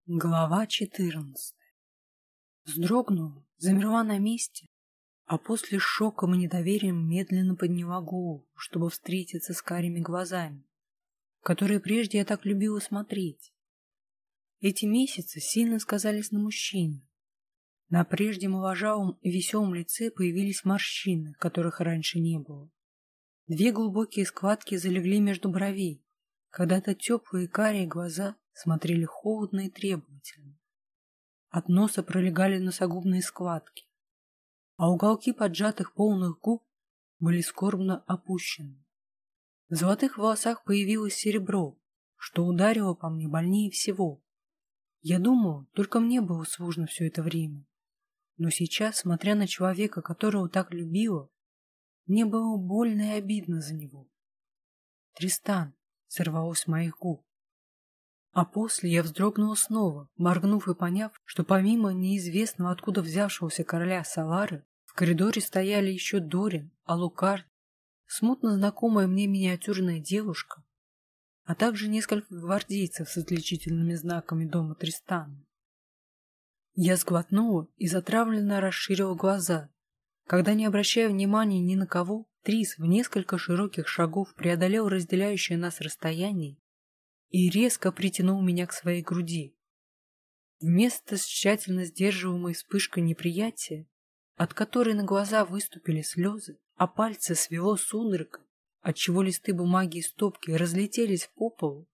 Глава 14. Вздрогнула, замерла на месте, а после с шоком и недоверием медленно подняла голову, чтобы встретиться с карими глазами, в которые прежде я так любила смотреть. Эти месяцы сильно сказались на мужчине. На прежде моложавом и веселом лице появились морщины, которых раньше не было. Две глубокие складки залегли между бровей, когда-то теплые карие глаза смотрели холодно и требовательно. От носа пролегали носогубные складки, а уголки поджатых полных губ были скорбно опущены. В золотых волосах появилось серебро, что ударило по мне больнее всего. Я думала, только мне было сложно все это время. Но сейчас, смотря на человека, которого так любила, мне было больно и обидно за него. «Тристан!» — сорвалось с моих губ. А после я вздрогнула снова, моргнув и поняв, что помимо неизвестного откуда взявшегося короля Салары, в коридоре стояли еще Дорин, Алукард, смутно знакомая мне миниатюрная девушка, а также несколько гвардейцев с отличительными знаками дома Тристана. Я сглотнула и затравленно расширила глаза, когда, не обращая внимания ни на кого, Трис в несколько широких шагов преодолел разделяющее нас расстояние и резко притянул меня к своей груди. Вместо тщательно сдерживаемой вспышкой неприятия, от которой на глаза выступили слезы, а пальцы свело судорогой, отчего листы бумаги и стопки разлетелись по полу,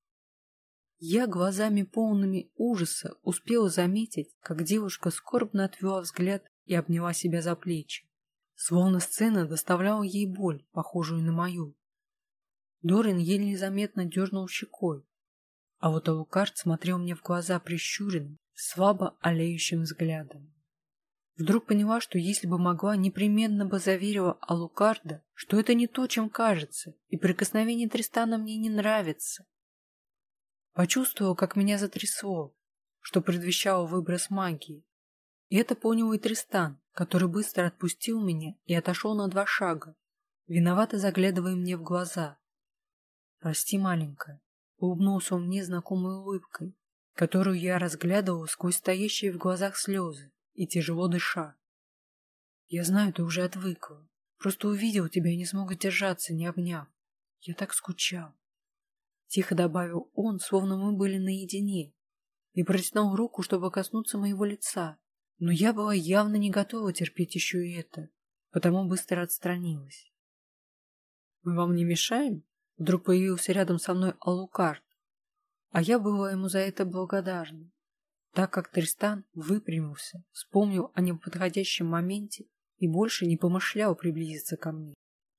я глазами полными ужаса успела заметить, как девушка скорбно отвела взгляд и обняла себя за плечи, словно сцена доставляла ей боль, похожую на мою. Дорин еле заметно дернул щекой, а вот Алукард смотрел мне в глаза прищуренным, слабо олеющим взглядом. Вдруг поняла, что если бы могла, непременно бы заверила Алукарда, что это не то, чем кажется, и прикосновение Тристана мне не нравится. Почувствовала, как меня затрясло, что предвещало выброс магии. И это понял и Тристан, который быстро отпустил меня и отошел на 2 шага, виновато заглядывая мне в глаза. «Прости, маленькая», — улыбнулся он мне знакомой улыбкой, которую я разглядывала сквозь стоящие в глазах слезы и тяжело дыша. «Я знаю, ты уже отвыкла. Просто увидел тебя и не смог держаться, не обняв. Я так скучал». Тихо добавил он, словно мы были наедине, и протянул руку, чтобы коснуться моего лица. Но я была явно не готова терпеть еще и это, потому быстро отстранилась. «Мы вам не мешаем?» Вдруг появился рядом со мной Алукард, а я была ему за это благодарна, так как Тристан выпрямился, вспомнил о неподходящем моменте и больше не помышлял приблизиться ко мне.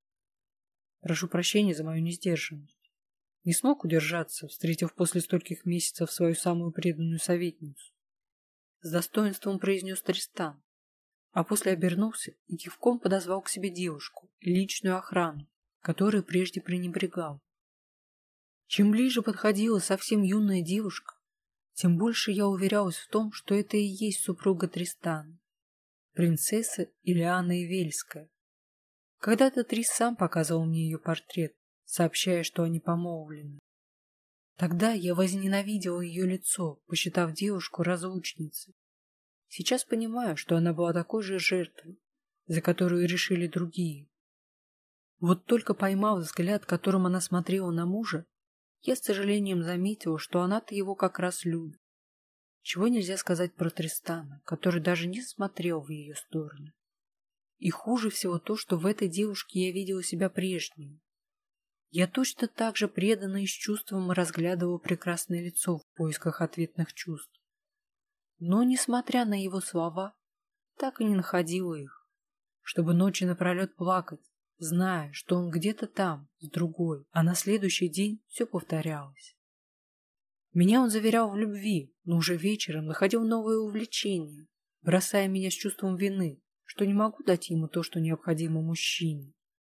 «Прошу прощения за мою несдержанность. Не смог удержаться, встретив после стольких месяцев свою самую преданную советницу», с достоинством произнес Тристан, а после обернулся и кивком подозвал к себе девушку и личную охрану, которой прежде пренебрегал. Чем ближе подходила совсем юная девушка, тем больше я уверялась в том, что это и есть супруга Тристана, принцесса Илиана Ивельская. Когда-то Трис сам показывал мне ее портрет, сообщая, что они помолвлены. Тогда я возненавидела ее лицо, посчитав девушку разлучницей. Сейчас понимаю, что она была такой же жертвой, за которую решили другие. Вот только поймав взгляд, которым она смотрела на мужа, я с сожалением заметила, что она-то его как раз любит. Чего нельзя сказать про Тристана, который даже не смотрел в ее сторону. И хуже всего то, что в этой девушке я видела себя прежней. Я точно так же преданно и с чувством разглядывала прекрасное лицо в поисках ответных чувств. Но, несмотря на его слова, так и не находила их, чтобы ночи напролет плакать, зная, что он где-то там, с другой, а на следующий день все повторялось. Меня он заверял в любви, но уже вечером находил новое увлечение, бросая меня с чувством вины, что не могу дать ему то, что необходимо мужчине.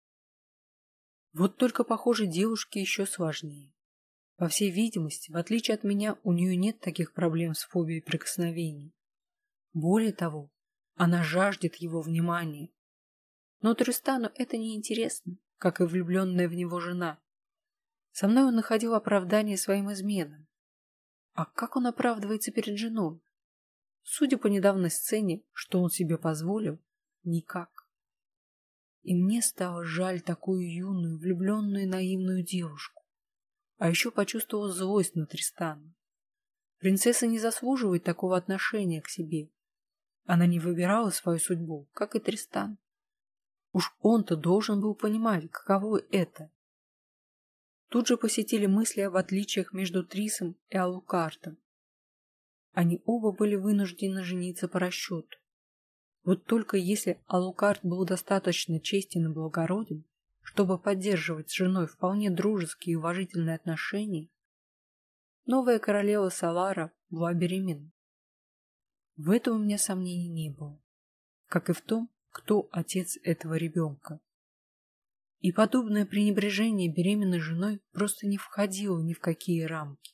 Вот только, похоже, девушке еще сложнее. По всей видимости, в отличие от меня, у нее нет таких проблем с фобией прикосновений. Более того, она жаждет его внимания. Но Тристану это не интересно, как и влюбленная в него жена. Со мной он находил оправдание своим изменам. А как он оправдывается перед женой? Судя по недавней сцене, что он себе позволил, никак. И мне стало жаль такую юную, влюбленную и наивную девушку. А еще почувствовал злость на Тристана. Принцесса не заслуживает такого отношения к себе. Она не выбирала свою судьбу, как и Тристан. Уж он-то должен был понимать, каково это. Тут же посетили мысли об отличиях между Трисом и Алукартом. Они оба были вынуждены жениться по расчету. Вот только если Алукарт был достаточно честен и благороден, чтобы поддерживать с женой вполне дружеские и уважительные отношения, новая королева Салара была беременна. В этом у меня сомнений не было, как и в том, кто отец этого ребенка. И подобное пренебрежение беременной женой просто не входило ни в какие рамки.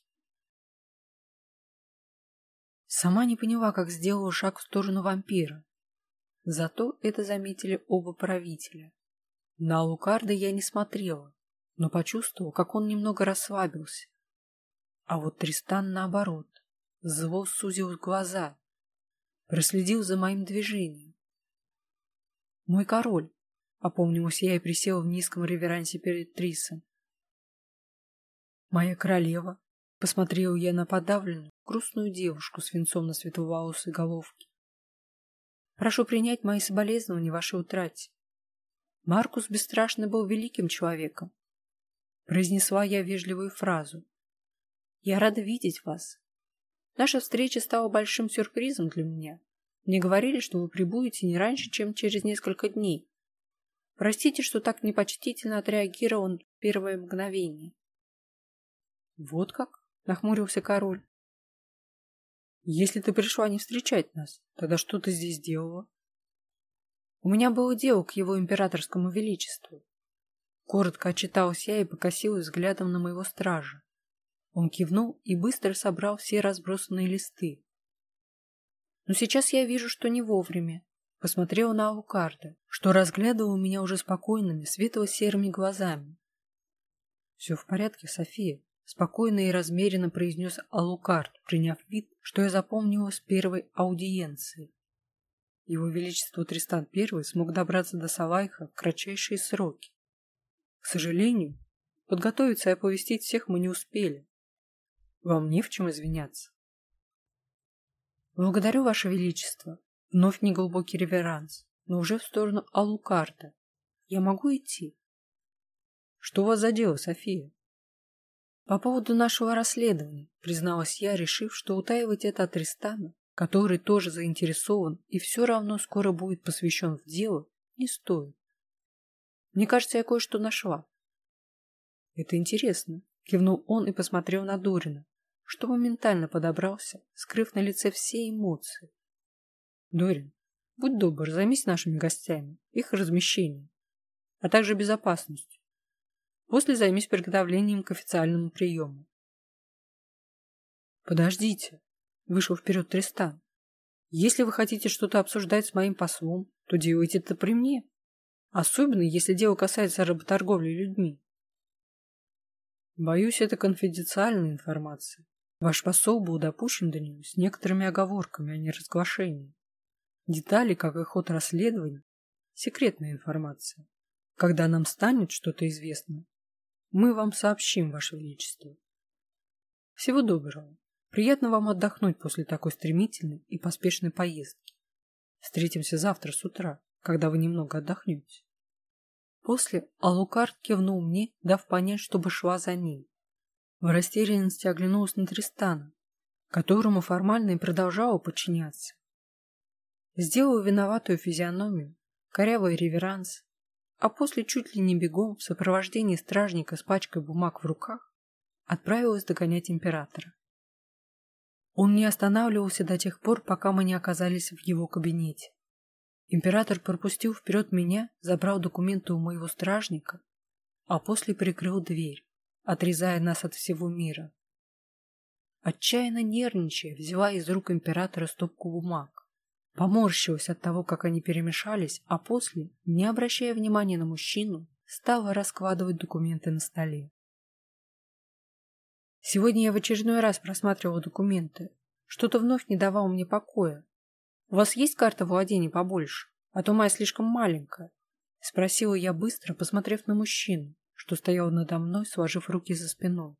Сама не поняла, как сделала шаг в сторону вампира. Зато это заметили оба правителя. На Алукарда я не смотрела, но почувствовала, как он немного расслабился. А вот Тристан, наоборот, зло сузил глаза, проследил за моим движением. «Мой король», — опомнилась я и присела в низком реверансе перед Трисом. «Моя королева», — посмотрела я на подавленную, грустную девушку с венцом на светловолосой головке. «Прошу принять мои соболезнования вашей утрате. Маркус Бесстрашный был великим человеком», — произнесла я вежливую фразу. «Я рада видеть вас. Наша встреча стала большим сюрпризом для меня. Мне говорили, что вы прибудете не раньше, чем через несколько дней. Простите, что так непочтительно отреагировал в первое мгновение». «Вот как?» — нахмурился король. «Если ты пришла не встречать нас, тогда что ты здесь делала?» «У меня было дело к его императорскому величеству». Коротко отчиталась я и покосилась взглядом на моего стража. Он кивнул и быстро собрал все разбросанные листы. «Но сейчас я вижу, что не вовремя». Посмотрела на Алукарда, что разглядывал меня уже спокойными, светло-серыми глазами. «Все в порядке, София», — спокойно и размеренно произнес Алукард, приняв вид, что я запомнила с первой аудиенции. Его Величество Тристан I смог добраться до Салайха в кратчайшие сроки. К сожалению, подготовиться и оповестить всех мы не успели. Вам не в чем извиняться. Благодарю, Ваше Величество. Вновь неглубокий реверанс, но уже в сторону Алукарда. Я могу идти? Что у вас за дело, София? По поводу нашего расследования, призналась я, решив, что утаивать это от Тристана, который тоже заинтересован и все равно скоро будет посвящен в дело, не стоит. Мне кажется, я кое-что нашла. Это интересно, кивнул он и посмотрел на Дорина, что моментально подобрался, скрыв на лице все эмоции. Дорин, будь добр, займись нашими гостями, их размещением, а также безопасностью. После займись приготовлением к официальному приему. Подождите, вышел вперед Тристан. Если вы хотите что-то обсуждать с моим послом, то делайте это при мне. Особенно, если дело касается работорговли людьми. Боюсь, это конфиденциальная информация. Ваш посол был допущен до нее с некоторыми оговорками о неразглашении. Детали, как и ход расследования, секретная информация. Когда нам станет что-то известно, мы вам сообщим, Ваше Величество. Всего доброго. Приятно вам отдохнуть после такой стремительной и поспешной поездки. Встретимся завтра с утра, когда вы немного отдохнете. После Алукард кивнул мне, дав понять, чтобы шла за ним. В растерянности оглянулась на Тристана, которому формально и продолжала подчиняться. Сделала виноватую физиономию, корявый реверанс, а после чуть ли не бегом в сопровождении стражника с пачкой бумаг в руках отправилась догонять императора. Он не останавливался до тех пор, пока мы не оказались в его кабинете. Император пропустил вперед меня, забрал документы у моего стражника, а после прикрыл дверь, отрезая нас от всего мира. Отчаянно нервничая, взяла из рук императора стопку бумаг. Поморщилась от того, как они перемешались, а после, не обращая внимания на мужчину, стала раскладывать документы на столе. Сегодня я в очередной раз просматривала документы. Что-то вновь не давало мне покоя. У вас есть карта владений побольше? А то моя слишком маленькая. Спросила я быстро, посмотрев на мужчину, что стоял надо мной, сложив руки за спиной.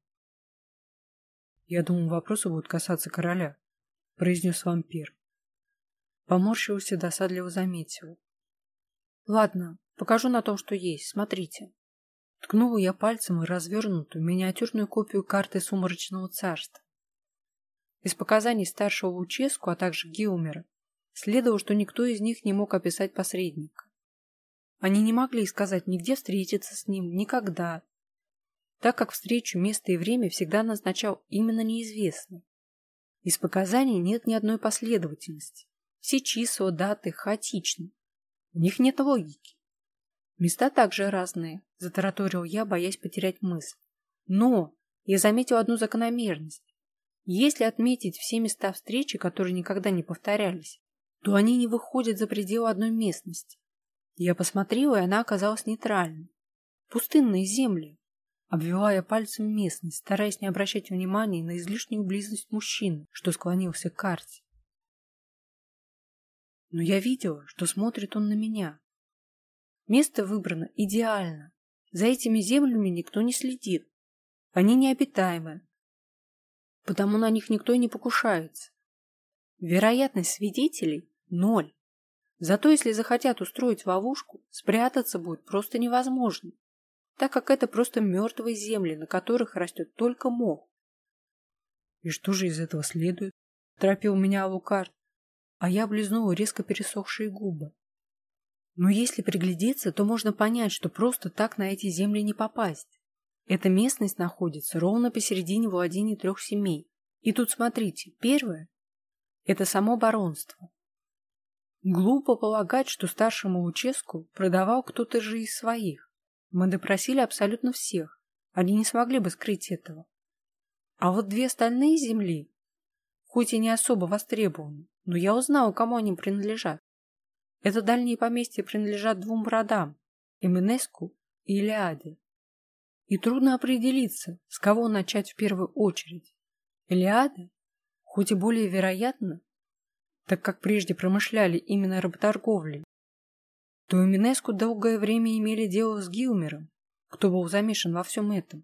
Я думал, вопросы будут касаться короля, произнес вампир. Поморщился, досадливо заметил. Ладно, покажу на том, что есть, смотрите. Ткнула я пальцем в развернутую миниатюрную копию карты Сумрачного царства. Из показаний старшего Луческу, а также Гилмера, следовало, что никто из них не мог описать посредника. Они не могли сказать нигде встретиться с ним, никогда, так как встречу, место и время всегда назначал именно неизвестный. Из показаний нет ни одной последовательности. Все числа, даты хаотичны. У них нет логики. Места также разные, затараторил я, боясь потерять мысль. Но я заметил одну закономерность. Если отметить все места встречи, которые никогда не повторялись, то они не выходят за пределы одной местности. Я посмотрела, и она оказалась нейтральной. Пустынные земли. Обвела я пальцем местность, стараясь не обращать внимания на излишнюю близость мужчины, что склонился к карте. Но я видела, что смотрит он на меня. Место выбрано идеально. За этими землями никто не следит. Они необитаемы. Потому на них никто и не покушается. Вероятность свидетелей – 0. Зато если захотят устроить ловушку, спрятаться будет просто невозможно, так как это просто мертвые земли, на которых растет только мох. И что же из этого следует? Торопил меня Алукард, а я облизнула резко пересохшие губы. Но если приглядеться, то можно понять, что просто так на эти земли не попасть. Эта местность находится ровно посередине владений 3 семей. И тут смотрите, первое – это само баронство. Глупо полагать, что старшему Луческу продавал кто-то же из своих. Мы допросили абсолютно всех. Они не смогли бы скрыть этого. А вот 2 остальные земли, хоть и не особо востребованы, но я узнал, кому они принадлежат. Это дальние поместья принадлежат 2 родам – Эменеску и Илиаде. И трудно определиться, с кого начать в первую очередь. Илиада, хоть и более вероятно, так как прежде промышляли именно работорговлей, то Эменеску долгое время имели дело с Гилмером, кто был замешан во всем этом.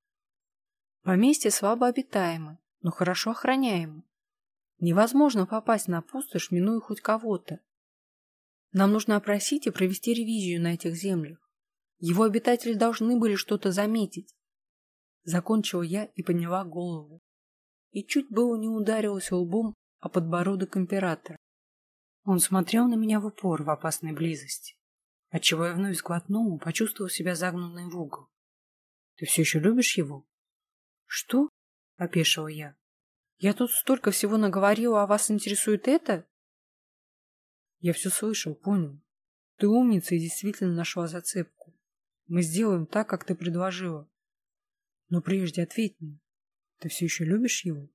Поместье слабо обитаемо, но хорошо охраняемо. Невозможно попасть на пустошь, минуя хоть кого-то. Нам нужно опросить и провести ревизию на этих землях. Его обитатели должны были что-то заметить. Закончила я и подняла голову. И чуть было не ударилась лбом о подбородок императора. Он смотрел на меня в упор в опасной близости, отчего я вновь сглотнула, почувствовал себя загнанной в угол. Ты все еще любишь его? Что? — опешила я. Я тут столько всего наговорила, а вас интересует это? Я все слышал, понял. Ты умница и действительно нашла зацепку. Мы сделаем так, как ты предложила. Но прежде ответь мне, ты все еще любишь его?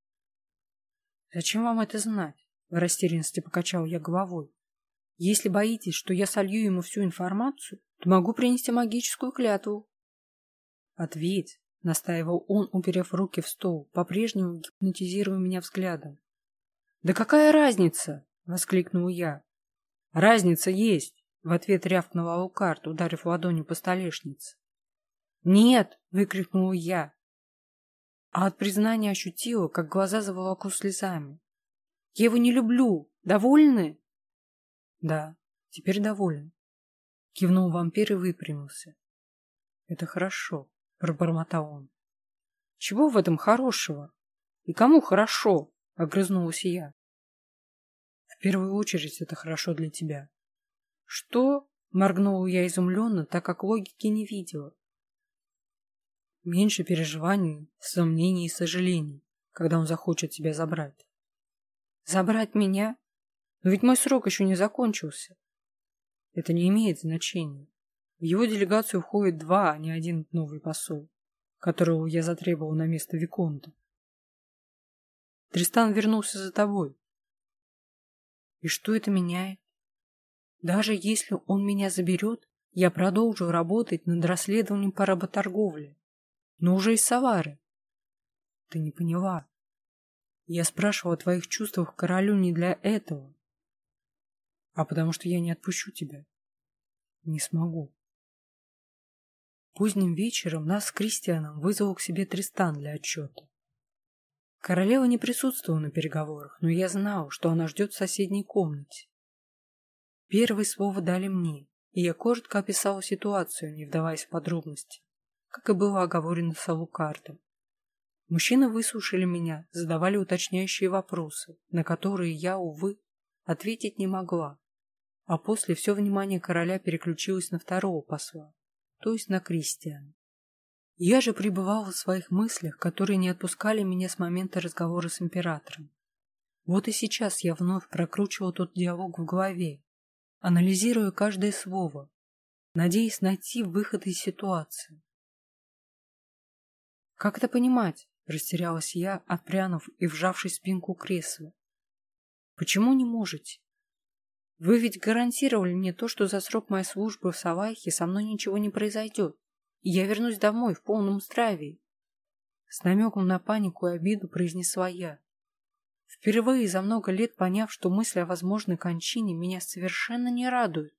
Зачем вам это знать? В растерянности покачал я головой. Если боитесь, что я солью ему всю информацию, то могу принести магическую клятву. Ответь, настаивал он, уперев руки в стол, по-прежнему гипнотизируя меня взглядом. Да какая разница? Воскликнул я. Разница есть, в ответ рявкнул Алукард, ударив ладонью по столешнице. Нет, выкрикнул я. А от признания ощутила, как глаза заволокло слезами. Я его не люблю. Довольны? Да, теперь доволен. Кивнул вампир и выпрямился. Это хорошо, пробормотал он. Чего в этом хорошего? И кому хорошо? Огрызнулась я. В первую очередь это хорошо для тебя. Что? Моргнула я изумленно, так как логики не видела. Меньше переживаний, сомнений и сожалений, когда он захочет тебя забрать. Забрать меня? Но ведь мой срок еще не закончился. Это не имеет значения. В его делегацию входит 2, а не 1 новый посол, которого я затребовал на место виконта. Тристан вернулся за тобой. И что это меняет? Даже если он меня заберет, я продолжу работать над расследованием по работорговле, но уже из Савары. ты не поняла. Я спрашивал о твоих чувствах к королю не для этого, а потому что я не отпущу тебя. Не смогу. Поздним вечером нас с Кристианом вызвал к себе Тристан для отчета. Королева не присутствовала на переговорах, но я знал, что она ждет в соседней комнате. Первое слово дали мне, и я коротко описал ситуацию, не вдаваясь в подробности, как и было оговорено с Алукардом. Мужчины выслушали меня, задавали уточняющие вопросы, на которые я, увы, ответить не могла, а после все внимание короля переключилось на второго посла, то есть на Кристиана. Я же пребывала в своих мыслях, которые не отпускали меня с момента разговора с императором. Вот и сейчас я вновь прокручивал тот диалог в голове, анализируя каждое слово, надеясь найти выход из ситуации. «Как это понимать?» – растерялась я, отпрянув и вжавшись в спинку кресла. «Почему не можете? Вы ведь гарантировали мне то, что за срок моей службы в Салайхе со мной ничего не произойдет, и я вернусь домой в полном здравии». С намеком на панику и обиду произнесла я, впервые за много лет поняв, что мысль о возможной кончине меня совершенно не радует.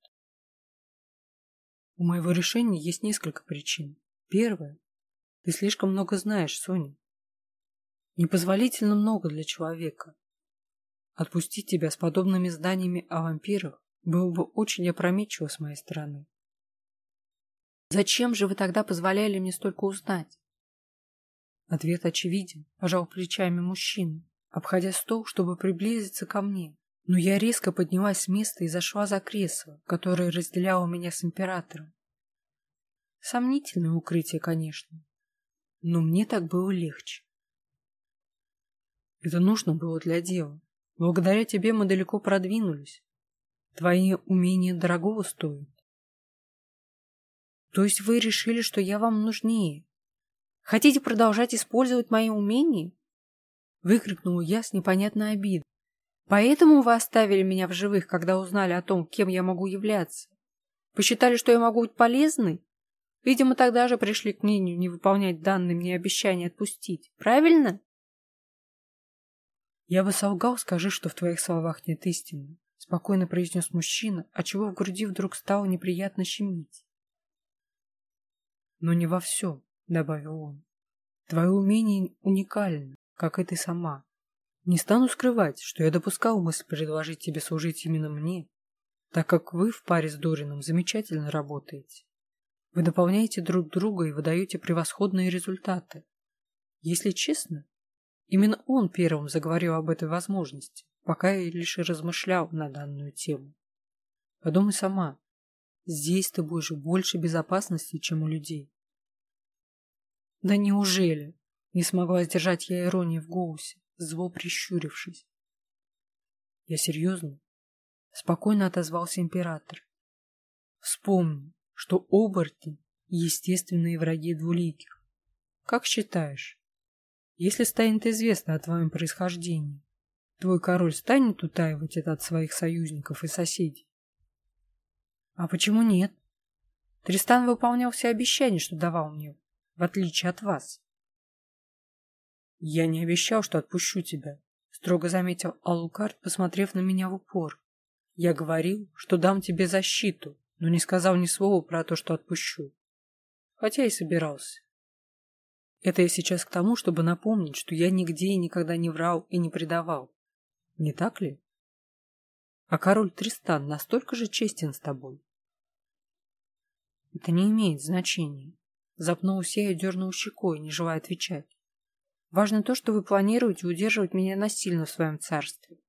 У моего решения есть несколько причин. Первое. Ты слишком много знаешь, Соня. Непозволительно много для человека. Отпустить тебя с подобными знаниями о вампирах было бы очень опрометчиво с моей стороны. Зачем же вы тогда позволяли мне столько узнать? Ответ очевиден, пожал плечами мужчина, обходя стол, чтобы приблизиться ко мне. Но я резко поднялась с места и зашла за кресло, которое разделяло меня с императором. Сомнительное укрытие, конечно, но мне так было легче. Это нужно было для дела. Благодаря тебе мы далеко продвинулись. Твои умения дорогого стоят. То есть вы решили, что я вам нужнее? Хотите продолжать использовать мои умения? Выкрикнула я с непонятной обидой. Поэтому вы оставили меня в живых, когда узнали о том, кем я могу являться? Посчитали, что я могу быть полезной? Видимо, тогда же пришли к мнению не выполнять данное мне обещание отпустить. Правильно? Я бы солгал, скажи, что в твоих словах нет истины, спокойно произнес мужчина, отчего в груди вдруг стало неприятно щемить. Но не во всем, добавил он. Твое умение уникально, как и ты сама. Не стану скрывать, что я допускал мысль предложить тебе служить именно мне, так как вы в паре с Дорином замечательно работаете. Вы дополняете друг друга и выдаете превосходные результаты. Если честно, именно он первым заговорил об этой возможности, пока я лишь размышлял на данную тему. Подумай сама, здесь ты будешь в большей безопасности, чем у людей. Да неужели? Не смогла сдержать я иронии в голосе, зло прищурившись. Я серьезно? Спокойно отозвался император. Вспомни, что оборотни – естественные враги двуликих. Как считаешь, если станет известно о твоем происхождении, твой король станет утаивать это от своих союзников и соседей? А почему нет? Тристан выполнял все обещания, что давал мне, в отличие от вас. Я не обещал, что отпущу тебя, строго заметил Алукард, посмотрев на меня в упор. Я говорил, что дам тебе защиту, но не сказал ни слова про то, что отпущу. Хотя и собирался. Это я сейчас к тому, чтобы напомнить, что я нигде и никогда не врал и не предавал. Не так ли? А король Тристан настолько же честен с тобой. Это не имеет значения. Запнулась я и дернула щекой, не желая отвечать. Важно то, что вы планируете удерживать меня насильно в своем царстве.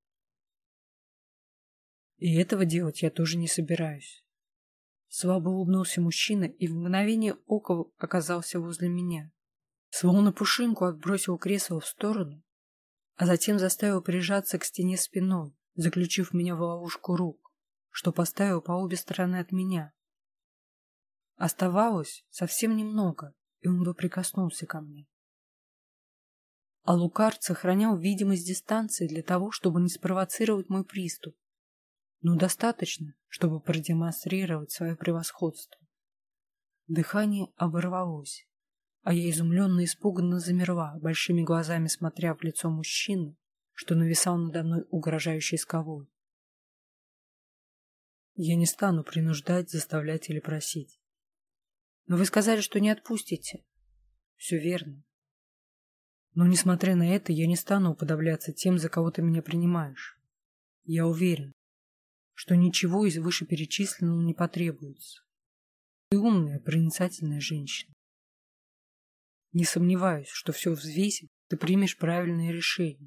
И этого делать я тоже не собираюсь. Слабо улыбнулся мужчина и в мгновение ока оказался возле меня. Словно пушинку отбросил кресло в сторону, а затем заставил прижаться к стене спиной, заключив меня в ловушку рук, что поставил по обе стороны от меня. Оставалось совсем немного, и он бы прикоснулся ко мне. Алукард сохранял видимость дистанции для того, чтобы не спровоцировать мой приступ, но достаточно, чтобы продемонстрировать свое превосходство. Дыхание оборвалось. а я изумленно и испуганно замерла, большими глазами смотря в лицо мужчины, что нависал надо мной угрожающей скалой. Я не стану принуждать, заставлять или просить. Но вы сказали, что не отпустите. Все верно. Но, несмотря на это, я не стану уподобляться тем, за кого ты меня принимаешь. Я уверен, что ничего из вышеперечисленного не потребуется. Ты умная, проницательная женщина. Не сомневаюсь, что все взвесив, ты примешь правильное решение.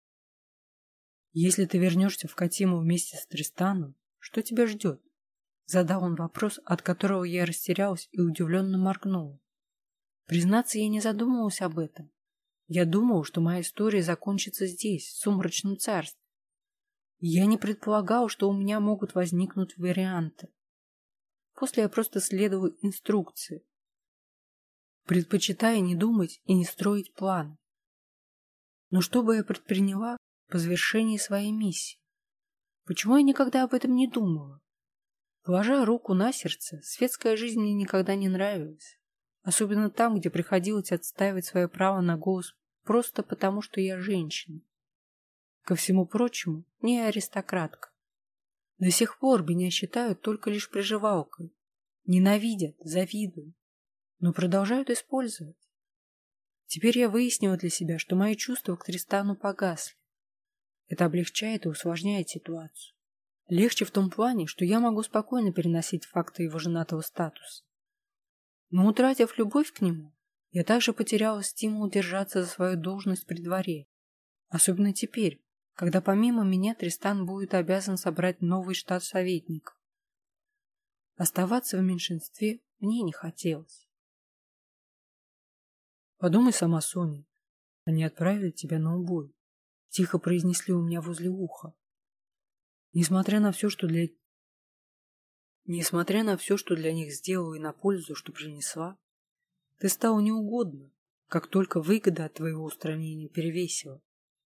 Если ты вернешься в Катиму вместе с Тристаном, что тебя ждет? Задал он вопрос, от которого я растерялась и удивленно моргнула. Признаться, я не задумывалась об этом. Я думала, что моя история закончится здесь, в сумрачном царстве. Я не предполагала, что у меня могут возникнуть варианты. После я просто следовала инструкции, предпочитая не думать и не строить планы. Но что бы я предприняла по завершении своей миссии? Почему я никогда об этом не думала? Положа руку на сердце, светская жизнь мне никогда не нравилась. Особенно там, где приходилось отстаивать свое право на голос просто потому, что я женщина. Ко всему прочему, не аристократка. До сих пор меня считают только лишь приживалкой. Ненавидят, завидуют, но продолжают использовать. Теперь я выяснила для себя, что мои чувства к Тристану погасли. Это облегчает и усложняет ситуацию. Легче в том плане, что я могу спокойно переносить факты его женатого статуса. Но, утратив любовь к нему, я также потеряла стимул держаться за свою должность при дворе. Особенно теперь, когда помимо меня Тристан будет обязан собрать новый штат советников. Оставаться в меньшинстве мне не хотелось. Подумай сама, Соня, они отправили тебя на убой. Тихо произнесли у меня возле уха. Несмотря на все, что для них сделала и на пользу, что принесла, ты стала неугодна, как только выгода от твоего устранения перевесила.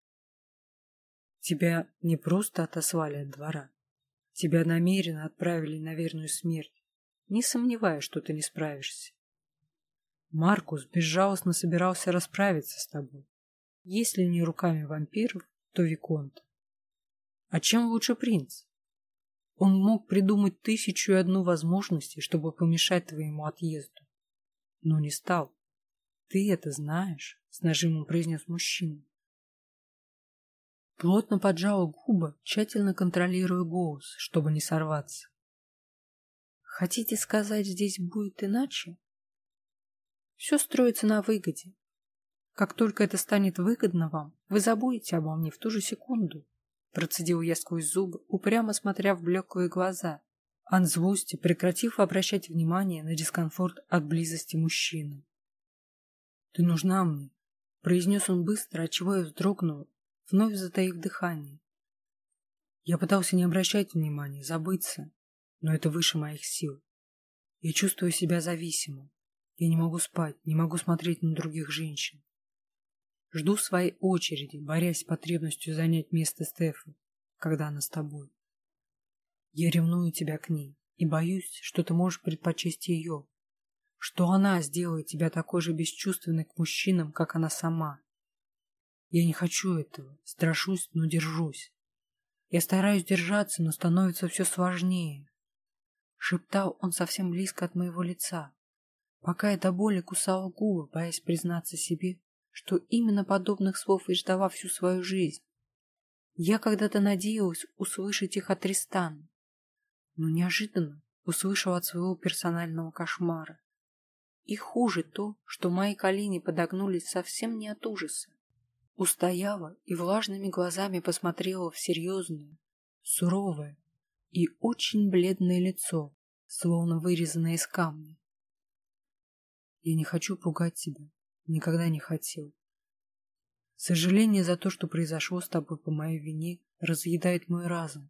Тебя не просто отослали от двора, тебя намеренно отправили на верную смерть, не сомневаясь, что ты не справишься. Маркус безжалостно собирался расправиться с тобой, если не руками вампиров, то виконта. А чем лучше принц? Он мог придумать 1001 возможностей, чтобы помешать твоему отъезду. Но не стал. Ты это знаешь, — с нажимом произнес мужчина. Плотно поджала губы, тщательно контролируя голос, чтобы не сорваться. Хотите сказать, здесь будет иначе? Все строится на выгоде. Как только это станет выгодно вам, вы забудете обо мне в ту же секунду. Процедил я сквозь зубы, упрямо смотря в блеклые глаза, от злости прекратив обращать внимание на дискомфорт от близости мужчины. «Ты нужна мне», — произнес он быстро, отчего я вздрогнула, вновь затаив дыхание. Я пытался не обращать внимания, забыться, но это выше моих сил. Я чувствую себя зависимым. Я не могу спать, не могу смотреть на других женщин. Жду своей очереди, борясь с потребностью занять место Стефы, когда она с тобой. Я ревную тебя к ней и боюсь, что ты можешь предпочесть ее, что она сделает тебя такой же бесчувственной к мужчинам, как она сама. Я не хочу этого, страшусь, но держусь. Я стараюсь держаться, но становится все сложнее. Шептал он совсем близко от моего лица, пока я до боли кусала губы, боясь признаться себе, что именно подобных слов и ждала всю свою жизнь. Я когда-то надеялась услышать их от Тристана, но неожиданно услышала от своего персонального кошмара. И хуже то, что мои колени подогнулись совсем не от ужаса. Устояла и влажными глазами посмотрела в серьезное, суровое и очень бледное лицо, словно вырезанное из камня. Я не хочу пугать тебя. Никогда не хотел. Сожаление за то, что произошло с тобой по моей вине, разъедает мой разум.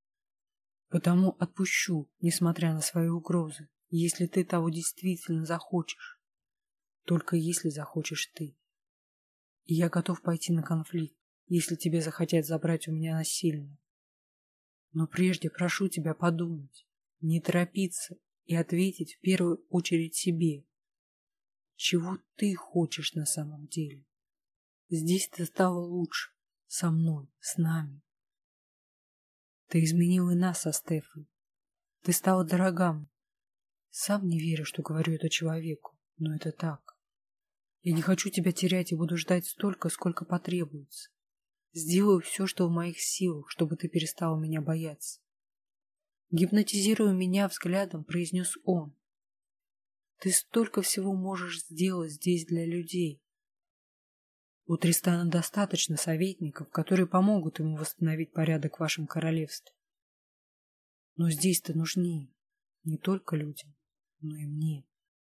Потому отпущу, несмотря на свои угрозы, если ты того действительно захочешь. Только если захочешь ты. И я готов пойти на конфликт, если тебе захотят забрать у меня насильно. Но прежде прошу тебя подумать, не торопиться и ответить в первую очередь себе. чего ты хочешь на самом деле. Здесь ты стала лучше, со мной, с нами. Ты изменила и нас со Стефой. Ты стала дорога мне. Сам не верю, что говорю это человеку, но это так. Я не хочу тебя терять и буду ждать столько, сколько потребуется. Сделаю все, что в моих силах, чтобы ты перестала меня бояться. Гипнотизируя меня взглядом, произнес он. Ты столько всего можешь сделать здесь для людей. У Тристана достаточно советников, которые помогут ему восстановить порядок в вашем королевстве. Но здесь ты нужнее не только людям, но и мне.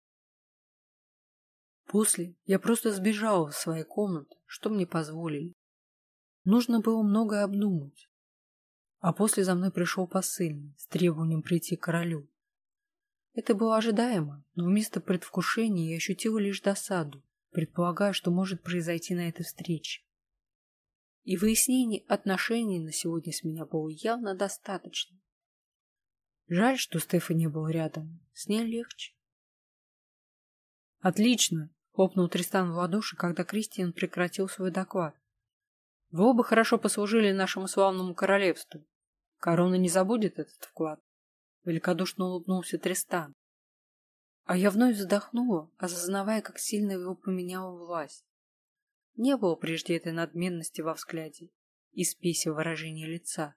После я просто сбежала в свои комнаты, что мне позволили. Нужно было многое обдумать. А после за мной пришел посыльный с требованием прийти к королю. Это было ожидаемо, но вместо предвкушения я ощутила лишь досаду, предполагая, что может произойти на этой встрече. И выяснений отношений на сегодня с меня было явно достаточно. Жаль, что Стефа не был рядом, с ней легче. «Отлично!» — хлопнул Тристан в ладоши, когда Кристиан прекратил свой доклад. «Вы оба хорошо послужили нашему славному королевству. Корона не забудет этот вклад», — великодушно улыбнулся Тристан. А я вновь вздохнула, осознавая, как сильно его поменяла власть. Не было прежде этой надменности во взгляде и спеси выражения лица.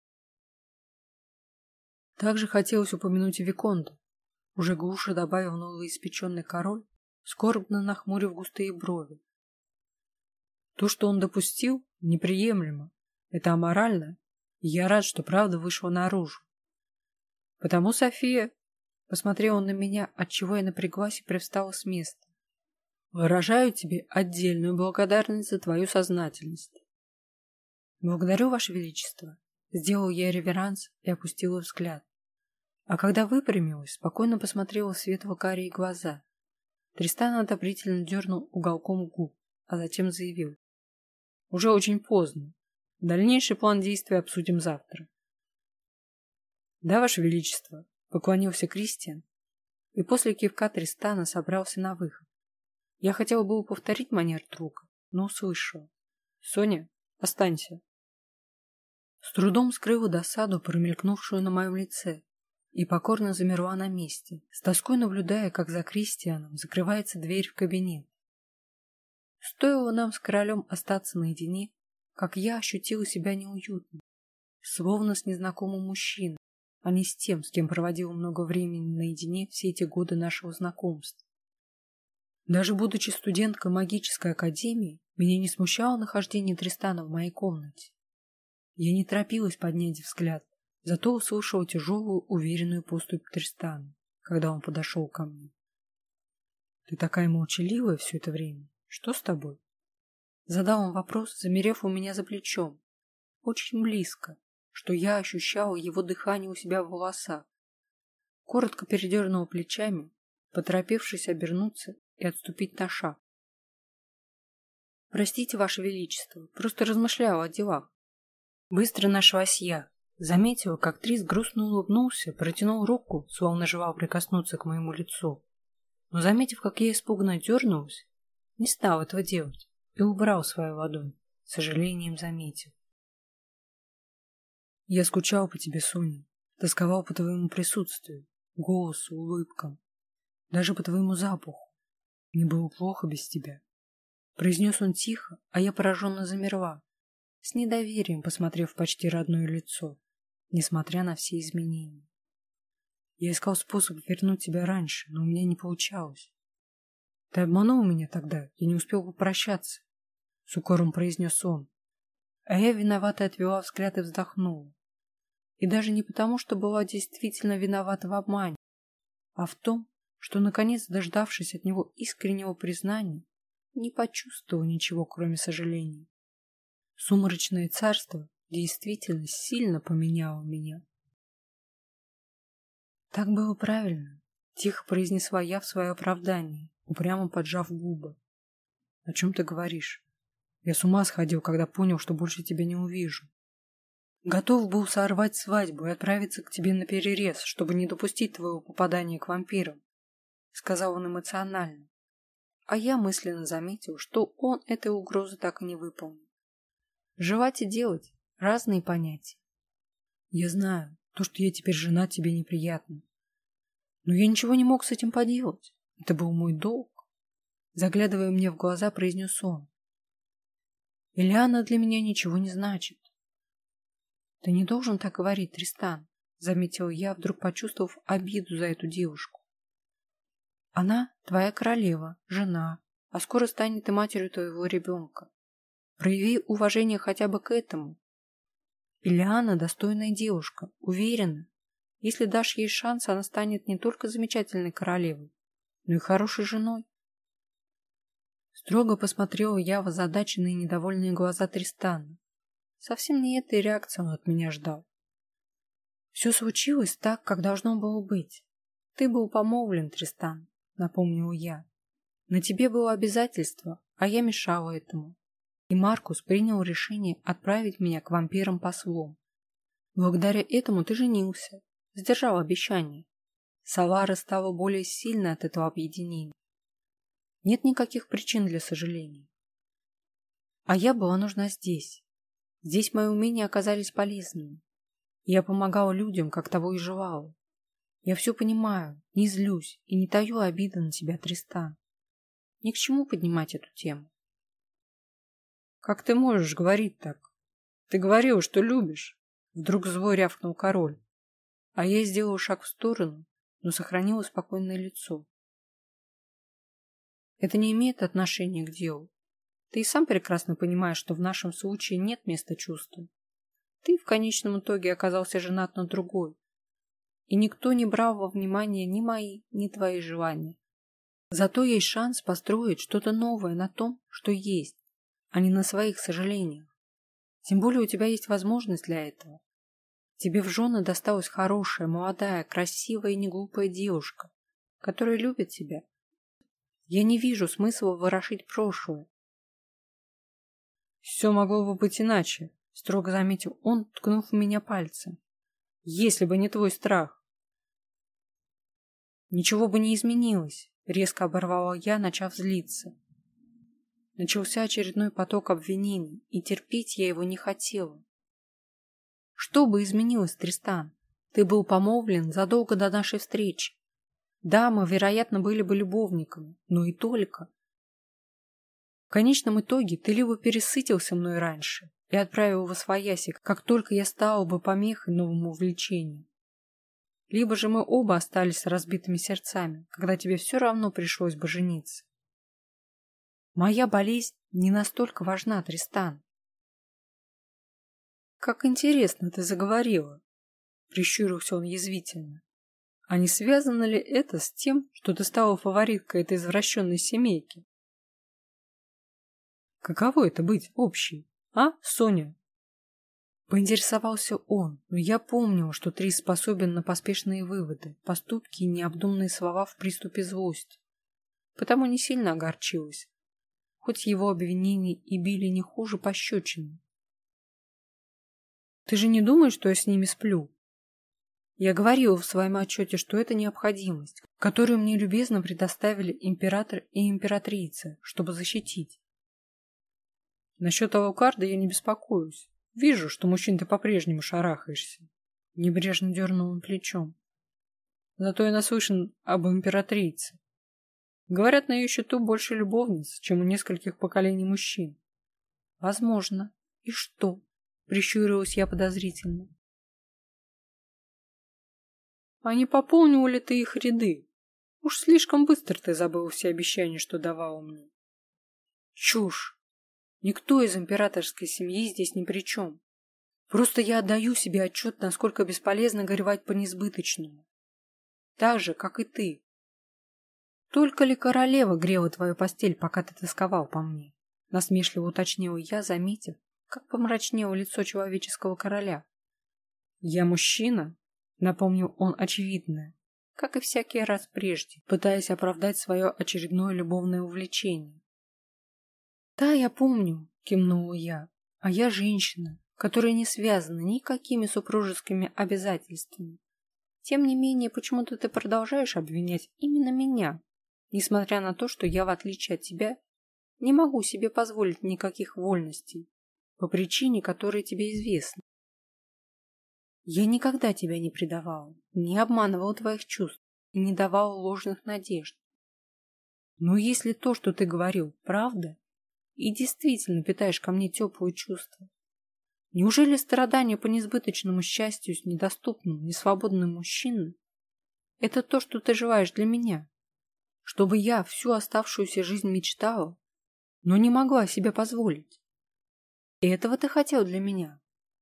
Также хотелось упомянуть и Виконта. Уже глуше добавил новоиспеченный король, скорбно нахмурив густые брови. То, что он допустил, неприемлемо. Это аморально, и я рад, что правда вышла наружу. Потому, София, посмотрела на меня, отчего я напряглась и привстала с места. Выражаю тебе отдельную благодарность за твою сознательность. Благодарю, Ваше Величество. Сделал я реверанс и опустила взгляд. А когда выпрямилась, спокойно посмотрела в светло-карие глаза. Тристан одобрительно дернул уголком губ, а затем заявил. Уже очень поздно. Дальнейший план действий обсудим завтра. Да, Ваше Величество, поклонился Кристиан, и после кивка Тристана собрался на выход. Я хотела было повторить манер друга, но услышала. Соня, останься. С трудом скрыла досаду, промелькнувшую на моем лице, и покорно замерла на месте, с тоской наблюдая, как за Кристианом закрывается дверь в кабинет. Стоило нам с королем остаться наедине, как я ощутила себя неуютно, словно с незнакомым мужчиной, а не с тем, с кем проводила много времени наедине все эти годы нашего знакомства. Даже будучи студенткой магической академии, меня не смущало нахождение Тристана в моей комнате. Я не торопилась поднять взгляд, зато услышала тяжелую, уверенную поступь Тристана, когда он подошел ко мне. «Ты такая молчаливая все это время. Что с тобой?» Задал он вопрос, замерев у меня за плечом, очень близко, что я ощущала его дыхание у себя в волосах. Коротко передернула плечами, поторопившись обернуться и отступить на шаг. «Простите, Ваше Величество, просто размышляла о делах». Быстро нашлась я. Заметила, как Трис грустно улыбнулся, протянул руку, словно желал прикоснуться к моему лицу. Но, заметив, как я испуганно дернулась, не стал этого делать и убрал свою ладонь, с сожалением заметив. «Я скучал по тебе, Соня, тосковал по твоему присутствию, голосу, улыбкам, даже по твоему запаху. Мне было плохо без тебя», — произнес он тихо, а я пораженно замерла, с недоверием посмотрев в почти родное лицо, несмотря на все изменения. Я искал способ вернуть тебя раньше, но у меня не получалось. Ты обманул меня тогда, я не успел попрощаться, — с укором произнес он. А я виновато отвела взгляд и вздохнула. И даже не потому, что была действительно виновата в обмане, а в том, что, наконец, дождавшись от него искреннего признания, не почувствовала ничего, кроме сожаления. Сумрачное царство действительно сильно поменяло меня. Так было правильно, тихо произнесла я в свое оправдание, упрямо поджав губы. О чем ты говоришь? Я с ума сходил, когда понял, что больше тебя не увижу. Готов был сорвать свадьбу и отправиться к тебе на перерез, чтобы не допустить твоего попадания к вампирам, сказал он эмоционально. а я мысленно заметил, что он этой угрозы так и не выполнил. Жевать и делать – разные понятия. Я знаю, то, что я теперь жена, тебе неприятно. Но я ничего не мог с этим поделать. Это был мой долг. Заглядывая мне в глаза, произнес он. Элиана для меня ничего не значит. Ты не должен так говорить, Тристан, заметил я, вдруг почувствовав обиду за эту девушку. Она твоя королева, жена, а скоро станет и матерью твоего ребенка. Прояви уважение хотя бы к этому. Элиана достойная девушка, уверена. Если дашь ей шанс, она станет не только замечательной королевой, но и хорошей женой. Строго посмотрела я в озадаченные и недовольные глаза Тристана. Совсем не этой реакции он от меня ждал. Все случилось так, как должно было быть. Ты был помолвлен, Тристан, напомнил я. На тебе было обязательство, а я мешала этому. И Маркус принял решение отправить меня к вампирам-послом. Благодаря этому ты женился, сдержал обещание. Салара стала более сильной от этого объединения. Нет никаких причин для сожаления. А я была нужна здесь. Здесь мои умения оказались полезными. Я помогала людям, как того и желала. Я все понимаю, не злюсь и не таю обиды на тебя, Тристан. Ни к чему поднимать эту тему. Как ты можешь говорить так? Ты говорил, что любишь. Вдруг зло рявкнул король. А я сделала шаг в сторону, но сохранила спокойное лицо. Это не имеет отношения к делу. Ты и сам прекрасно понимаешь, что в нашем случае нет места чувствам. Ты в конечном итоге оказался женат на другой. И никто не брал во внимание ни мои, ни твои желания. Зато есть шанс построить что-то новое на том, что есть, а не на своих сожалениях. Тем более у тебя есть возможность для этого. Тебе в жены досталась хорошая, молодая, красивая и неглупая девушка, которая любит тебя. Я не вижу смысла ворошить прошлое. Все могло бы быть иначе, строго заметил он, ткнув в меня пальцем. Если бы не твой страх. Ничего бы не изменилось, резко оборвала я, начав злиться. Начался очередной поток обвинений, и терпеть я его не хотела. Что бы изменилось, Тристан? Ты был помолвлен задолго до нашей встречи. Да, мы, вероятно, были бы любовниками, но и только. В конечном итоге ты либо пересытился мной раньше и отправил восвояси, как только я стала бы помехой новому увлечению. Либо же мы оба остались с разбитыми сердцами, когда тебе все равно пришлось бы жениться. Моя болезнь не настолько важна, Тристан. Как интересно ты заговорила, прищурился он язвительно. А не связано ли это с тем, что ты стала фавориткой этой извращенной семейки? Каково это быть общей, а, Соня? Поинтересовался он, но я помнил, что Трис способен на поспешные выводы, поступки и необдуманные слова в приступе злости. Потому не сильно огорчилась, хоть его обвинения и били не хуже пощечины. Ты же не думаешь, что я с ними сплю? Я говорила в своем отчете, что это необходимость, которую мне любезно предоставили император и императрица, чтобы защитить. Насчет Алукарда я не беспокоюсь. Вижу, что мужчин ты по-прежнему шарахаешься. Небрежно дернул он плечом. Зато я наслышан об императрице. Говорят, на ее счету больше любовниц, чем у нескольких поколений мужчин. Возможно. И что? Прищурилась я подозрительно. А не пополнил ли ты их ряды? Уж слишком быстро ты забыл все обещания, что давал мне. Чушь. Никто из императорской семьи здесь ни при чем. Просто я отдаю себе отчет, насколько бесполезно горевать по несбыточному. Так же, как и ты. Только ли королева грела твою постель, пока ты тосковал по мне? Насмешливо уточнила я, заметив, как помрачнело лицо человеческого короля. Я мужчина, напомнил он очевидное, как и всякий раз прежде, пытаясь оправдать свое очередное любовное увлечение. Да, я помню, кивнула я, а я женщина, которая не связана никакими супружескими обязательствами. Тем не менее, почему-то ты продолжаешь обвинять именно меня, несмотря на то, что я, в отличие от тебя, не могу себе позволить никаких вольностей, по причине, которая тебе известна. Я никогда тебя не предавала, не обманывала твоих чувств и не давала ложных надежд. Но если то, что ты говорил, правда, и действительно питаешь ко мне теплые чувства, неужели страдания по несбыточному счастью с недоступным, несвободным мужчиной — это то, что ты желаешь для меня? Чтобы я всю оставшуюся жизнь мечтала, но не могла себе позволить. И этого ты хотел для меня?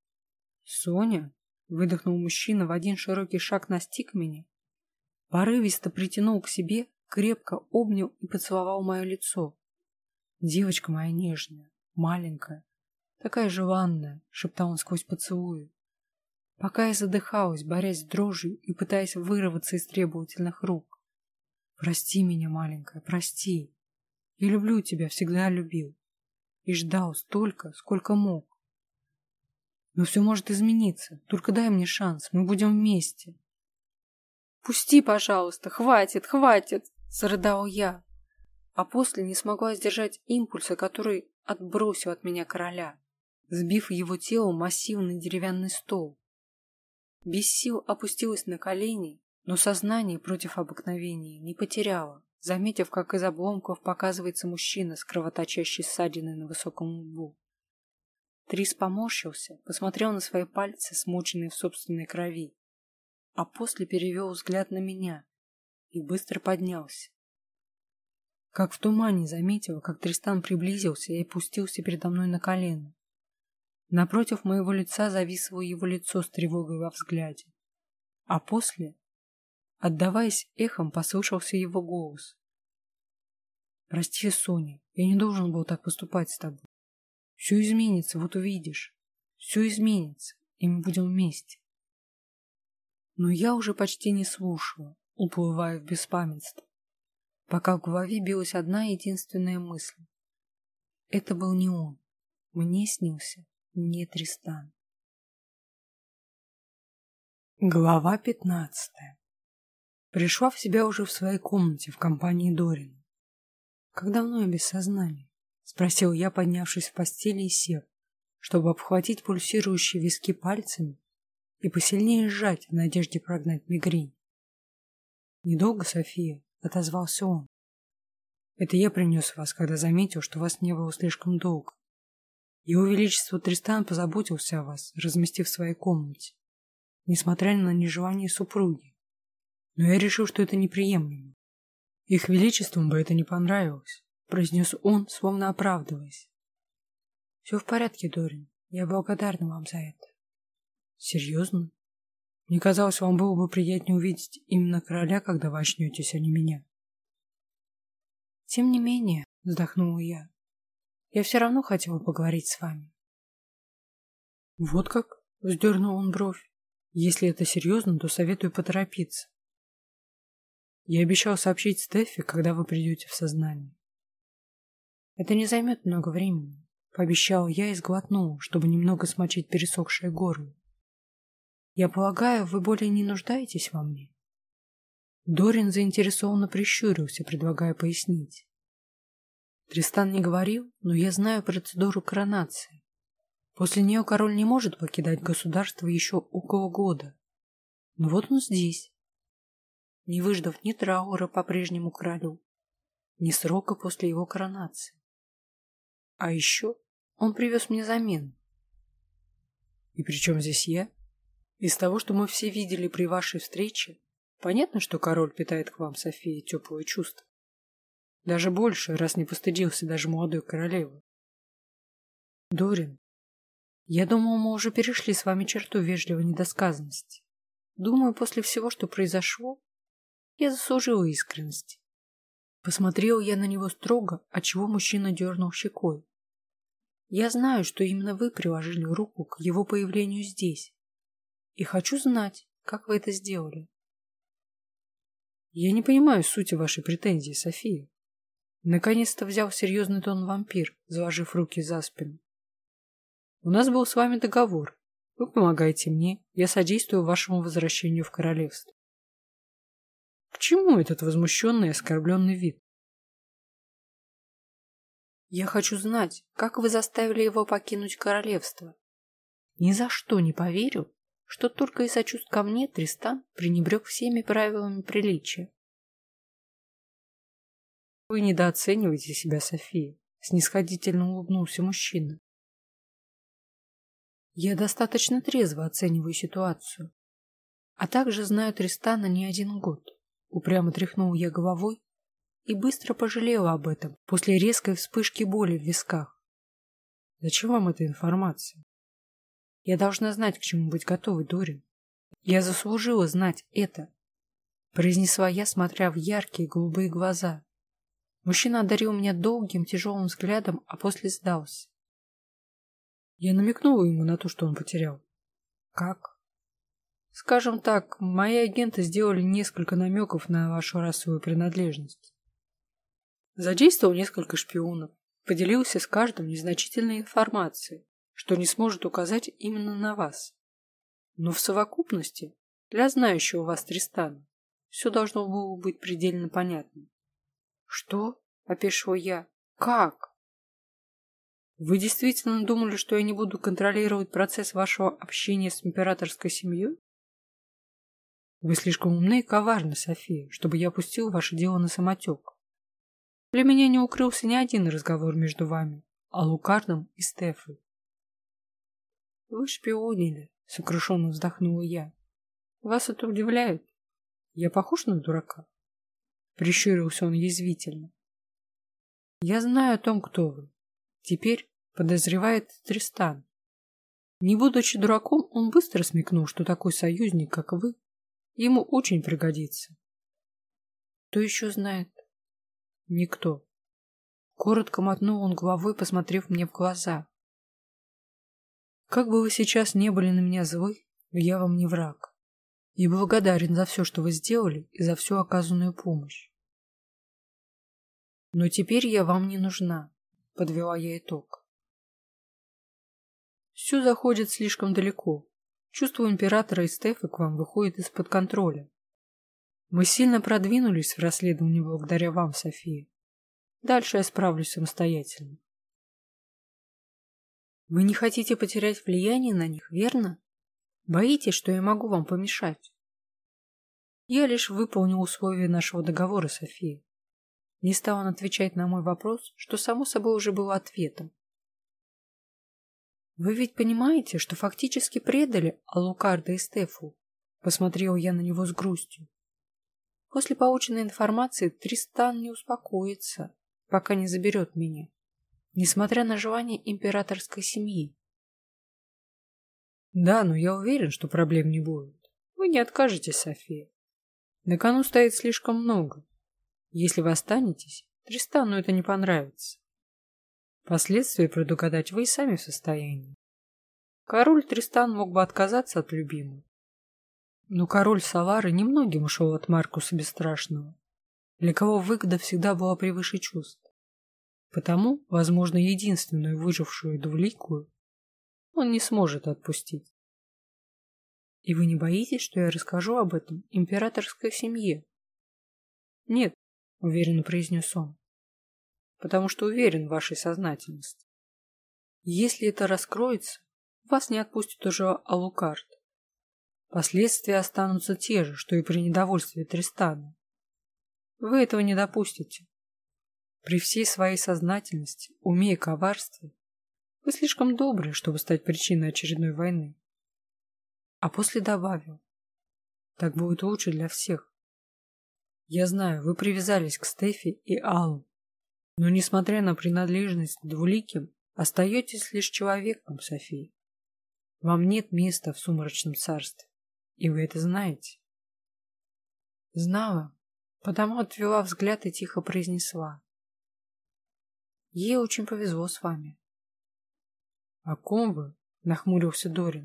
Соня, выдохнул мужчина, в один широкий шаг настиг меня, порывисто притянул к себе, крепко обнял и поцеловал мое лицо. Девочка моя нежная, маленькая, такая желанная, шептал он сквозь поцелуи. Пока я задыхалась, борясь с дрожью и пытаясь вырваться из требовательных рук. Прости меня, маленькая, прости. Я люблю тебя, всегда любил. И ждал столько, сколько мог. Но все может измениться. Только дай мне шанс, мы будем вместе. Пусти, пожалуйста, хватит, хватит, зарыдал я. А после не смогла сдержать импульса, который отбросил от меня короля, сбив его тело массивный деревянный стол. Без сил опустилась на колени, но сознание против обыкновения не потеряла, заметив, как из обломков показывается мужчина с кровоточащей ссадиной на высоком лбу. Трис поморщился, посмотрел на свои пальцы, смоченные в собственной крови, а после перевел взгляд на меня и быстро поднялся. Как в тумане заметила, как Тристан приблизился и опустился передо мной на колено. Напротив моего лица зависло его лицо с тревогой во взгляде, а после, отдаваясь эхом, послышался его голос. «Прости, Соня, я не должен был так поступать с тобой. Все изменится, вот увидишь. Все изменится, и мы будем вместе». Но я уже почти не слушала, уплывая в беспамятство, пока в голове билась одна единственная мысль. Это был не он. Мне снился не Тристан. Глава 15. Пришла в себя уже в своей комнате в компании Дорина. «Как давно я без сознания?» — спросил я, поднявшись в постели и сев, чтобы обхватить пульсирующие виски пальцами и посильнее сжать в надежде прогнать мигрень. «Недолго, София», — отозвался он. «Это я принес вас, когда заметил, что вас не было слишком долго. Его Величество Тристан позаботился о вас, разместив в своей комнате, несмотря на нежелание супруги. Но я решил, что это неприемлемо. Их Величеством бы это не понравилось», — произнес он, словно оправдываясь. «Все в порядке, Дорин. Я благодарна вам за это». «Серьезно? Мне казалось, вам было бы приятнее увидеть именно короля, когда вы очнетесь, а не меня». «Тем не менее», — вздохнула я, — «я все равно хотела поговорить с вами». «Вот как?» — вздернул он бровь. «Если это серьезно, то советую поторопиться. Я обещал сообщить Стеффи, когда вы придете в сознание». «Это не займет много времени», — пообещал я и сглотнул, чтобы немного смочить пересохшее горло. «Я полагаю, вы более не нуждаетесь во мне?» Дорин заинтересованно прищурился, предлагая пояснить. Тристан не говорил, но я знаю процедуру коронации. После нее король не может покидать государство еще около года. Но вот он здесь, не выждав ни траура по прежнему королю, ни срока после его коронации. А еще он привез мне замену. И при чем здесь я? Из того, что мы все видели при вашей встрече, понятно, что король питает к вам, София, теплые чувства. Даже больше, раз не постыдился даже молодой королевы. Дорин, я думал, мы уже перешли с вами черту вежливой недосказанности. Думаю, после всего, что произошло, я заслужила искренности. Посмотрел я на него строго, отчего мужчина дернул щекой. Я знаю, что именно вы приложили руку к его появлению здесь. И хочу знать, как вы это сделали. Я не понимаю сути вашей претензии, София. Наконец-то взял серьезный тон вампир, заложив руки за спину. У нас был с вами договор. Вы помогаете мне, я содействую вашему возвращению в королевство. К чему этот возмущенный и оскорбленный вид? Я хочу знать, как вы заставили его покинуть королевство. Ни за что не поверю, что только из-за чувств ко мне Тристан пренебрег всеми правилами приличия. Вы недооцениваете себя, София, снисходительно улыбнулся мужчина. Я достаточно трезво оцениваю ситуацию, а также знаю Тристана не один год. Упрямо тряхнул я головой и быстро пожалела об этом после резкой вспышки боли в висках. Зачем вам эта информация? Я должна знать, к чему быть готовой, Дорин. Я заслужила знать это, произнесла я, смотря в яркие голубые глаза. Мужчина одарил меня долгим, тяжелым взглядом, а после сдался. Я намекнула ему на то, что он потерял. Как? Скажем так, мои агенты сделали несколько намеков на вашу расовую принадлежность. Задействовал несколько шпионов, поделился с каждым незначительной информацией, что не сможет указать именно на вас. Но в совокупности, для знающего вас Тристана, все должно было быть предельно понятно. Что? — опешила я. Как? Вы действительно думали, что я не буду контролировать процесс вашего общения с императорской семьей? Вы слишком умны и коварны, София, чтобы я пустил ваше дело на самотек. Для меня не укрылся ни один разговор между вами, Алукардом и Стефой. Вы шпионили, сокрушенно вздохнула я. Вас это удивляет? Я похож на дурака? Прищурился он язвительно. Я знаю о том, кто вы. Теперь подозревает Тристан. Не будучи дураком, он быстро смекнул, что такой союзник, как вы, ему очень пригодится. Кто еще знает? Никто. Коротко мотнул он головой, посмотрев мне в глаза. Как бы вы сейчас не были на меня злы, я вам не враг. И благодарен за все, что вы сделали, и за всю оказанную помощь. Но теперь я вам не нужна, подвела я итог. Все заходит слишком далеко. Чувство императора и Стефы к вам выходит из-под контроля. Мы сильно продвинулись в расследовании благодаря вам, София. Дальше я справлюсь самостоятельно. Вы не хотите потерять влияние на них, верно? Боитесь, что я могу вам помешать? Я лишь выполнил условия нашего договора, София. Не стал он отвечать на мой вопрос, что само собой уже было ответом. Вы ведь понимаете, что фактически предали Алукарда и Стефу? Посмотрел я на него с грустью. После полученной информации Тристан не успокоится, пока не заберет меня, несмотря на желание императорской семьи. Да, но я уверен, что проблем не будет. Вы не откажетесь, София. На кону стоит слишком много. Если вы останетесь, Тристану это не понравится. Последствия предугадать вы и сами в состоянии. Король Тристан мог бы отказаться от любимой. Но король Салары немногим ушел от Маркуса Бесстрашного, для кого выгода всегда была превыше чувств. Потому, возможно, единственную выжившую двуликую он не сможет отпустить. И вы не боитесь, что я расскажу об этом императорской семье? Нет, уверенно произнес он, потому что уверен в вашей сознательности. Если это раскроется, вас не отпустит уже Алукард. Последствия останутся те же, что и при недовольстве Тристана. Вы этого не допустите. При всей своей сознательности, уме и коварстве вы слишком добры, чтобы стать причиной очередной войны. А после добавил: так будет лучше для всех. Я знаю, вы привязались к Стефи и Аллу, но, несмотря на принадлежность к двуликим, остаетесь лишь человеком, София. Вам нет места в сумрачном царстве, и вы это знаете. Знала, потому отвела взгляд и тихо произнесла: ей очень повезло с вами. О ком вы? Нахмурился Дорин.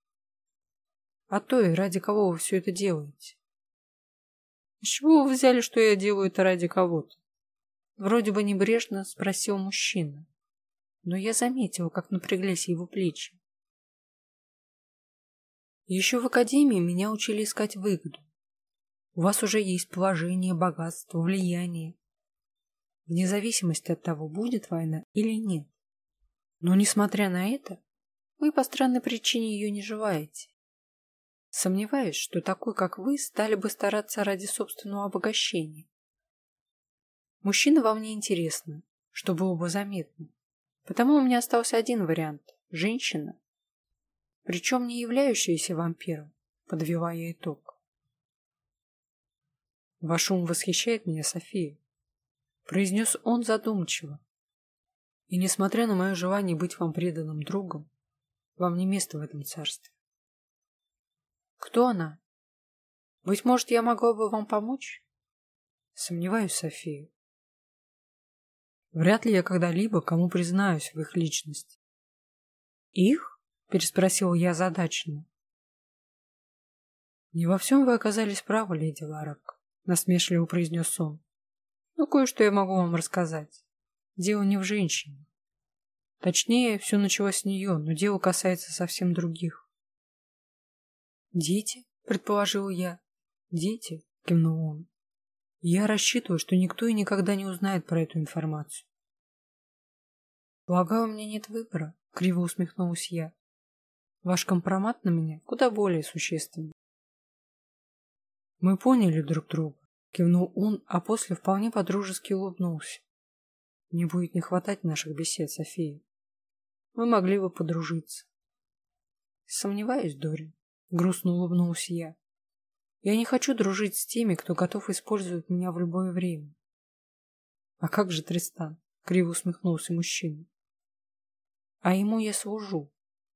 О той, ради кого вы все это делаете. С чего вы взяли, что я делаю это ради кого-то? Вроде бы небрежно спросил мужчина, но я заметила, как напряглись его плечи. Еще в академии меня учили искать выгоду. У вас уже есть положение, богатство, влияние. Вне зависимости от того, будет война или нет. Но, несмотря на это, вы по странной причине ее не желаете. Сомневаюсь, что такой, как вы, стали бы стараться ради собственного обогащения. Мужчина вам не интересно, что было бы заметно. Потому у меня остался один вариант – женщина, причем не являющаяся вампиром, подвела итог. Ваш ум восхищает меня, София, произнес он задумчиво. И несмотря на мое желание быть вам преданным другом, вам не место в этом царстве. Кто она? Быть может, я могла бы вам помочь? Сомневаюсь, София. Вряд ли я когда-либо кому признаюсь в их личности. Их? Переспросил я озадаченно. Не во всем вы оказались правы, леди Ларак, насмешливо произнес он. Но кое-что я могу вам рассказать. Дело не в женщине. Точнее, все началось с нее, но дело касается совсем других. «Дети?» – предположил я. «Дети?» – кивнул он. «Я рассчитываю, что никто и никогда не узнает про эту информацию». «Полагаю, у меня нет выбора», – криво усмехнулась я. «Ваш компромат на меня куда более существенный». «Мы поняли друг друга», – кивнул он, а после вполне подружески улыбнулся. «Мне будет не хватать наших бесед, София. Мы могли бы подружиться». «Сомневаюсь, Дорин», — грустно улыбнулся я. «Я не хочу дружить с теми, кто готов использовать меня в любое время». «А как же Тристан?» — криво усмехнулся мужчина. «А ему я служу».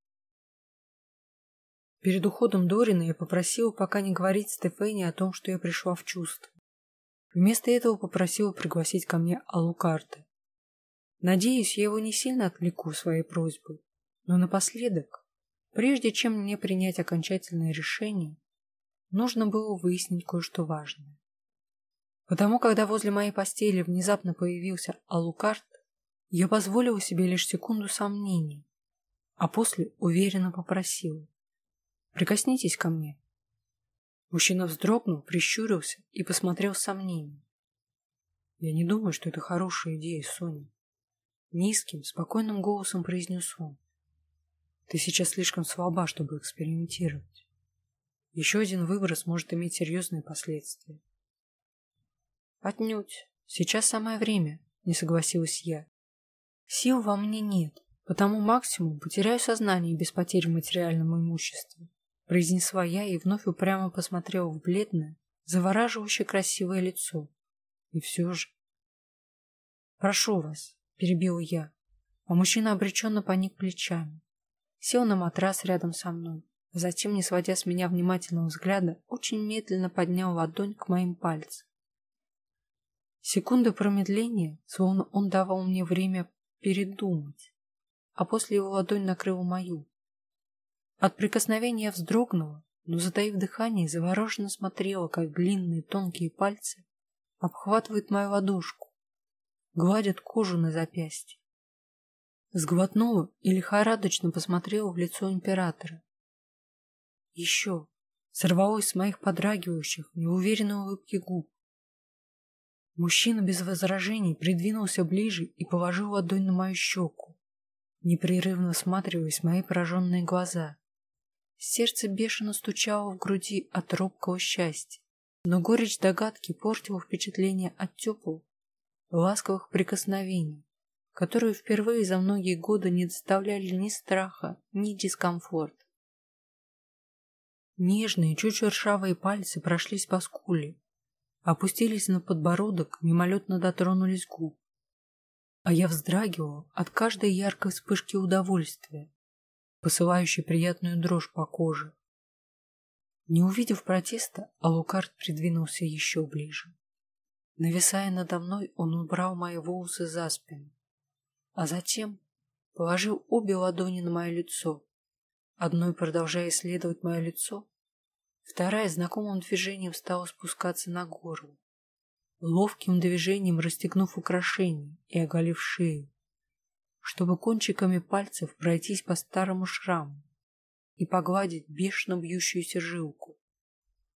Перед уходом Дорина я попросила пока не говорить Стефани о том, что я пришла в чувство. Вместо этого попросила пригласить ко мне Алукарта. Надеюсь, я его не сильно отвлеку своей просьбой, но напоследок, прежде чем мне принять окончательное решение, нужно было выяснить кое-что важное. Потому, когда возле моей постели внезапно появился Алукарт, я позволила себе лишь секунду сомнений, а после уверенно попросила: «Прикоснитесь ко мне». Мужчина вздрогнул, прищурился и посмотрел с сомнением. «Я не думаю, что это хорошая идея, Соня», — низким, спокойным голосом произнес он. «Ты сейчас слишком слаба, чтобы экспериментировать. Еще один выброс может иметь серьезные последствия». «Отнюдь. Сейчас самое время», — не согласилась я. «Сил во мне нет, потому максимум потеряю сознание без потери материального имущества», — произнесла я и вновь упрямо посмотрела в бледное, завораживающе красивое лицо. И все же... «Прошу вас», — перебила я, а мужчина обреченно поник плечами. Сел на матрас рядом со мной, а затем, не сводя с меня внимательного взгляда, очень медленно поднял ладонь к моим пальцам. Секунды промедления, словно он давал мне время передумать, а после его ладонь накрыла мою. От прикосновения я вздрогнула, но, затаив дыхание, завороженно смотрела, как длинные тонкие пальцы обхватывают мою ладошку, гладят кожу на запястье. Сглотнула и лихорадочно посмотрела в лицо императора. Еще сорвалось с моих подрагивающих, неуверенной улыбки губ. Мужчина без возражений придвинулся ближе и положил ладонь на мою щеку, непрерывно всматриваясь в мои пораженные глаза. Сердце бешено стучало в груди от робкого счастья, но горечь догадки портила впечатление от теплых, ласковых прикосновений, которые впервые за многие годы не доставляли ни страха, ни дискомфорта. Нежные, чуть шершавые пальцы прошлись по скуле, опустились на подбородок, мимолетно дотронулись губ. А я вздрагивала от каждой яркой вспышки удовольствия, посылающей приятную дрожь по коже. Не увидев протеста, Алукард придвинулся еще ближе. Нависая надо мной, он убрал мои волосы за спину, а затем положил обе ладони на мое лицо, одной продолжая исследовать мое лицо, вторая знакомым движением стала спускаться на горло, ловким движением расстегнув украшение и оголив шею, чтобы кончиками пальцев пройтись по старому шраму и погладить бешено бьющуюся жилку.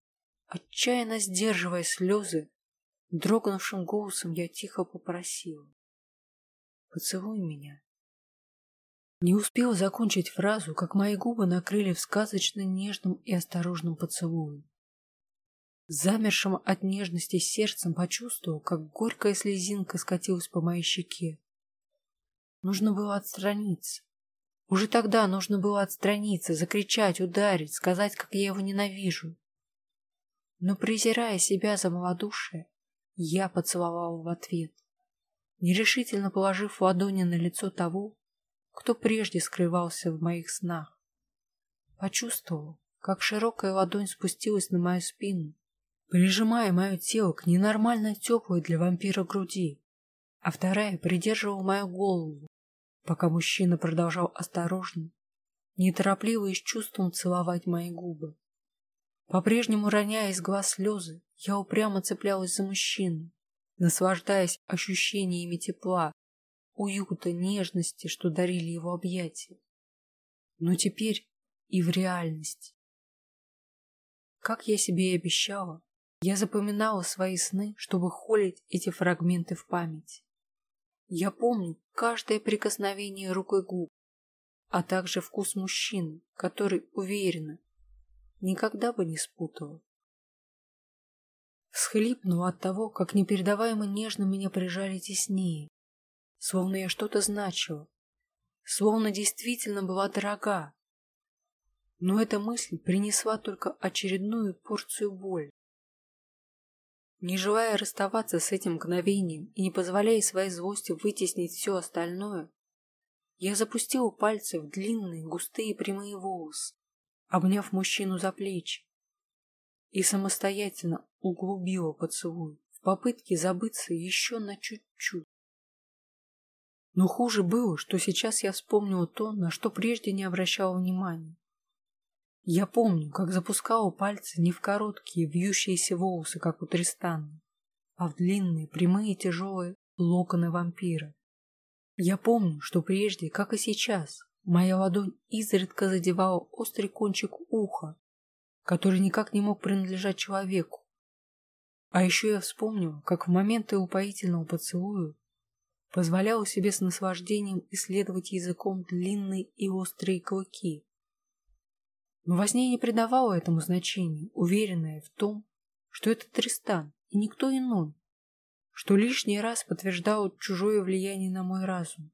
Отчаянно сдерживая слезы, дрогнувшим голосом я тихо попросила: «Поцелуй меня». Не успела закончить фразу, как мои губы накрыли в сказочно нежном и осторожном поцелуе. Замершим от нежности сердцем почувствовал, как горькая слезинка скатилась по моей щеке. Нужно было отстраниться. Уже тогда нужно было отстраниться, закричать, ударить, сказать, как я его ненавижу. Но, презирая себя за малодушие, я поцеловала в ответ, нерешительно положив ладони на лицо того, кто прежде скрывался в моих снах. Почувствовала, как широкая ладонь спустилась на мою спину, прижимая мое тело к ненормально теплой для вампира груди, а вторая придерживала мою голову, пока мужчина продолжал осторожно, неторопливо и с чувством целовать мои губы. По-прежнему роняя из глаз слезы, я упрямо цеплялась за мужчину, наслаждаясь ощущениями тепла, уюта, нежности, что дарили его объятия. Но теперь и в реальности. Как я себе и обещала, я запоминала свои сны, чтобы холить эти фрагменты в памяти. Я помню каждое прикосновение рукой губ, а также вкус мужчины, который, уверена, никогда бы не спутала. Всхлипнула от того, как непередаваемо нежно меня прижали теснее, словно я что-то значила, словно действительно была дорога. Но эта мысль принесла только очередную порцию боли. Не желая расставаться с этим мгновением и не позволяя своей злости вытеснить все остальное, я запустила пальцы в длинные, густые прямые волосы, обняв мужчину за плечи, и самостоятельно углубила поцелуй в попытке забыться еще на чуть-чуть. Но хуже было, что сейчас я вспомнила то, на что прежде не обращала внимания. Я помню, как запускала пальцы не в короткие вьющиеся волосы, как у Тристана, а в длинные, прямые, тяжелые локоны вампира. Я помню, что прежде, как и сейчас, моя ладонь изредка задевала острый кончик уха, который никак не мог принадлежать человеку. А еще я вспомнила, как в моменты упоительного поцелуя позволяла себе с наслаждением исследовать языком длинные и острые клыки. Но во сне не придавала этому значения, уверенная в том, что это Тристан и никто иной, что лишний раз подтверждало чужое влияние на мой разум.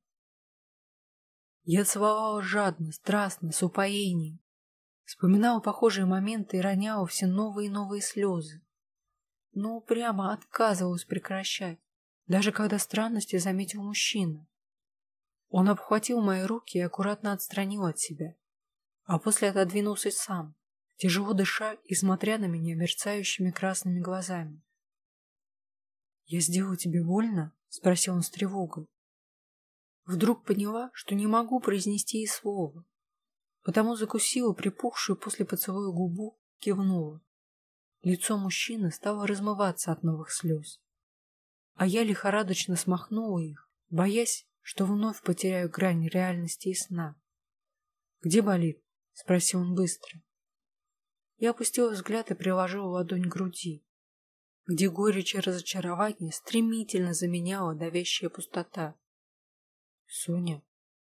Я целовала жадно, страстно, с упоением, вспоминала похожие моменты и роняла все новые и новые слезы, но упрямо отказывалась прекращать, даже когда странности заметил мужчина. Он обхватил мои руки и аккуратно отстранил от себя, а после отодвинулся сам, тяжело дыша и смотря на меня мерцающими красными глазами. «Я сделал тебе больно?» — спросил он с тревогой. Вдруг поняла, что не могу произнести и слова, потому закусила припухшую после поцелуя губу, кивнула. Лицо мужчины стало размываться от новых слез, а я лихорадочно смахнула их, боясь, что вновь потеряю грань реальности и сна. «Где болит?» — спросил он быстро. Я опустила взгляд и приложила ладонь к груди, где горечь и разочарование стремительно заменяла давящая пустота. «Соня?»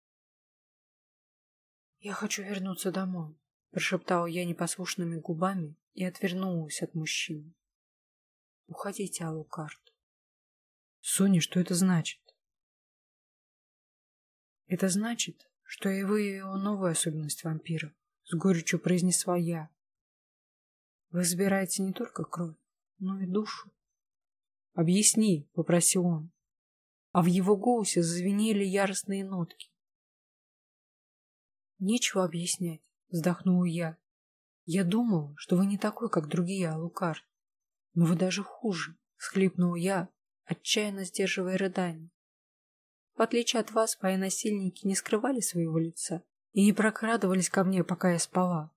«Я хочу вернуться домой», — прошептала я непослушными губами и отвернулась от мужчины. «Уходите, Алукард». «Соня, что это значит?» «Это значит, что я выявила новую особенность вампира», — с горечью произнесла я. «Вы забираете не только кровь, но и душу». «Объясни», — попросил он, а в его голосе зазвенели яростные нотки. «Нечего объяснять», — вздохнула я. «Я думала, что вы не такой, как другие, Алукард. Но вы даже хуже», — всхлипнула я, отчаянно сдерживая рыдание. «В отличие от вас, мои насильники не скрывали своего лица и не прокрадывались ко мне, пока я спала».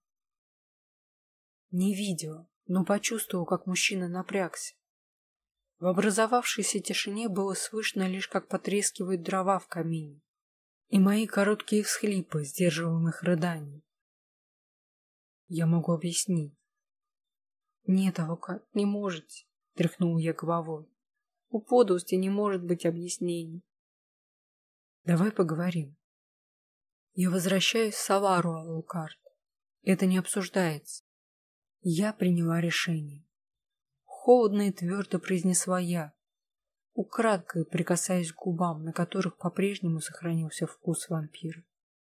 Не видела, но почувствовала, как мужчина напрягся. В образовавшейся тишине было слышно лишь, как потрескивают дрова в камине, и мои короткие всхлипы сдерживаемых рыданий. «Я могу объяснить». Нет, Алука, не можете, тряхнул я головой. У подлости не может быть объяснений. Давай поговорим. Я возвращаюсь в Салару, Алукард. Это не обсуждается. Я приняла решение. Холодно и твердо произнесла я, украдкой прикасаясь к губам, на которых по-прежнему сохранился вкус вампира.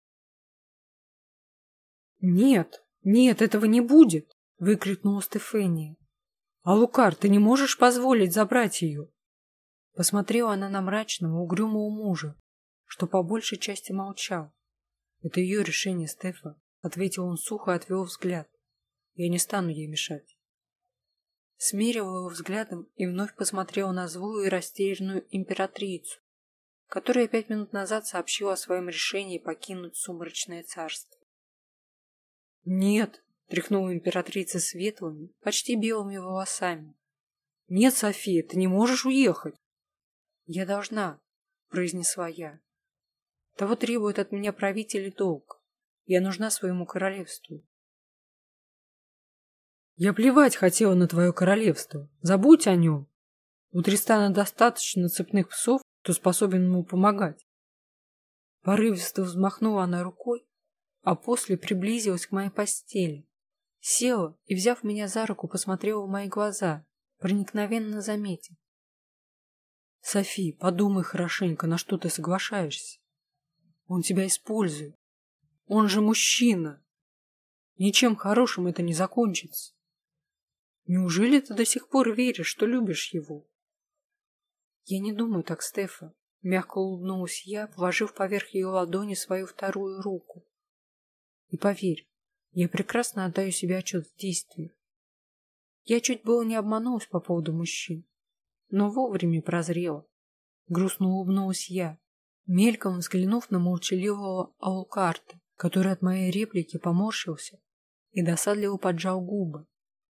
«Нет, нет, этого не будет!» — выкрикнула Стефания. «Алукард, ты не можешь позволить забрать ее!» Посмотрела она на мрачного, угрюмого мужа, что по большей части молчал. «Это ее решение, Стефа», — ответил он сухо и отвел взгляд. «Я не стану ей мешать». Смерил его взглядом и вновь посмотрел на злую и растерянную императрицу, которая 5 минут назад сообщила о своем решении покинуть сумрачное царство. «Нет», — тряхнула императрица светлыми, почти белыми волосами. «Нет, София, ты не можешь уехать». «Я должна», — произнесла я. «Того требует от меня правитель и долг. Я нужна своему королевству». «Я плевать хотела на твое королевство. Забудь о нем. У Тристана достаточно цепных псов, кто способен ему помогать». Порывисто взмахнула она рукой, а после приблизилась к моей постели, села и, взяв меня за руку, посмотрела в мои глаза, проникновенно заметив. «Софи, подумай хорошенько, на что ты соглашаешься. Он тебя использует. Он же мужчина. Ничем хорошим это не закончится. Неужели ты до сих пор веришь, что любишь его?» «Я не думаю так, Стефа», — мягко улыбнулась я, положив поверх ее ладони свою вторую руку. «И поверь, я прекрасно отдаю себе отчет в действиях. Я чуть было не обманулась по поводу мужчин, но вовремя прозрела». Грустно улыбнулась я, мельком взглянув на молчаливого Алукарда, который от моей реплики поморщился и досадливо поджал губы.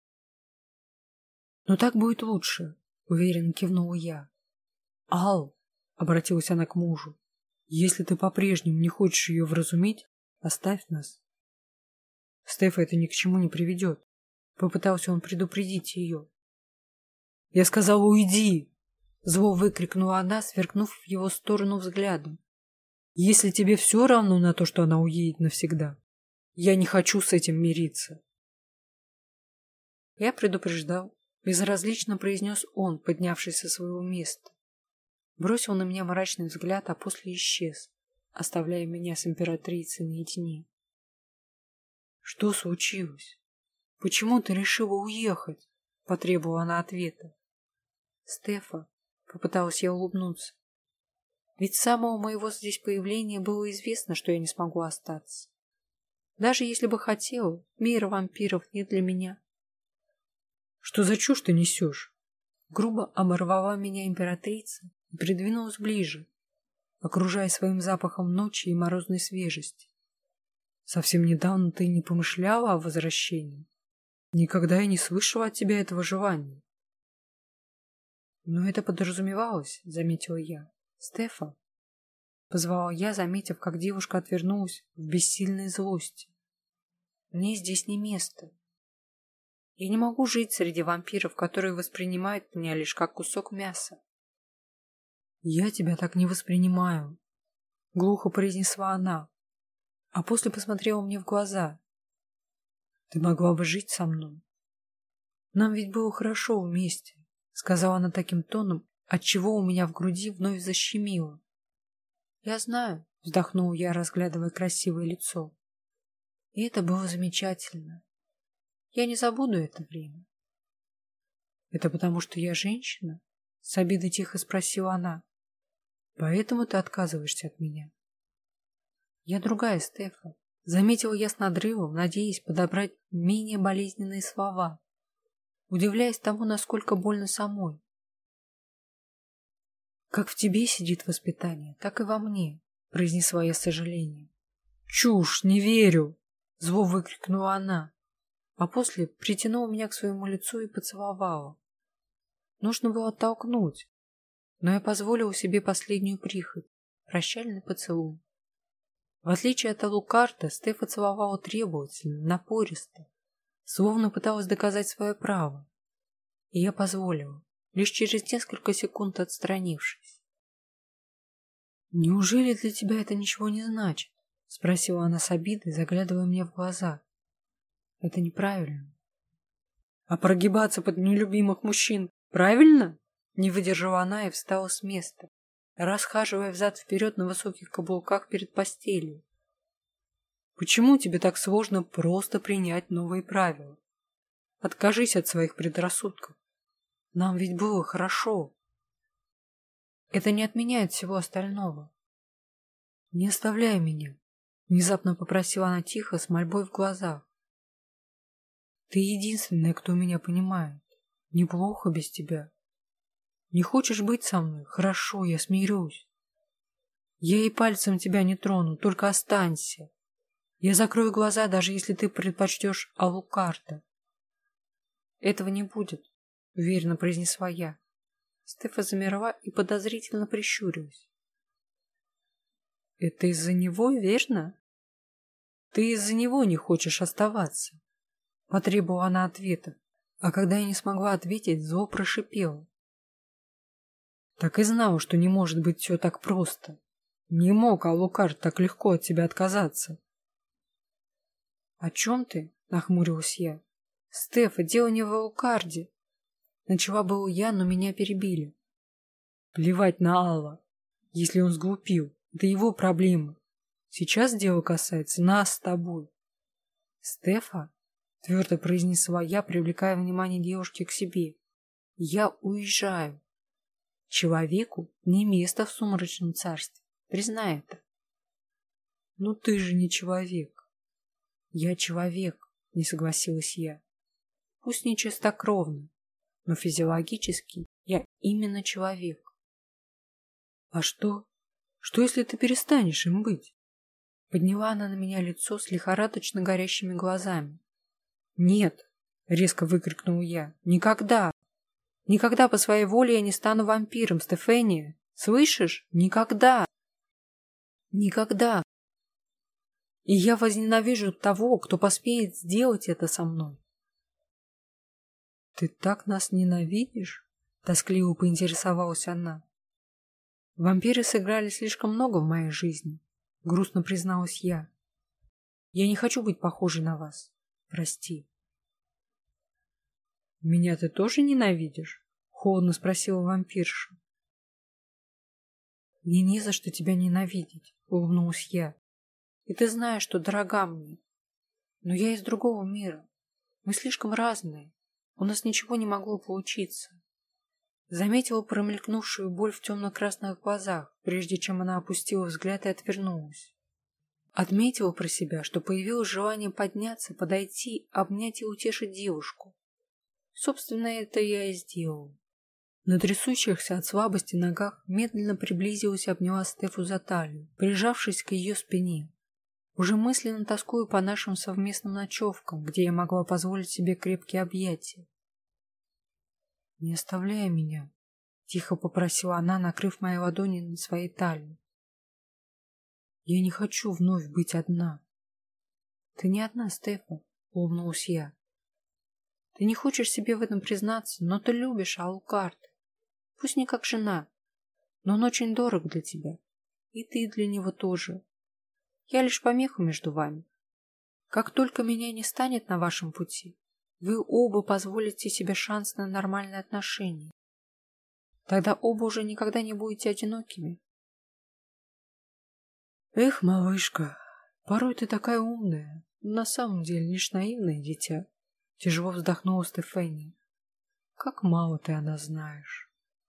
«Но так будет лучше», — уверенно кивнула я. «Ал», — обратилась она к мужу, — «если ты по-прежнему не хочешь ее вразумить, оставь нас». «Стефа, это ни к чему не приведет», — попытался он предупредить ее. «Я сказала, уйди!» — зло выкрикнула она, сверкнув в его сторону взглядом. «Если тебе все равно на то, что она уедет навсегда, я не хочу с этим мириться». Я предупреждал, безразлично произнес он, поднявшись со своего места. Бросил на меня мрачный взгляд, а после исчез, оставляя меня с императрицей наедине. «Что случилось? Почему ты решила уехать?» — потребовала она ответа. «Стефа», — попыталась я улыбнуться, — «ведь с самого моего здесь появления было известно, что я не смогу остаться. Даже если бы хотела, мира вампиров нет для меня». «Что за чушь ты несешь?» Грубо оборвала меня императрица и придвинулась ближе, окружая своим запахом ночи и морозной свежести. «Совсем недавно ты не помышляла о возвращении. Никогда я не слышала от тебя этого желания». «Но это подразумевалось», — заметила я. «Стефа», — позвала я, заметив, как девушка отвернулась в бессильной злости. «Мне здесь не место. Я не могу жить среди вампиров, которые воспринимают меня лишь как кусок мяса». «Я тебя так не воспринимаю», — глухо произнесла она, а после посмотрела мне в глаза. «Ты могла бы жить со мной. Нам ведь было хорошо вместе», — сказала она таким тоном, отчего у меня в груди вновь защемило. «Я знаю», — вздохнул я, разглядывая красивое лицо. «И это было замечательно. Я не забуду это время». «Это потому, что я женщина?» — с обидой тихо спросила она. «Поэтому ты отказываешься от меня?» «Я другая, Стефа», — заметила я с надрывом, надеясь подобрать менее болезненные слова, удивляясь тому, насколько больно самой. «Как в тебе сидит воспитание, так и во мне», — произнесла я с сожалением. «Чушь, не верю!» — зло выкрикнула она, а после притянула меня к своему лицу и поцеловала. Нужно было оттолкнуть, но я позволила себе последнюю прихоть — прощальный поцелуй. В отличие от Алукарда, Стефа целовала требовательно, напористо, словно пыталась доказать свое право. И я позволила, лишь через несколько секунд отстранившись. «Неужели для тебя это ничего не значит?» — спросила она с обидой, заглядывая мне в глаза. «Это неправильно». «А прогибаться под нелюбимых мужчин правильно?» — не выдержала она и встала с места, расхаживая взад-вперед на высоких каблуках перед постелью. «Почему тебе так сложно просто принять новые правила? Откажись от своих предрассудков. Нам ведь было хорошо. Это не отменяет всего остального. Не оставляй меня», — внезапно попросила она тихо, с мольбой в глазах. «Ты единственная, кто меня понимает. Неплохо без тебя. Не хочешь быть со мной? Хорошо, я смирюсь. Я и пальцем тебя не трону, только останься. Я закрою глаза, даже если ты предпочтешь Алукарда». «Этого не будет», — уверенно произнесла я. Стефа замерла и подозрительно прищурилась. «Это из-за него, верно? Ты из-за него не хочешь оставаться?» Потребовала она ответа, а когда я не смогла ответить, зло прошипела. «Так и знала, что не может быть все так просто. Не мог Алукард так легко от тебя отказаться». «О чем ты?» — нахмурилась я. «Стефа, дело не в Алукарде». Начала было я, но меня перебили. «Плевать на Алла. Если он сглупил, это его проблемы. Сейчас дело касается нас с тобой». «Стефа?» — твердо произнесла я, привлекая внимание девушки к себе. «Я уезжаю. Человеку не место в сумрачном царстве. Признай это». «Ну ты же не человек». «Я человек», — не согласилась я. «Пусть не чистокровный, но физиологически я именно человек». «А что? Что, если ты перестанешь им быть?» Подняла она на меня лицо с лихорадочно горящими глазами. «Нет!» — резко выкрикнул я. «Никогда! Никогда по своей воле я не стану вампиром, Стефания! Слышишь? Никогда! Никогда! И я возненавижу того, кто посмеет сделать это со мной!» «Ты так нас ненавидишь?» — тоскливо поинтересовалась она. «Вампиры сыграли слишком много в моей жизни», — грустно призналась я. «Я не хочу быть похожей на вас. Прости». «Меня ты тоже ненавидишь?» — холодно спросила вампирша. «Мне не за что тебя ненавидеть», — улыбнулась я. «И ты знаешь, что дорога мне. Но я из другого мира. Мы слишком разные. У нас ничего не могло получиться». Заметила промелькнувшую боль в темно-красных глазах, прежде чем она опустила взгляд и отвернулась. Отметила про себя, что появилось желание подняться, подойти, обнять и утешить девушку. Собственно, это я и сделала. На трясущихся от слабости ногах медленно приблизилась и обняла Стефу за талию, прижавшись к ее спине. Уже мысленно тоскую по нашим совместным ночевкам, где я могла позволить себе крепкие объятия. «Не оставляй меня», — тихо попросила она, накрыв мои ладони на своей талии. «Я не хочу вновь быть одна». «Ты не одна, Стефа», — улыбнулась я. «Ты не хочешь себе в этом признаться, но ты любишь Алукарда. Пусть не как жена, но он очень дорог для тебя, и ты для него тоже. Я лишь помеха между вами. Как только меня не станет на вашем пути, вы оба позволите себе шанс на нормальные отношения. Тогда оба уже никогда не будете одинокими». «Эх, малышка, порой ты такая умная, но на самом деле лишь наивное дитя», — тяжело вздохнула Стефания. «Как мало ты о нас знаешь».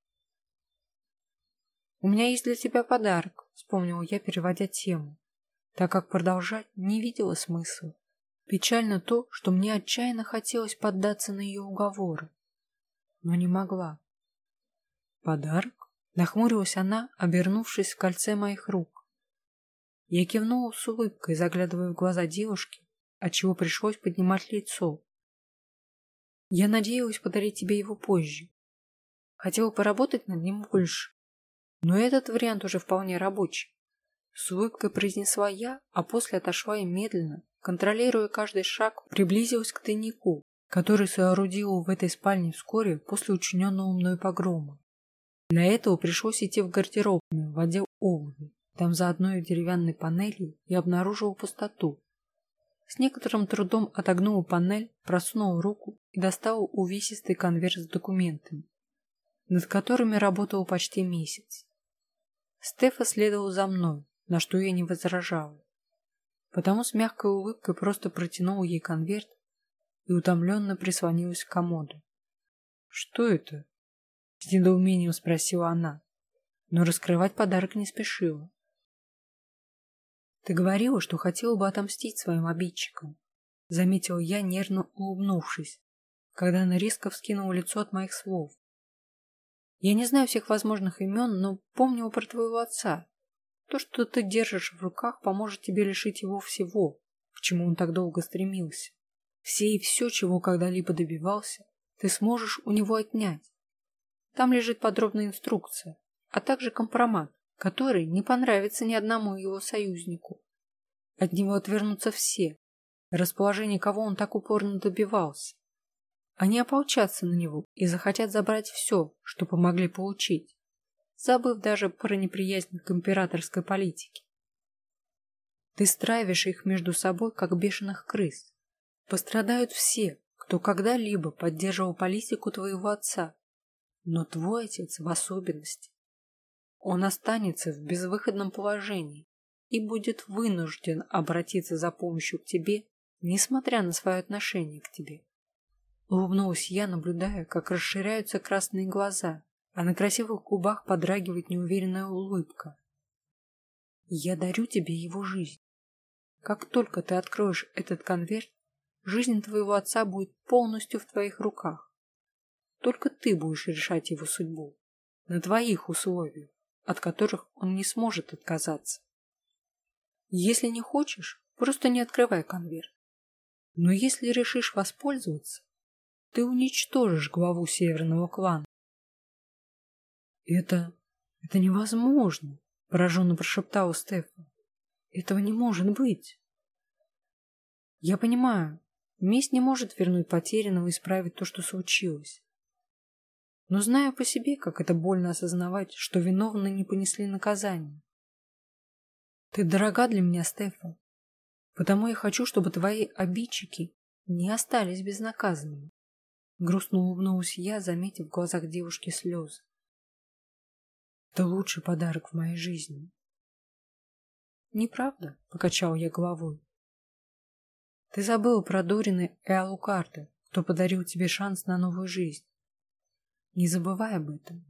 «У меня есть для тебя подарок», — вспомнила я, переводя тему, так как продолжать не видела смысла. Печально то, что мне отчаянно хотелось поддаться на ее уговоры, но не могла. «Подарок?» — нахмурилась она, обернувшись в кольце моих рук. Я кивнула с улыбкой, заглядывая в глаза девушки, отчего пришлось поднимать лицо. «Я надеялась подарить тебе его позже. Хотела поработать над ним больше, но этот вариант уже вполне рабочий». С улыбкой произнесла я, а после отошла и медленно, контролируя каждый шаг, приблизилась к тайнику, который соорудила в этой спальне вскоре после учиненного мной погрома. Для этого пришлось идти в гардеробную в отдел обуви. Там за одной деревянной панелью я обнаружила пустоту. С некоторым трудом отогнула панель, просунула руку и достала увесистый конверт с документами, над которыми работала почти месяц. Стефа следовал за мной, на что я не возражала. Потому с мягкой улыбкой просто протянула ей конверт и утомленно прислонилась к комоду. «Что это?» — с недоумением спросила она, но раскрывать подарок не спешила. «Ты говорила, что хотела бы отомстить своим обидчикам», — заметила я, нервно улыбнувшись, когда она резко вскинула лицо от моих слов. «Я не знаю всех возможных имен, но помнила про твоего отца. То, что ты держишь в руках, поможет тебе лишить его всего, к чему он так долго стремился. Все и все, чего когда-либо добивался, ты сможешь у него отнять. Там лежит подробная инструкция, а также компромат, который не понравится ни одному его союзнику. От него отвернутся все, расположение кого он так упорно добивался. Они ополчатся на него и захотят забрать все, что помогли получить, забыв даже про неприязнь к императорской политике. Ты стравишь их между собой, как бешеных крыс. Пострадают все, кто когда-либо поддерживал политику твоего отца, но твой отец в особенности. Он останется в безвыходном положении и будет вынужден обратиться за помощью к тебе, несмотря на свое отношение к тебе. Улыбнулась я, наблюдая, как расширяются красные глаза, а на красивых губах подрагивает неуверенная улыбка. Я дарю тебе его жизнь. Как только ты откроешь этот конверт, жизнь твоего отца будет полностью в твоих руках. Только ты будешь решать его судьбу, на твоих условиях, от которых он не сможет отказаться. Если не хочешь, просто не открывай конверт. Но если решишь воспользоваться, ты уничтожишь главу Северного клана. Это невозможно, пораженно прошептала Стефа. Этого не может быть. Я понимаю, месть не может вернуть потерянного и исправить то, что случилось. Но знаю по себе, как это больно осознавать, что виновные не понесли наказания. Ты дорога для меня, Стефа, потому я хочу, чтобы твои обидчики не остались безнаказанными. Грустно улыбнулась я, заметив в глазах девушки слезы. Это лучший подарок в моей жизни. Неправда, покачал я головой. Ты забыла про Дорина и Алукарда, кто подарил тебе шанс на новую жизнь. Не забывай об этом.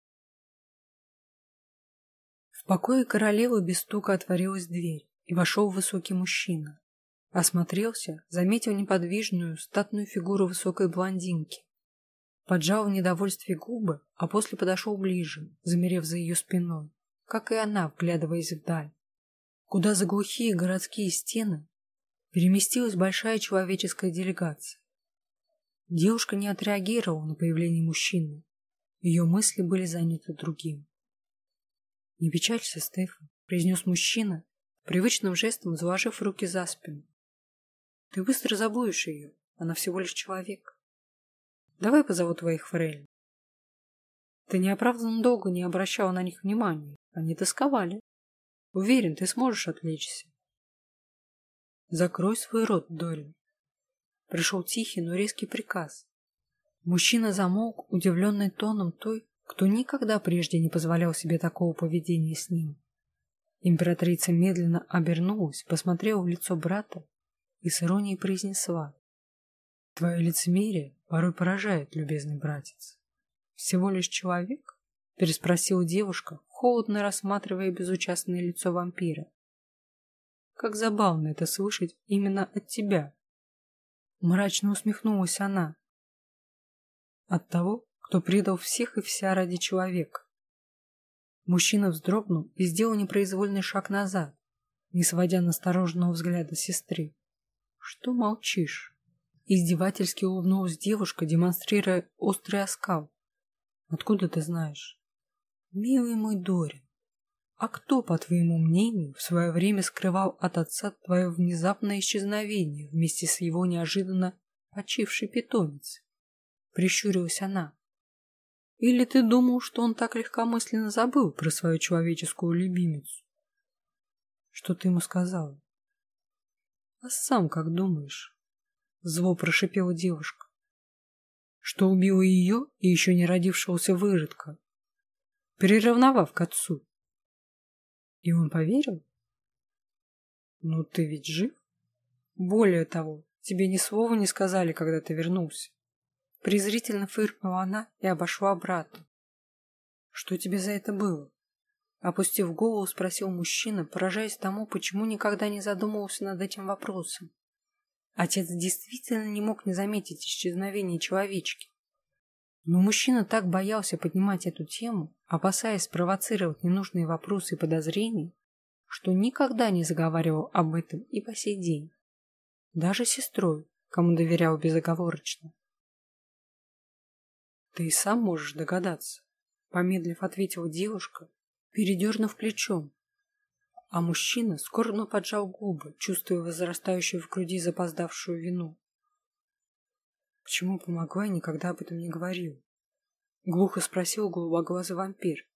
В покое королевы без стука отворилась дверь, и вошел высокий мужчина. Осмотрелся, заметил неподвижную, статную фигуру высокой блондинки. Поджал в недовольстве губы, а после подошел ближе, замерев за ее спиной, как и она, вглядываясь вдаль, куда за глухие городские стены переместилась большая человеческая делегация. Девушка не отреагировала на появление мужчины. Ее мысли были заняты другим. «Не печалься, Стефан», — произнес мужчина, привычным жестом заложив руки за спину. «Ты быстро забудешь ее, она всего лишь человек. Давай позову твоих фрейлин. Ты неоправданно долго не обращала на них внимания, они тосковали. Уверен, ты сможешь отвлечься». «Закрой свой рот, Дорин». Пришел тихий, но резкий приказ. Мужчина замолк, удивленный тоном той, кто никогда прежде не позволял себе такого поведения с ним. Императрица медленно обернулась, посмотрела в лицо брата и с иронией произнесла: «Твое лицемерие порой поражает, любезный братец». «Всего лишь человек?» — переспросила девушка, холодно рассматривая безучастное лицо вампира. «Как забавно это слышать именно от тебя!» Мрачно усмехнулась она. «От того, кто предал всех и вся ради человека». Мужчина вздрогнул и сделал непроизвольный шаг назад, не сводя настороженного взгляда сестры. «Что молчишь?» Издевательски улыбнулась девушка, демонстрируя острый оскал. «Откуда ты знаешь?» «Милый мой Дорин, А кто, по твоему мнению, в свое время скрывал от отца твое внезапное исчезновение вместе с его неожиданно почившей питомицей? Прищурилась она. Или ты думал, что он так легкомысленно забыл про свою человеческую любимицу? Что ты ему сказала? А сам как думаешь? Зло прошипела девушка. Что убила ее и еще не родившегося выродка, приревновав к отцу. И он поверил? Ну ты ведь жив? Более того, тебе ни слова не сказали, когда ты вернулся. Презрительно фыркнула она и обошла брата. Что тебе за это было? Опустив голову, спросил мужчина, поражаясь тому, почему никогда не задумывался над этим вопросом. Отец действительно не мог не заметить исчезновение человечки. Но мужчина так боялся поднимать эту тему, опасаясь спровоцировать ненужные вопросы и подозрения, что никогда не заговаривал об этом и по сей день. Даже с сестрой, кому доверял безоговорочно. «Ты и сам можешь догадаться», — помедлив ответила девушка, передернув плечом. А мужчина скорбно поджал губы, чувствуя возрастающую в груди запоздавшую вину. «Почему помогла и никогда об этом не говорил?» — глухо спросил голубоглазый вампир.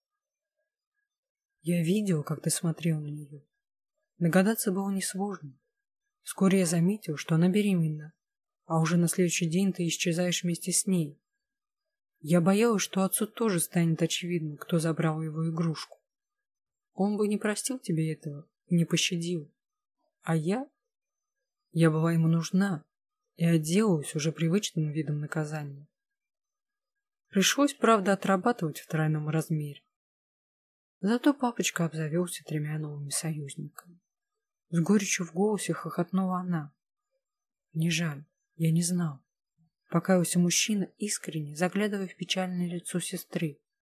«Я видел, как ты смотрел на нее. Догадаться было несложно. Вскоре я заметил, что она беременна, а уже на следующий день ты исчезаешь вместе с ней. Я боялась, что отцу тоже станет очевидно, кто забрал его игрушку. Он бы не простил тебе этого и не пощадил. А я была ему нужна и отделалась уже привычным видом наказания. Пришлось, правда, отрабатывать в тройном размере. Зато папочка обзавелся 3 новыми союзниками. С горечью в голосе хохотнула она. Не жаль, я не знал. Покаялся мужчина, искренне заглядывая в печальное лицо сестры.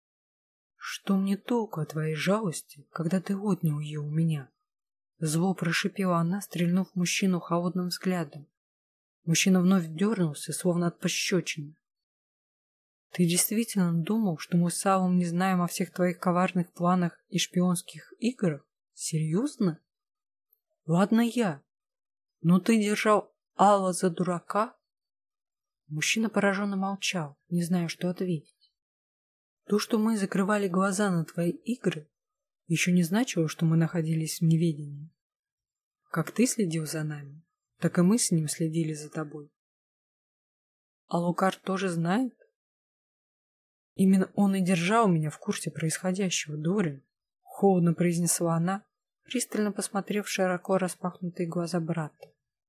Что мне толку от твоей жалости, когда ты отнял ее у меня? Зло прошипела она, стрельнув мужчину холодным взглядом. Мужчина вновь дернулся, словно от пощечины. Ты действительно думал, что мы с Аллом не знаем о всех твоих коварных планах и шпионских играх? Серьезно? Ладно я, но ты держал Алла за дурака? Мужчина пораженно молчал, не зная, что ответить. То, что мы закрывали глаза на твои игры, еще не значило, что мы находились в неведении. Как ты следил за нами, так и мы с ним следили за тобой. А Лукар тоже знает? Именно он и держал меня в курсе происходящего, Дорин, холодно произнесла она, пристально посмотрев в широко распахнутые глаза брата.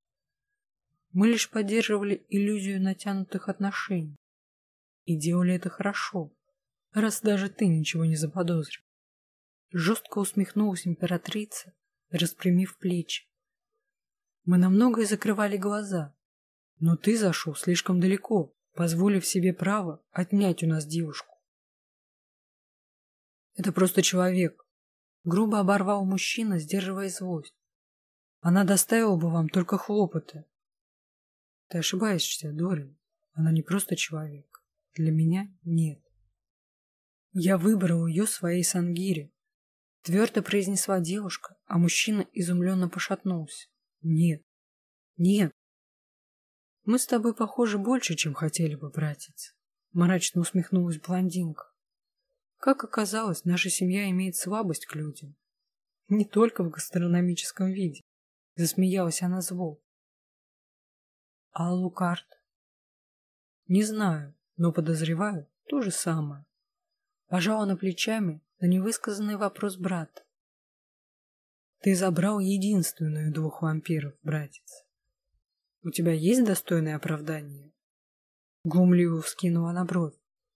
Мы лишь поддерживали иллюзию натянутых отношений. И делали это хорошо, раз даже ты ничего не заподозрил. Жестко усмехнулась императрица, распрямив плечи. Мы на многое закрывали глаза, но ты зашел слишком далеко, позволив себе право отнять у нас девушку. Это просто человек. Грубо оборвал мужчина, сдерживая злость. Она доставила бы вам только хлопоты. Ты ошибаешься, Дорин. Она не просто человек. Для меня нет. Я выбрал ее своей Сангире. Твердо произнесла девушка, а мужчина изумленно пошатнулся. Нет. Нет. Мы с тобой похожи больше, чем хотели бы, братец. Мрачно усмехнулась блондинка. Как оказалось, наша семья имеет слабость к людям. Не только в гастрономическом виде. Засмеялась она зло. А Лукард? Не знаю, но подозреваю то же самое. Пожала она плечами на невысказанный вопрос брата. Ты забрал единственную 2 вампиров, братец. У тебя есть достойное оправдание? Глумливо вскинула она бровь.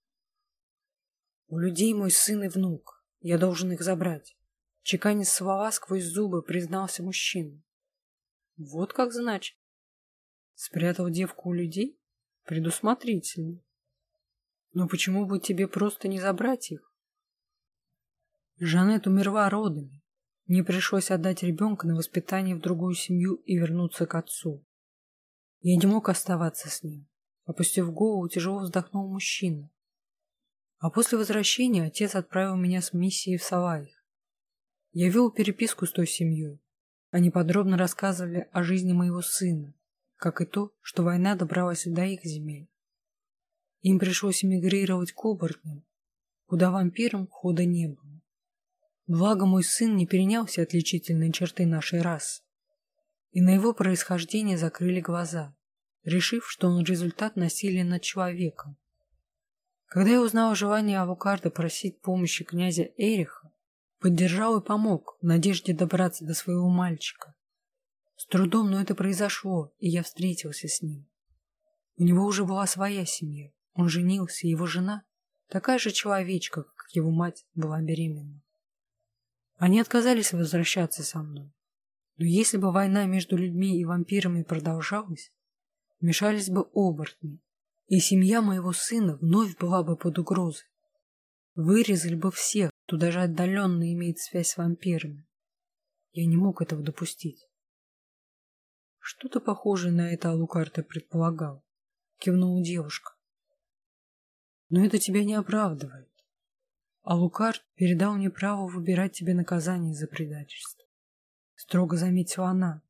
У людей мой сын и внук. Я должен их забрать. Чеканя слова сквозь зубы, признался мужчина. Вот как значит. Спрятал девку у людей? Предусмотрительно. Но почему бы тебе просто не забрать их? Жанет умерла родами. Мне пришлось отдать ребенка на воспитание в другую семью и вернуться к отцу. Я не мог оставаться с ним. Опустив голову, тяжело вздохнул мужчина. А после возвращения отец отправил меня с миссией в Салаих. Я вел переписку с той семьей. Они подробно рассказывали о жизни моего сына, как и то, что война добралась до их земель. Им пришлось эмигрировать к оборотням, куда вампирам хода не было. Благо мой сын не перенял все отличительные черты нашей расы, и на его происхождение закрыли глаза, решив, что он результат насилия над человеком. Когда я узнал о желании Алукарда просить помощи князя Эриха, поддержал и помог в надежде добраться до своего мальчика. С трудом, но это произошло, и я встретился с ним. У него уже была своя семья, он женился, и его жена, такая же человечка, как его мать, была беременна. Они отказались возвращаться со мной. Но если бы война между людьми и вампирами продолжалась, вмешались бы оборотни, и семья моего сына вновь была бы под угрозой. Вырезали бы всех, кто даже отдаленно имеет связь с вампирами. Я не мог этого допустить. Что-то похожее на это Алукард и предполагал, кивнула девушка. Но это тебя не оправдывает. Алукард передал мне право выбирать тебе наказание за предательство. Строго заметила она.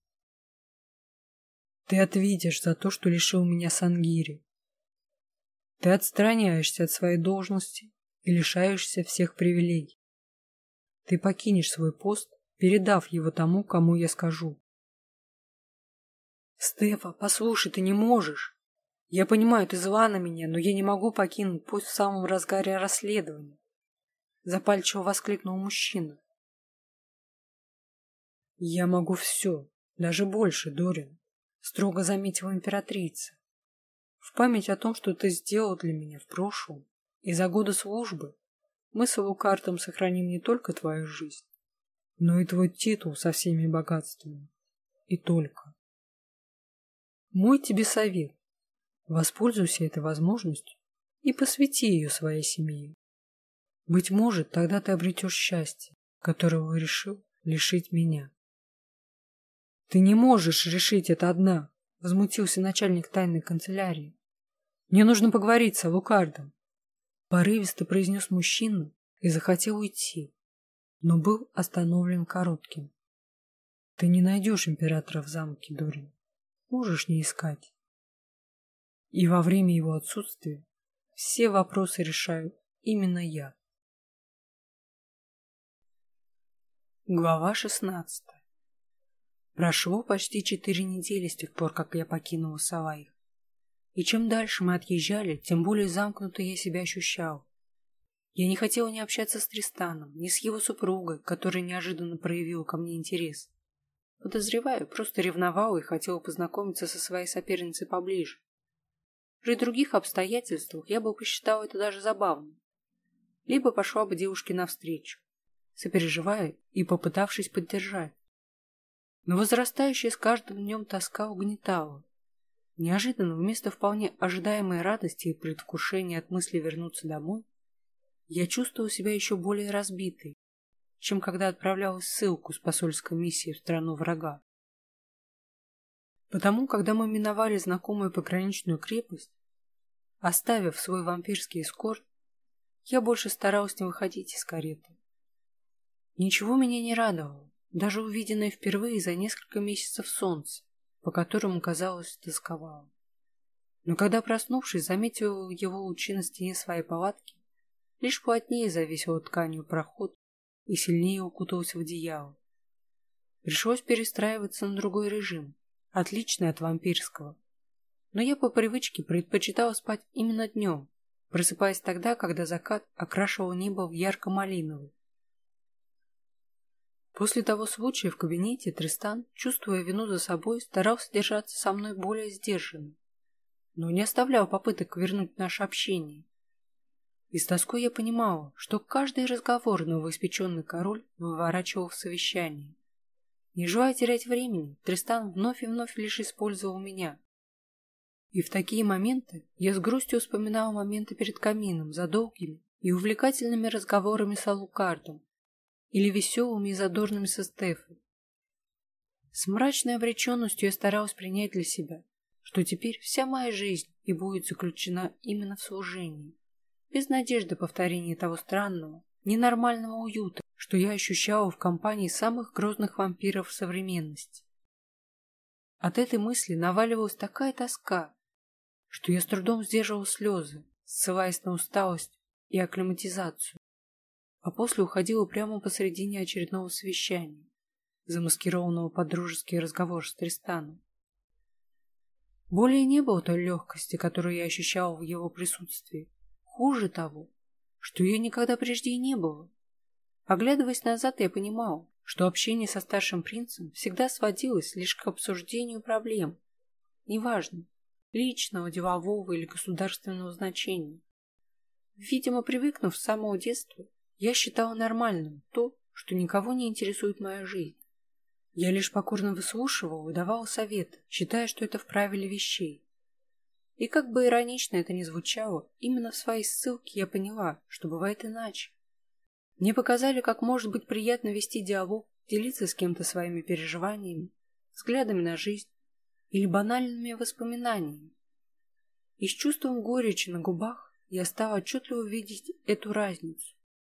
Ты ответишь за то, что лишил меня Сангири. Ты отстраняешься от своей должности и лишаешься всех привилегий. Ты покинешь свой пост, передав его тому, кому я скажу. Стефа, послушай, ты не можешь. Я понимаю, ты зла на меня, но я не могу покинуть пост в самом разгаре расследования. Запальчиво воскликнул мужчина. Я могу все, даже больше, Дорин, строго заметила императрица. В память о том, что ты сделал для меня в прошлом и за годы службы, мы с Алукардом сохраним не только твою жизнь, но и твой титул со всеми богатствами. И только. Мой тебе совет. Воспользуйся этой возможностью и посвяти ее своей семье. Быть может, тогда ты обретешь счастье, которого решил лишить меня. Ты не можешь решить это одна, возмутился начальник тайной канцелярии. Мне нужно поговорить с Алукардом. Порывисто произнес мужчина и захотел уйти, но был остановлен коротким. Ты не найдешь императора в замке, Дорин. Можешь не искать. И во время его отсутствия все вопросы решаю именно я. Глава 16. Прошло почти 4 недели с тех пор, как я покинула Салаих. И чем дальше мы отъезжали, тем более замкнуто я себя ощущал. Я не хотела ни общаться с Тристаном, ни с его супругой, которая неожиданно проявила ко мне интерес. Подозреваю, просто ревновала и хотела познакомиться со своей соперницей поближе. При других обстоятельствах я бы посчитала это даже забавным. Либо пошла бы девушке навстречу, сопереживая и попытавшись поддержать. Но возрастающая с каждым днем тоска угнетала. Неожиданно, вместо вполне ожидаемой радости и предвкушения от мысли вернуться домой, я чувствовала себя еще более разбитой, чем когда отправлялась в ссылку с посольской миссией в страну врага. Потому, когда мы миновали знакомую пограничную крепость, оставив свой вампирский эскорт, я больше старалась не выходить из кареты. Ничего меня не радовало, даже увиденное впервые за несколько месяцев солнце, по которому, казалось, тосковала. Но когда, проснувшись, заметила его лучи на стене своей палатки, лишь плотнее завесила тканью проход и сильнее укуталась в одеяло. Пришлось перестраиваться на другой режим, отличный от вампирского. Но я по привычке предпочитала спать именно днем, просыпаясь тогда, когда закат окрашивал небо в ярко-малиновый. После того случая в кабинете Тристан, чувствуя вину за собой, старался держаться со мной более сдержанно, но не оставлял попыток вернуть наше общение. И с тоской я понимала, что каждый разговор новоиспеченный король выворачивал в совещании. Не желая терять времени, Тристан вновь и вновь лишь использовал меня. И в такие моменты я с грустью вспоминала моменты перед камином за долгими и увлекательными разговорами с Алукардом или веселыми и задорными со Стефой. С мрачной обреченностью я старалась принять для себя, что теперь вся моя жизнь и будет заключена именно в служении, без надежды повторения того странного, ненормального уюта, что что я ощущала в компании самых грозных вампиров современности. От этой мысли наваливалась такая тоска, что я с трудом сдерживал слезы, ссылаясь на усталость и акклиматизацию, а после уходила прямо посредине очередного совещания, замаскированного под дружеский разговор с Тристаном. Более не было той легкости, которую я ощущал в его присутствии. Хуже того, что ее никогда прежде и не было. Оглядываясь назад, я понимал, что общение со старшим принцем всегда сводилось лишь к обсуждению проблем, неважно, личного, делового или государственного значения. Видимо, привыкнув с самого детства, я считала нормальным то, что никого не интересует моя жизнь. Я лишь покорно выслушивал и давал совет, считая, что это в правиле вещей. И как бы иронично это ни звучало, именно в своей ссылке я поняла, что бывает иначе. Мне показали, как может быть приятно вести диалог, делиться с кем-то своими переживаниями, взглядами на жизнь или банальными воспоминаниями. И с чувством горечи на губах я стала отчетливо видеть эту разницу.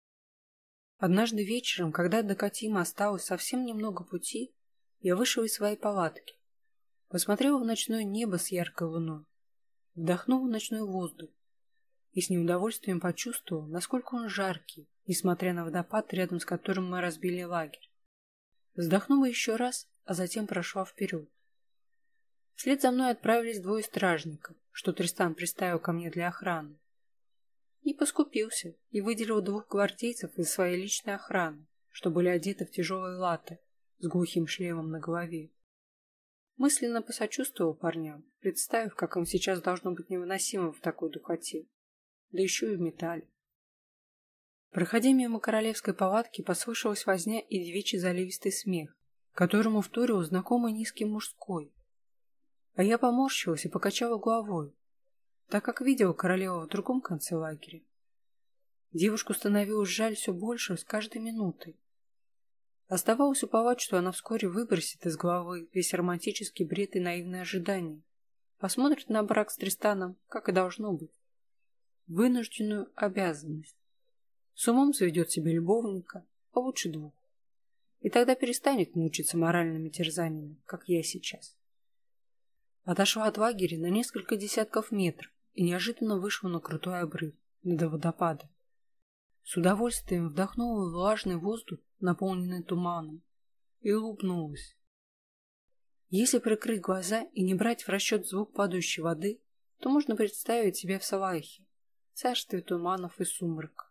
Однажды вечером, когда до Катима осталось совсем немного пути, я вышел из своей палатки, посмотрел в ночное небо с яркой луной, вдохнул ночной воздух и с неудовольствием почувствовал, насколько он жаркий, несмотря на водопад, рядом с которым мы разбили лагерь. Вздохнула еще раз, а затем прошла вперед. Вслед за мной отправились двое стражников, что Тристан приставил ко мне для охраны. Не поскупился и выделил 2 гвардейцев из своей личной охраны, что были одеты в тяжелые латы с глухим шлемом на голове. Мысленно посочувствовал парням, представив, как им сейчас должно быть невыносимо в такой духоте, да еще и в металле. Проходя мимо королевской палатки, послышалась возня и девичий заливистый смех, которому вторил знакомый низкий мужской. А я поморщилась и покачала головой, так как видела королеву в другом конце лагеря. Девушку становилось жаль все больше с каждой минутой. Оставалось уповать, что она вскоре выбросит из головы весь романтический бред и наивное ожидание, посмотрит на брак с Тристаном, как и должно быть. Вынужденную обязанность. С умом заведет себе любовника, а лучше 2. И тогда перестанет мучиться моральными терзаниями, как я сейчас. Отошла от лагеря на несколько десятков метров и неожиданно вышла на крутой обрыв, до водопада. С удовольствием вдохнула влажный воздух, наполненный туманом, и улыбнулась. Если прикрыть глаза и не брать в расчет звук падающей воды, то можно представить себя в Салахе, царстве туманов и сумрака.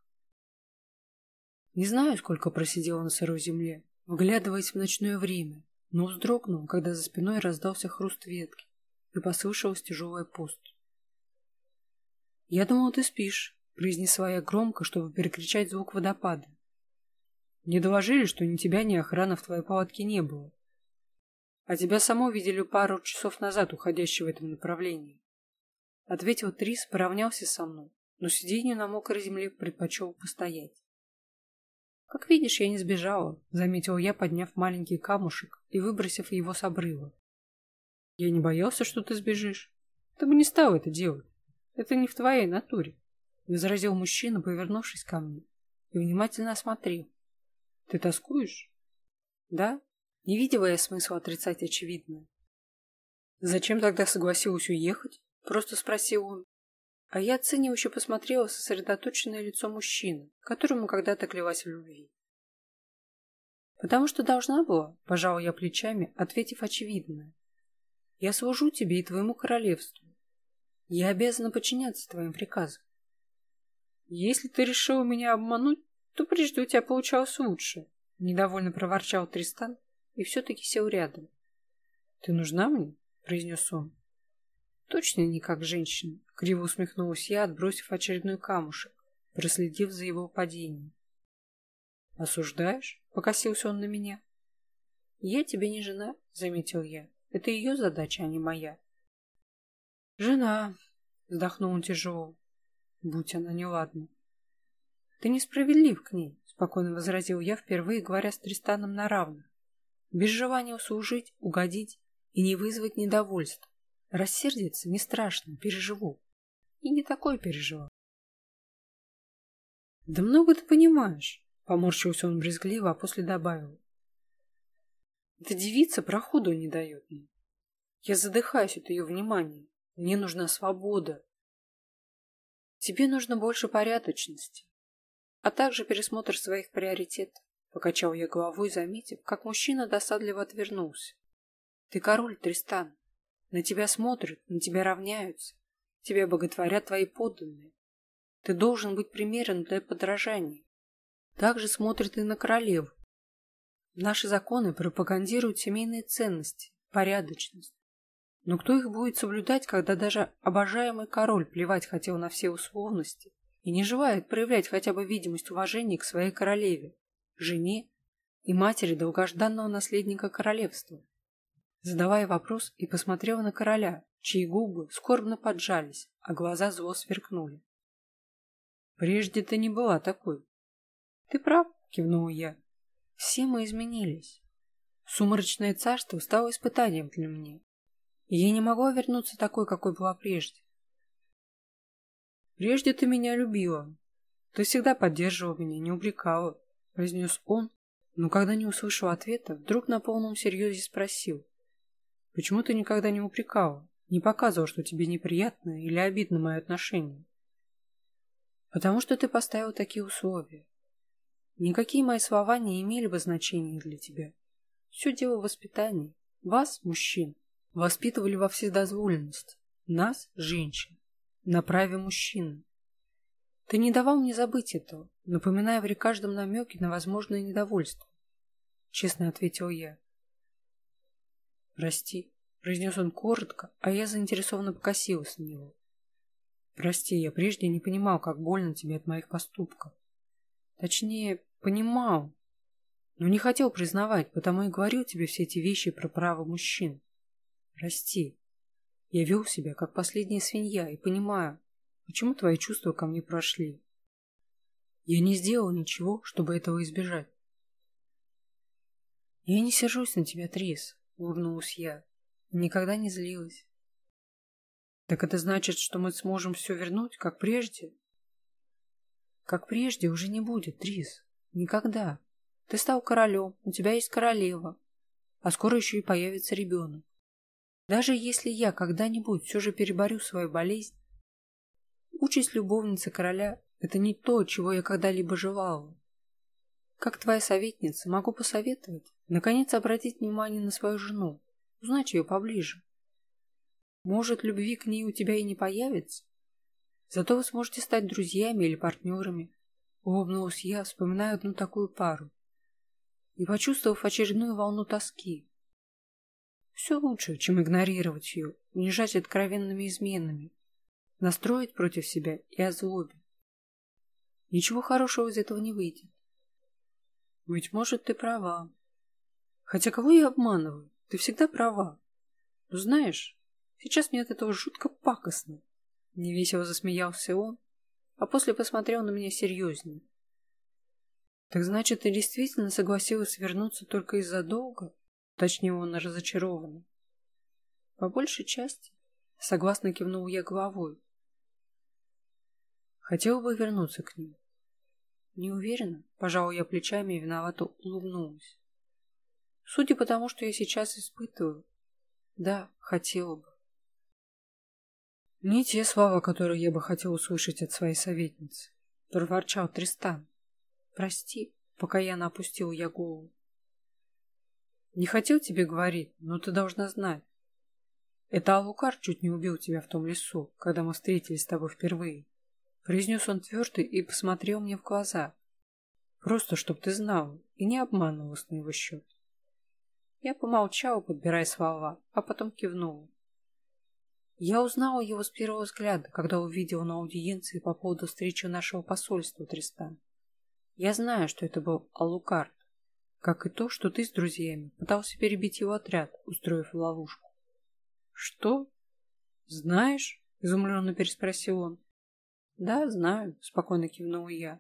Не знаю, сколько просидела на сырой земле, вглядываясь в ночное время, но вздрогнула, когда за спиной раздался хруст ветки и послышалась тяжелая поступь. «Я думала, ты спишь», — произнесла я громко, чтобы перекричать звук водопада. «Мне доложили, что ни тебя, ни охраны в твоей палатке не было. А тебя само видели пару часов назад, уходящего в этом направлении», — ответил Трис, поравнялся со мной, но сиденью на мокрой земле предпочел постоять. «Как видишь, я не сбежала», — заметил я, подняв маленький камушек и выбросив его с обрыва. «Я не боялся, что ты сбежишь. Ты бы не стал это делать. Это не в твоей натуре», — возразил мужчина, повернувшись ко мне и внимательно осмотрел. «Ты тоскуешь?» «Да?» Не видела я смысла отрицать очевидное. «Зачем тогда согласилась уехать?» — просто спросил он. А я оценивающе посмотрела в сосредоточенное лицо мужчины, которому когда-то клялась в любви. «Потому что должна была», — пожала я плечами, ответив очевидное. «Я служу тебе и твоему королевству. Я обязана подчиняться твоим приказам. Если ты решила меня обмануть, то прежде у тебя получалось лучше», — недовольно проворчал Тристан и все-таки сел рядом. «Ты нужна мне?» — произнес он. «Точно не как женщина», — криво усмехнулась я, отбросив очередной камушек, проследив за его падением. «Осуждаешь?» — покосился он на меня. «Я тебе не жена», — заметил я. «Это ее задача, а не моя». «Жена», — вздохнул он тяжело. «Будь она неладна». «Ты несправедлив к ней», — спокойно возразил я, впервые говоря с Тристаном на равных, без желания услужить, угодить и не вызвать недовольства. Рассердиться не страшно, переживу. И не такое пережила. «Да много ты понимаешь», Поморщился он брезгливо, а после добавил. Эта девица проходу не дает мне. Я задыхаюсь от ее внимания. Мне нужна свобода. Тебе нужно больше порядочности, а также пересмотр своих приоритетов. Покачал я головой, заметив, как мужчина досадливо отвернулся. Ты король, Тристан. На тебя смотрят, на тебя равняются. Тебя боготворят твои подданные. Ты должен быть примером для подражания. Также смотрят и на королеву. Наши законы пропагандируют семейные ценности, порядочность. Но кто их будет соблюдать, когда даже обожаемый король плевать хотел на все условности и не желает проявлять хотя бы видимость уважения к своей королеве, жене и матери долгожданного наследника королевства? Задавая вопрос, и посмотрела на короля, чьи губы скорбно поджались, а глаза зло сверкнули. «Прежде ты не была такой». «Ты прав», — кивнула я. «Все мы изменились. Сумрачное царство стало испытанием для меня. И я не могла вернуться такой, какой была прежде». «Прежде ты меня любила. Ты всегда поддерживала меня, не упрекала», — произнес он, но когда не услышал ответа, вдруг на полном серьезе спросил. «Почему ты никогда не упрекала, не показывала, что тебе неприятно или обидно мое отношение?» «Потому что ты поставил такие условия. Никакие мои слова не имели бы значения для тебя. Все дело в воспитании. Вас, мужчин, воспитывали во вседозволенности. Нас, женщин, на праве мужчины. Ты не давал мне забыть этого, напоминая при каждом намеке на возможное недовольство. Честно ответил я. «Прости», — произнес он коротко, а я заинтересованно покосилась на него. «Прости, я прежде не понимал, как больно тебе от моих поступков. Точнее, понимал, но не хотел признавать, потому и говорил тебе все эти вещи про право мужчин. Прости, я вел себя, как последняя свинья, и понимаю, почему твои чувства ко мне прошли. Я не сделал ничего, чтобы этого избежать». «Я не сержусь на тебя, Трис», — улыбнулась я. «Никогда не злилась». «Так это значит, что мы сможем все вернуть, как прежде?» «Как прежде уже не будет, Трис. Никогда. Ты стал королем, у тебя есть королева, а скоро еще и появится ребенок. Даже если я когда-нибудь все же переборю свою болезнь, участь любовницы короля — это не то, чего я когда-либо желала. Как твоя советница могу посоветовать, наконец обратить внимание на свою жену, узнать ее поближе. Может, любви к ней у тебя и не появится, зато вы сможете стать друзьями или партнерами», — улыбнулась я, вспоминая одну такую пару и почувствовав очередную волну тоски. Все лучше, чем игнорировать ее, унижать откровенными изменами, настроить против себя и озлобить. Ничего хорошего из этого не выйдет. Быть может, ты права. Хотя кого я обманываю? Ты всегда права. Но знаешь, сейчас мне от этого жутко пакостно. Невесело засмеялся он, а после посмотрел на меня серьезнее. «Так значит, ты действительно согласилась вернуться только из-за долга?» — уточнил он разочарованно. «По большей части», — согласно кивнул я головой. «Хотела бы вернуться к ним». «Не уверена», — пожала я плечами и виновато улыбнулась. «Судя по тому, что я сейчас испытываю, да, хотела бы». «Не те слова, которые я бы хотел услышать от своей советницы», — проворчал Тристан. «Прости», — покаянно опустил я голову. «Не хотел тебе говорить, но ты должна знать. Это Алукар чуть не убил тебя в том лесу, когда мы встретились с тобой впервые», — произнес он твердо и посмотрел мне в глаза. «Просто, чтоб ты знала и не обманывалась на его счет». Я помолчала, подбирая слова, а потом кивнула. Я узнала его с первого взгляда, когда увидела на аудиенции по поводу встречи нашего посольства, Тристан. Я знаю, что это был Алукард, как и то, что ты с друзьями пытался перебить его отряд, устроив ловушку. «Что? Знаешь?» — изумленно переспросил он. «Да, знаю», — спокойно кивнула я.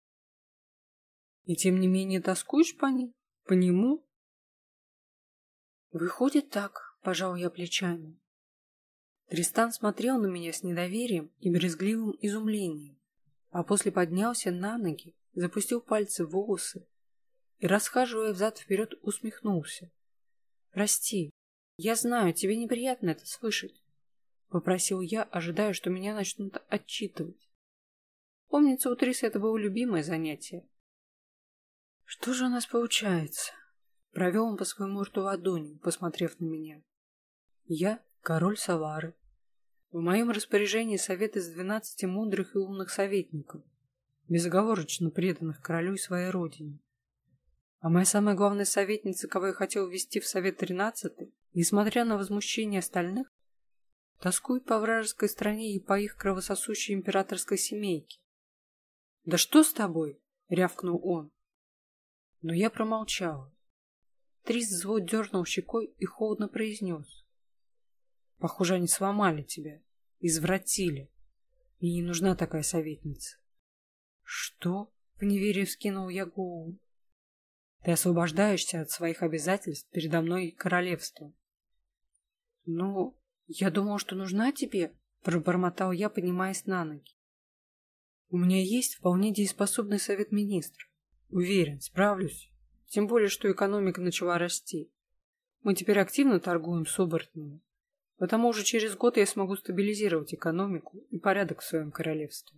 «И тем не менее тоскуешь по ним? По нему?» «Выходит так», — пожал я плечами. Тристан смотрел на меня с недоверием и брезгливым изумлением, а после поднялся на ноги запустил пальцы в волосы и, расхаживая взад-вперед, усмехнулся. «Прости, я знаю, тебе неприятно это слышать», — попросил я, ожидая, что меня начнут отчитывать. Помнится, у Трисы это было любимое занятие. «Что же у нас получается?» — провел он по своему рту ладонью, посмотрев на меня. «Я король Салары. В моем распоряжении совет из 12 мудрых и умных советников, безоговорочно преданных королю и своей родине. А моя самая главная советница, кого я хотел ввести в совет 13, несмотря на возмущение остальных, тоскует по вражеской стране и по их кровососущей императорской семейке. «Да что с тобой?» — рявкнул он. Но я промолчала. Трис зло дернул щекой и холодно произнес. «Похоже, они сломали тебя, извратили. Мне не нужна такая советница». «Что?» — в неверии вскинул я голову. «Ты освобождаешься от своих обязательств передо мной и королевством». «Ну, я думал, что нужна тебе», — пробормотал я, поднимаясь на ноги. «У меня есть вполне дееспособный совет министров. Уверен, справлюсь. Тем более, что экономика начала расти. Мы теперь активно торгуем с оборотнями. Потому уже через год я смогу стабилизировать экономику и порядок в своем королевстве».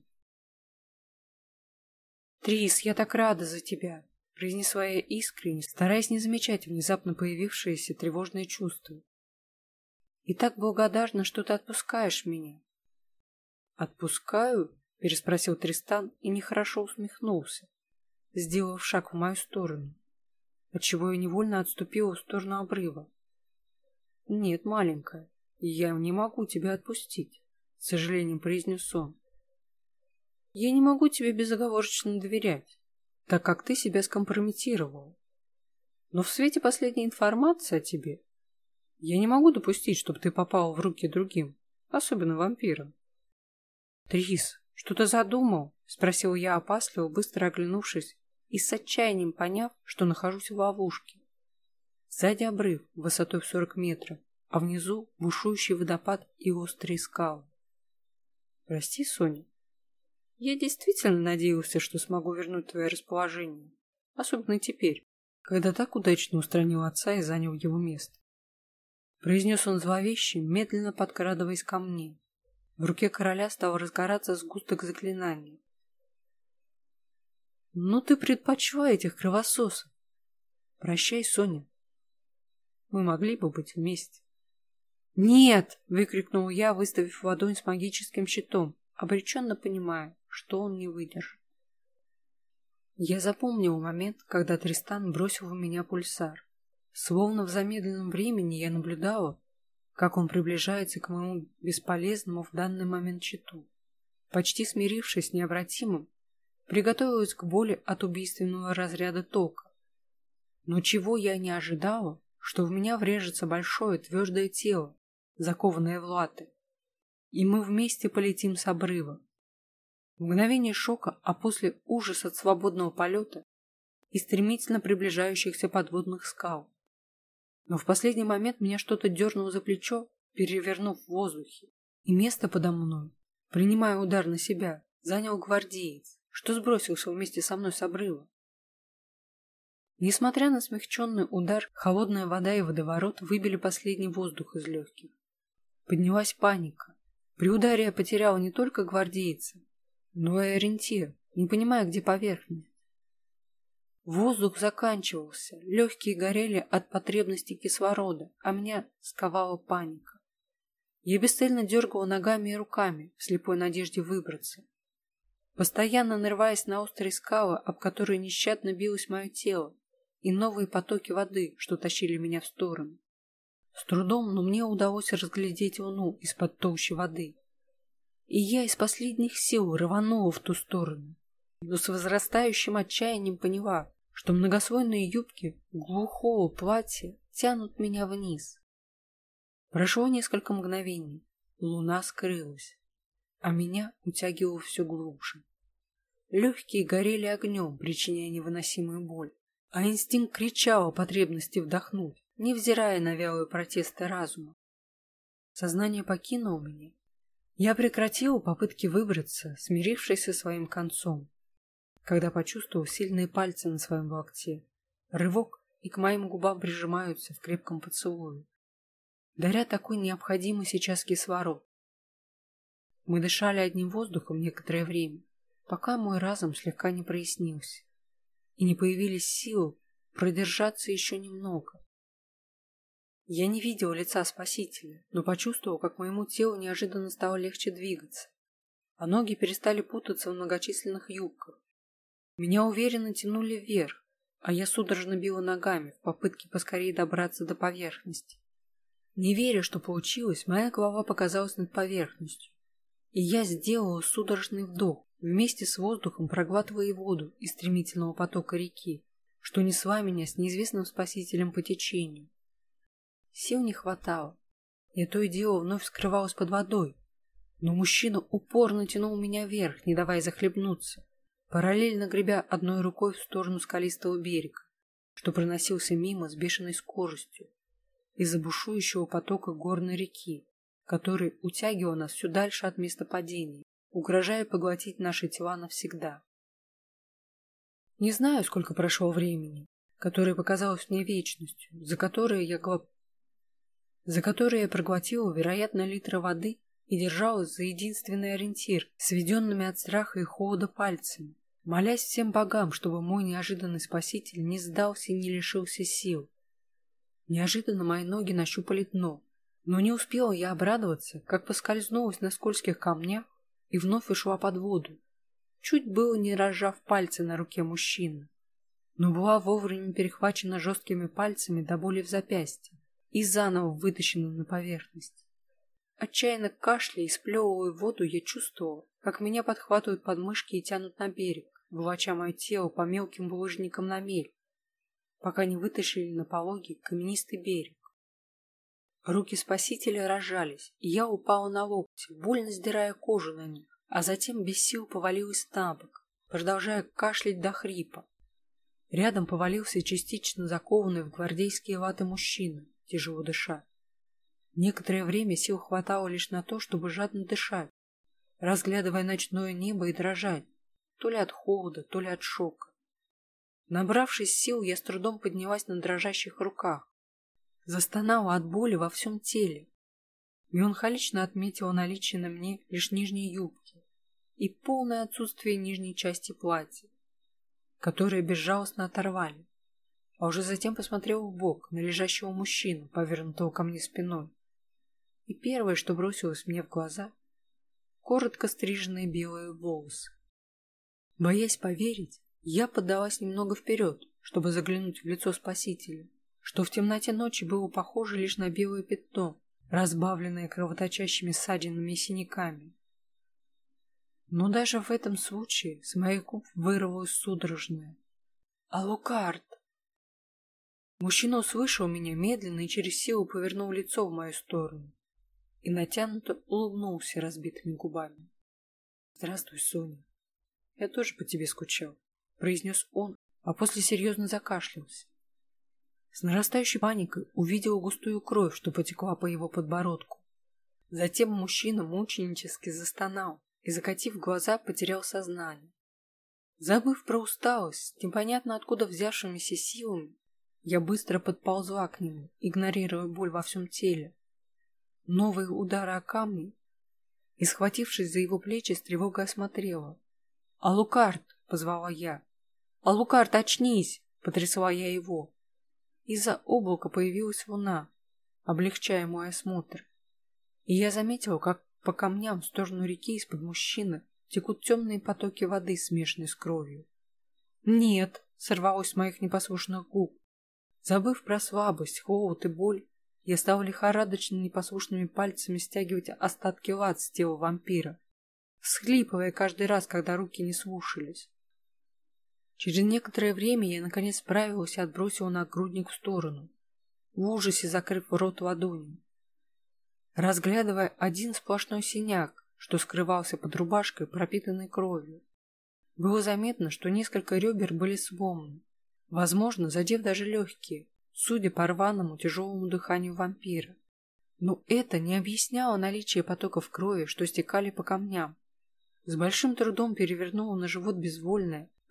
«Трис, я так рада за тебя», — произнесла я искренне, стараясь не замечать внезапно появившиеся тревожные чувства. «И так благодарна, что ты отпускаешь меня». «Отпускаю?» — переспросил Тристан и нехорошо усмехнулся, сделав шаг в мою сторону, отчего я невольно отступила в сторону обрыва. «Нет, маленькая, я не могу тебя отпустить», — с сожалением произнес он. «Я не могу тебе безоговорочно доверять, так как ты себя скомпрометировал. Но в свете последней информации о тебе я не могу допустить, чтобы ты попал в руки другим, особенно вампирам». «Трис, что ты задумал?» — спросил я опасливо, быстро оглянувшись и с отчаянием поняв, что нахожусь в ловушке. Сзади обрыв высотой в 40 метров, а внизу бушующий водопад и острые скалы. «Прости, Соня. Я действительно надеялся, что смогу вернуть твое расположение, особенно теперь, когда так удачно устранил отца и занял его место». Произнес он зловеще, медленно подкрадываясь ко мне. В руке короля стал разгораться сгусток заклинания. «Ну ты предпочла этих кровососов. Прощай, Соня. Мы могли бы быть вместе». «Нет!» — выкрикнул я, выставив ладонь с магическим щитом, обреченно понимая, что он не выдержит. Я запомнил момент, когда Тристан бросил в меня пульсар. Словно в замедленном времени я наблюдала, как он приближается к моему бесполезному в данный момент щиту. Почти смирившись с необратимым, приготовилась к боли от убийственного разряда тока. Но чего я не ожидала, что в меня врежется большое твердое тело, закованное в латы, и мы вместе полетим с обрыва. В мгновение шока, а после ужас от свободного полета и стремительно приближающихся подводных скал. Но в последний момент меня что-то дернуло за плечо, перевернув в воздухе, и место подо мной, принимая удар на себя, занял гвардеец, что сбросился вместе со мной с обрыва. Несмотря на смягченный удар, холодная вода и водоворот выбили последний воздух из легких. Поднялась паника. При ударе я потеряла не только гвардейца, но и ориентир, не понимая, где поверхность. Воздух заканчивался, легкие горели от потребности кислорода, а меня сковала паника. Я бесцельно дергала ногами и руками, в слепой надежде выбраться, постоянно нарываясь на острые скалы, об которые нещадно билось мое тело, и новые потоки воды, что тащили меня в сторону. С трудом, но мне удалось разглядеть луну из-под толщи воды. И я из последних сил рванула в ту сторону, но с возрастающим отчаянием поняла, что многослойные юбки глухого платья тянут меня вниз. Прошло несколько мгновений, луна скрылась, а меня утягивало все глубже. Легкие горели огнем, причиняя невыносимую боль, а инстинкт кричал о потребности вдохнуть, невзирая на вялые протесты разума. Сознание покинуло меня. Я прекратила попытки выбраться, смирившись со своим концом. когда почувствовал сильные пальцы на своем локте. Рывок, и к моим губам прижимаются в крепком поцелуе, даря такой необходимый сейчас кислород. Мы дышали одним воздухом некоторое время, пока мой разум слегка не прояснился, и не появились силы продержаться еще немного. Я не видел лица Спасителя, но почувствовал, как моему телу неожиданно стало легче двигаться, а ноги перестали путаться в многочисленных юбках. Меня уверенно тянули вверх, а я судорожно била ногами в попытке поскорее добраться до поверхности. Не веря, что получилось, моя голова показалась над поверхностью, и я сделала судорожный вдох, вместе с воздухом проглатывая воду из стремительного потока реки, что несла меня с неизвестным спасителем по течению. Сил не хватало. Я то и дело вновь скрывалась под водой, но мужчина упорно тянул меня вверх, не давая захлебнуться, параллельно гребя одной рукой в сторону скалистого берега, что проносился мимо с бешеной скоростью из-за бушующего потока горной реки, который утягивал нас все дальше от места падения, угрожая поглотить наши тела навсегда. Не знаю, сколько прошло времени, которое показалось мне вечностью, за которое я проглотила, вероятно, литры воды и держалась за единственный ориентир, сведенными от страха и холода пальцами, молясь всем богам, чтобы мой неожиданный спаситель не сдался и не лишился сил. Неожиданно мои ноги нащупали дно, но не успела я обрадоваться, как поскользнулась на скользких камнях и вновь ушла под воду, чуть было не разжав пальцы на руке мужчины, но была вовремя перехвачена жесткими пальцами до боли в запястье и заново вытащена на поверхность. Отчаянно кашляя и сплевывая воду, я чувствовала, как меня подхватывают подмышки и тянут на берег, волоча мое тело по мелким булыжникам на мель, пока не вытащили на пологий каменистый берег. Руки спасителя разжались, и я упала на локти, больно сдирая кожу на них, а затем без сил повалилась на бок, продолжая кашлять до хрипа. Рядом повалился частично закованный в гвардейские латы мужчина, тяжело дыша. Некоторое время сил хватало лишь на то, чтобы жадно дышать, разглядывая ночное небо и дрожать, то ли от холода, то ли от шока. Набравшись сил, я с трудом поднялась на дрожащих руках, застонала от боли во всем теле. Меланхолично отметила наличие на мне лишь нижней юбки и полное отсутствие нижней части платья, которое безжалостно оторвали, а уже затем посмотрела вбок на лежащего мужчину, повернутого ко мне спиной. И первое, что бросилось мне в глаза — коротко стриженные белые волосы. Боясь поверить, я поддалась немного вперед, чтобы заглянуть в лицо спасителя, что в темноте ночи было похоже лишь на белое пятно, разбавленное кровоточащими ссадинами и синяками. Но даже в этом случае с моих губ вырвалось судорожное «Алукард!». Мужчина услышал меня медленно и через силу повернул лицо в мою сторону и натянуто улыбнулся разбитыми губами. «Здравствуй, Соня. Я тоже по тебе скучал», — произнес он, а после серьезно закашлялся. С нарастающей паникой увидел густую кровь, что потекла по его подбородку. Затем мужчина мученически застонал и, закатив глаза, потерял сознание. Забыв про усталость, непонятно откуда взявшимися силами, я быстро подползла к нему, игнорируя боль во всем теле. Новые удары о камни, и, схватившись за его плечи, с тревогой осмотрела. «Алукард!» — позвала я. «Алукард, очнись!» — потрясла я его. Из-за облака появилась луна, облегчая мой осмотр. И я заметила, как по камням в сторону реки из-под мужчины текут темные потоки воды, смешанные с кровью. «Нет!» — сорвалось с моих непослушных губ. Забыв про слабость, холод и боль, я стала лихорадочно непослушными пальцами стягивать остатки лад с тела вампира, всхлипывая каждый раз, когда руки не слушались. Через некоторое время я наконец справилась и отбросила нагрудник в сторону, в ужасе закрыв рот ладонью, разглядывая один сплошной синяк, что скрывался под рубашкой, пропитанной кровью. Было заметно, что несколько ребер были сломаны, возможно, задев даже легкие, судя по рваному тяжелому дыханию вампира. Но это не объясняло наличие потоков крови, что стекали по камням. С большим трудом перевернула на живот безвольное,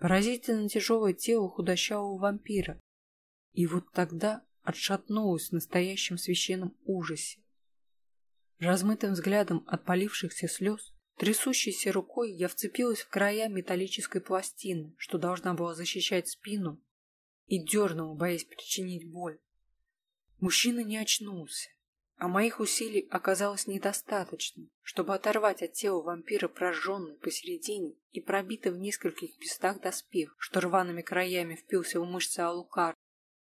Поразительно тяжелое тело худощавого вампира. И вот тогда отшатнулась в настоящем священном ужасе. Размытым взглядом от полившихся слез, трясущейся рукой я вцепилась в края металлической пластины, что должна была защищать спину, и дернула, боясь причинить боль. Мужчина не очнулся, а моих усилий оказалось недостаточно, чтобы оторвать от тела вампира прожженный посередине и пробитый в нескольких местах доспех, что рваными краями впился в мышцы Алукара.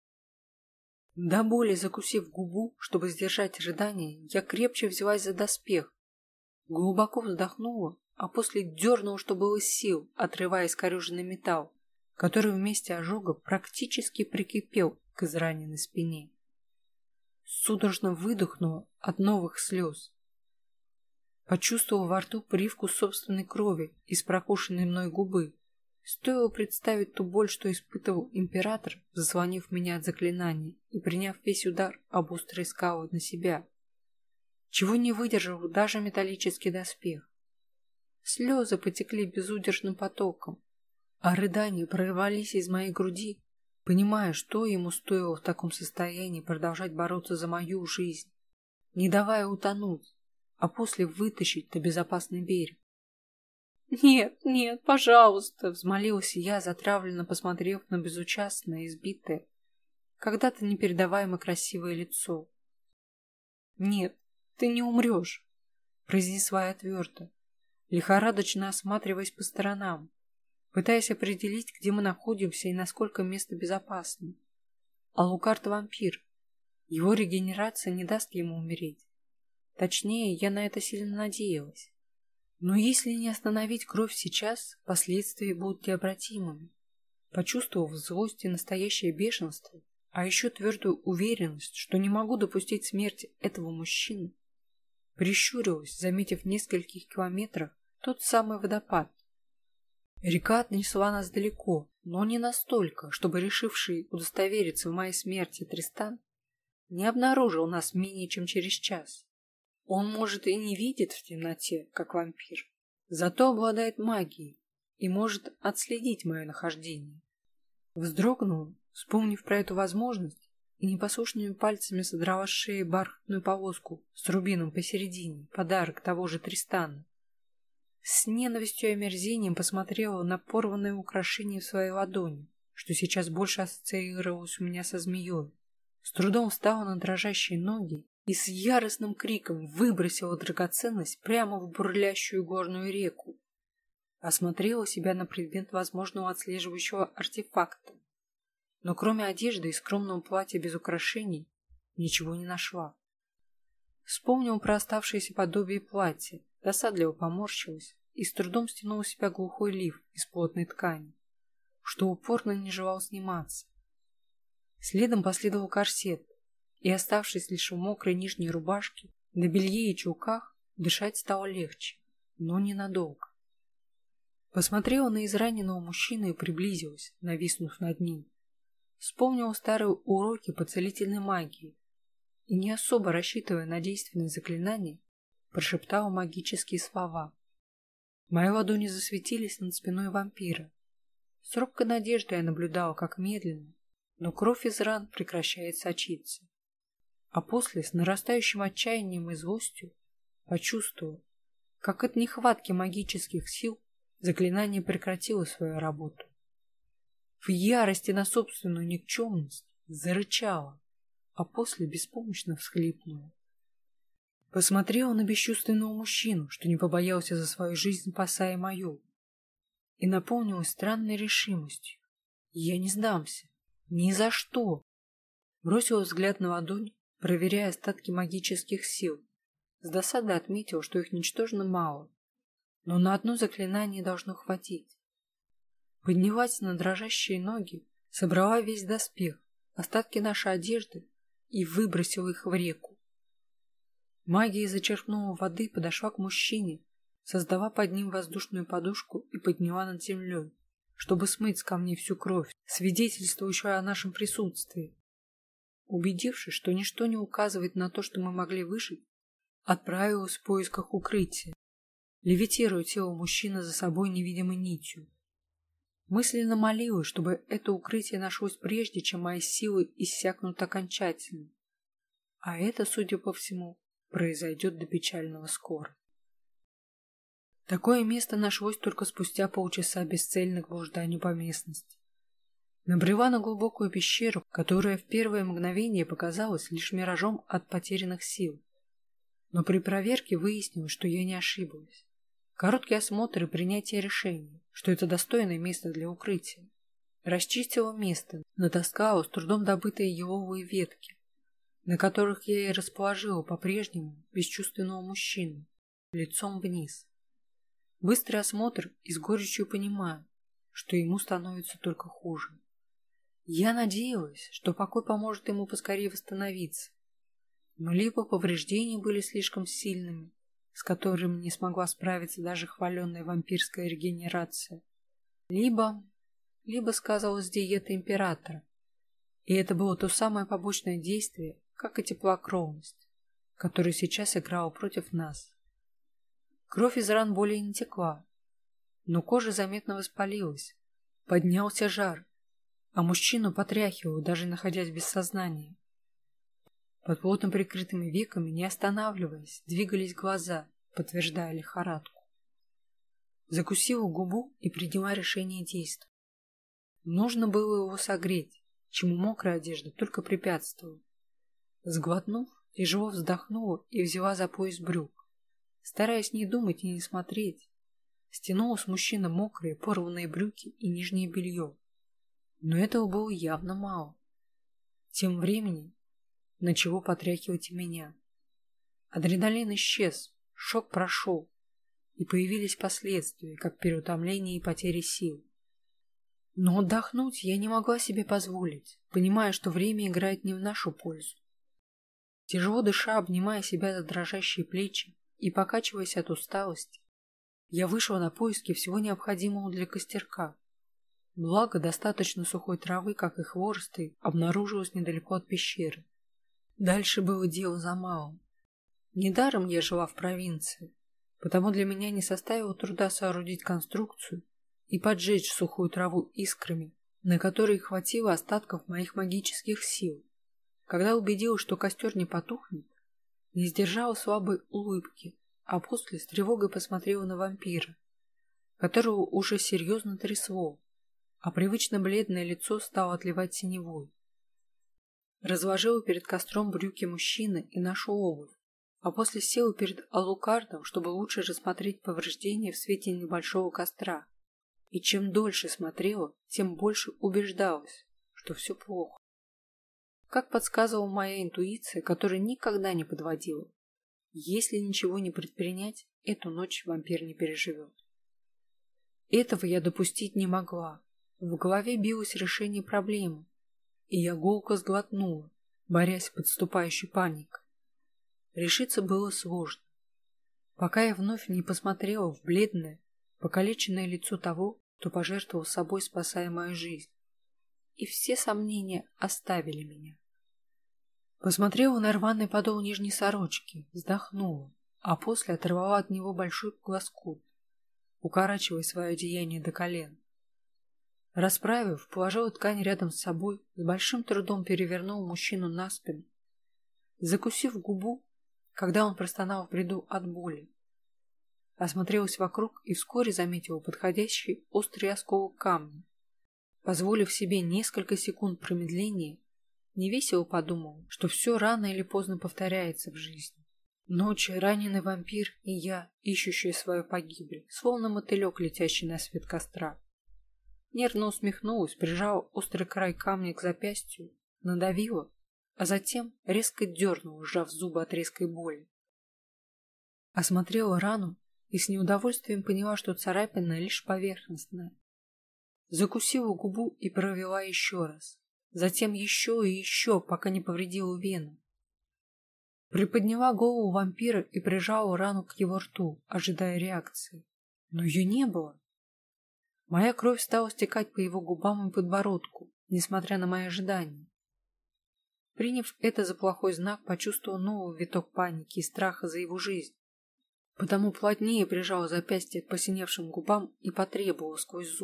До боли закусив губу, чтобы сдержать рыдание, я крепче взялась за доспех, глубоко вздохнула, а после дернула, что было сил, отрывая искореженный металл, который вместе ожога практически прикипел к израненной спине. Судорожно выдохнула от новых слез. Почувствовала во рту привкус собственной крови из прокушенной мной губы. Стоило представить ту боль, что испытывал император, заслонив меня от заклинания и приняв весь удар об острые скалы на себя, чего не выдержал даже металлический доспех. Слезы потекли безудержным потоком, а рыдания прорвались из моей груди, понимая, что ему стоило в таком состоянии продолжать бороться за мою жизнь, не давая утонуть, а после вытащить на безопасный берег. «Нет, нет, пожалуйста!» — взмолилась я, затравленно посмотрев на безучастное, избитое, когда-то непередаваемо красивое лицо. «Нет, ты не умрешь!» — произнесла я твердо, лихорадочно осматриваясь по сторонам, пытаясь определить, где мы находимся и насколько место безопасно. Алукард — вампир. Его регенерация не даст ему умереть. Точнее, я на это сильно надеялась. Но если не остановить кровь сейчас, последствия будут необратимыми. Почувствовав злость и настоящее бешенство, а еще твердую уверенность, что не могу допустить смерти этого мужчины, прищурилась, заметив в нескольких километрах тот самый водопад. Река отнесла нас далеко, но не настолько, чтобы решивший удостовериться в моей смерти Тристан не обнаружил нас менее чем через час. Он, может, и не видит в темноте, как вампир, зато обладает магией и может отследить мое нахождение. Вздрогнула, вспомнив про эту возможность, и непослушными пальцами содрала с шеи бархатную полоску с рубином посередине, подарок того же Тристана. С ненавистью и омерзением посмотрела на порванное украшение в своей ладони, что сейчас больше ассоциировалось у меня со змеей. С трудом встала на дрожащие ноги и с яростным криком выбросила драгоценность прямо в бурлящую горную реку. Осмотрела себя на предмет возможного отслеживающего артефакта, но кроме одежды и скромного платья без украшений ничего не нашла. Вспомнила про оставшееся подобие платья, досадливо поморщилась и с трудом стянула с себя глухой лиф из плотной ткани, что упорно не желал сниматься. Следом последовал корсет, и, оставшись лишь в мокрой нижней рубашке, на белье и чулках, дышать стало легче, но ненадолго. Посмотрела на израненного мужчину и приблизилась, нависнув над ним. Вспомнила старые уроки по целительной магии и, не особо рассчитывая на действенные заклинания, прошептала магические слова. Мои ладони засветились над спиной вампира. С робкой надеждой я наблюдала, как медленно, но кровь из ран прекращает сочиться. А после, с нарастающим отчаянием и злостью, почувствовала, как от нехватки магических сил заклинание прекратило свою работу. В ярости на собственную никчемность зарычала, а после беспомощно всхлипнула. Посмотрела на бесчувственного мужчину, что не побоялся за свою жизнь, спасая мою, и наполнилась странной решимостью. Я не сдамся. Ни за что. Бросила взгляд на ладонь, проверяя остатки магических сил. С досадой отметил, что их ничтожно мало, но на одно заклинание должно хватить. Поднялась на дрожащие ноги, собрала весь доспех, остатки нашей одежды и выбросила их в реку. Магия зачерпнула воды, подошла к мужчине, создала под ним воздушную подушку и подняла над землей, чтобы смыть с камней всю кровь, свидетельствующую о нашем присутствии. Убедившись, что ничто не указывает на то, что мы могли выжить, отправилась в поисках укрытия, левитируя тело мужчины за собой невидимой нитью. Мысленно молилась, чтобы это укрытие нашлось прежде, чем мои силы иссякнут окончательно. А это, судя по всему, произойдет до печального скоро. Такое место нашлось только спустя полчаса бесцельных блужданий по местности. Набрела на глубокую пещеру, которая в первое мгновение показалась лишь миражом от потерянных сил. Но при проверке выяснилось, что я не ошиблась. Короткий осмотр и принятие решения, что это достойное место для укрытия. Расчистила место, натаскала с трудом добытые еловые ветки, на которых я и расположила по-прежнему бесчувственного мужчину, лицом вниз. Быстрый осмотр и с горечью понимаю, что ему становится только хуже. Я надеялась, что покой поможет ему поскорее восстановиться, но либо повреждения были слишком сильными, с которыми не смогла справиться даже хваленная вампирская регенерация, либо сказалась диета императора, и это было то самое побочное действие, как и теплокровность, которая сейчас играла против нас. Кровь из ран более не текла, но кожа заметно воспалилась, поднялся жар, а мужчину потряхивало, даже находясь без сознания. Под плотно прикрытыми веками, не останавливаясь, двигались глаза, подтверждая лихорадку. Закусила губу и приняла решение действовать. Нужно было его согреть, чему мокрая одежда только препятствовала. Сглотнув, тяжело вздохнула и взяла за пояс брюк. Стараясь не думать и не смотреть, стянула с мужчины мокрые, порванные брюки и нижнее белье. Но этого было явно мало. Тем временем начало потряхивать и меня. Адреналин исчез, шок прошел, и появились последствия, как переутомление и потери сил. Но отдохнуть я не могла себе позволить, понимая, что время играет не в нашу пользу. Тяжело дыша, обнимая себя за дрожащие плечи и покачиваясь от усталости, я вышла на поиски всего необходимого для костерка. Благо, достаточно сухой травы, как и хвороста, обнаружилось недалеко от пещеры. Дальше было дело за малым. Недаром я жила в провинции, потому для меня не составило труда соорудить конструкцию и поджечь сухую траву искрами, на которые хватило остатков моих магических сил. Когда убедилась, что костер не потухнет, не сдержала слабой улыбки, а после с тревогой посмотрела на вампира, которого уже серьезно трясло, а привычно бледное лицо стало отливать синевой. Разложила перед костром брюки мужчины и нашу обувь, а после села перед алукардом, чтобы лучше рассмотреть повреждения в свете небольшого костра. И чем дольше смотрела, тем больше убеждалась, что все плохо. Как подсказывала моя интуиция, которая никогда не подводила, если ничего не предпринять, эту ночь вампир не переживет. Этого я допустить не могла. В голове билось решение проблемы, и я гулко сглотнула, борясь с подступающей паникой. Решиться было сложно, пока я вновь не посмотрела в бледное, покалеченное лицо того, кто пожертвовал собой, спасая мою жизнь, и все сомнения оставили меня. Посмотрела на рваный подол нижней сорочки, вздохнула, а после оторвала от него большой лоскут, укорачивая свое одеяние до колен. Расправив, положила ткань рядом с собой, с большим трудом перевернула мужчину на спину, закусив губу, когда он простонал в бреду от боли. Осмотрелась вокруг и вскоре заметила подходящий острый осколок камня. Позволив себе несколько секунд промедления, невесело подумала, что все рано или поздно повторяется в жизни. Ночью раненый вампир и я, ищущая свою погибель, словно мотылек, летящий на свет костра. Нервно усмехнулась, прижала острый край камня к запястью, надавила, а затем резко дернула, сжав зубы от резкой боли. Осмотрела рану и с неудовольствием поняла, что царапина лишь поверхностная. Закусила губу и провела еще раз, затем еще и еще, пока не повредила вену. Приподняла голову вампира и прижала рану к его рту, ожидая реакции. Но ее не было. Моя кровь стала стекать по его губам и подбородку, несмотря на мои ожидания. Приняв это за плохой знак, почувствовал новый виток паники и страха за его жизнь. Потому плотнее прижал запястье к посиневшим губам и потребовал сквозь зубы.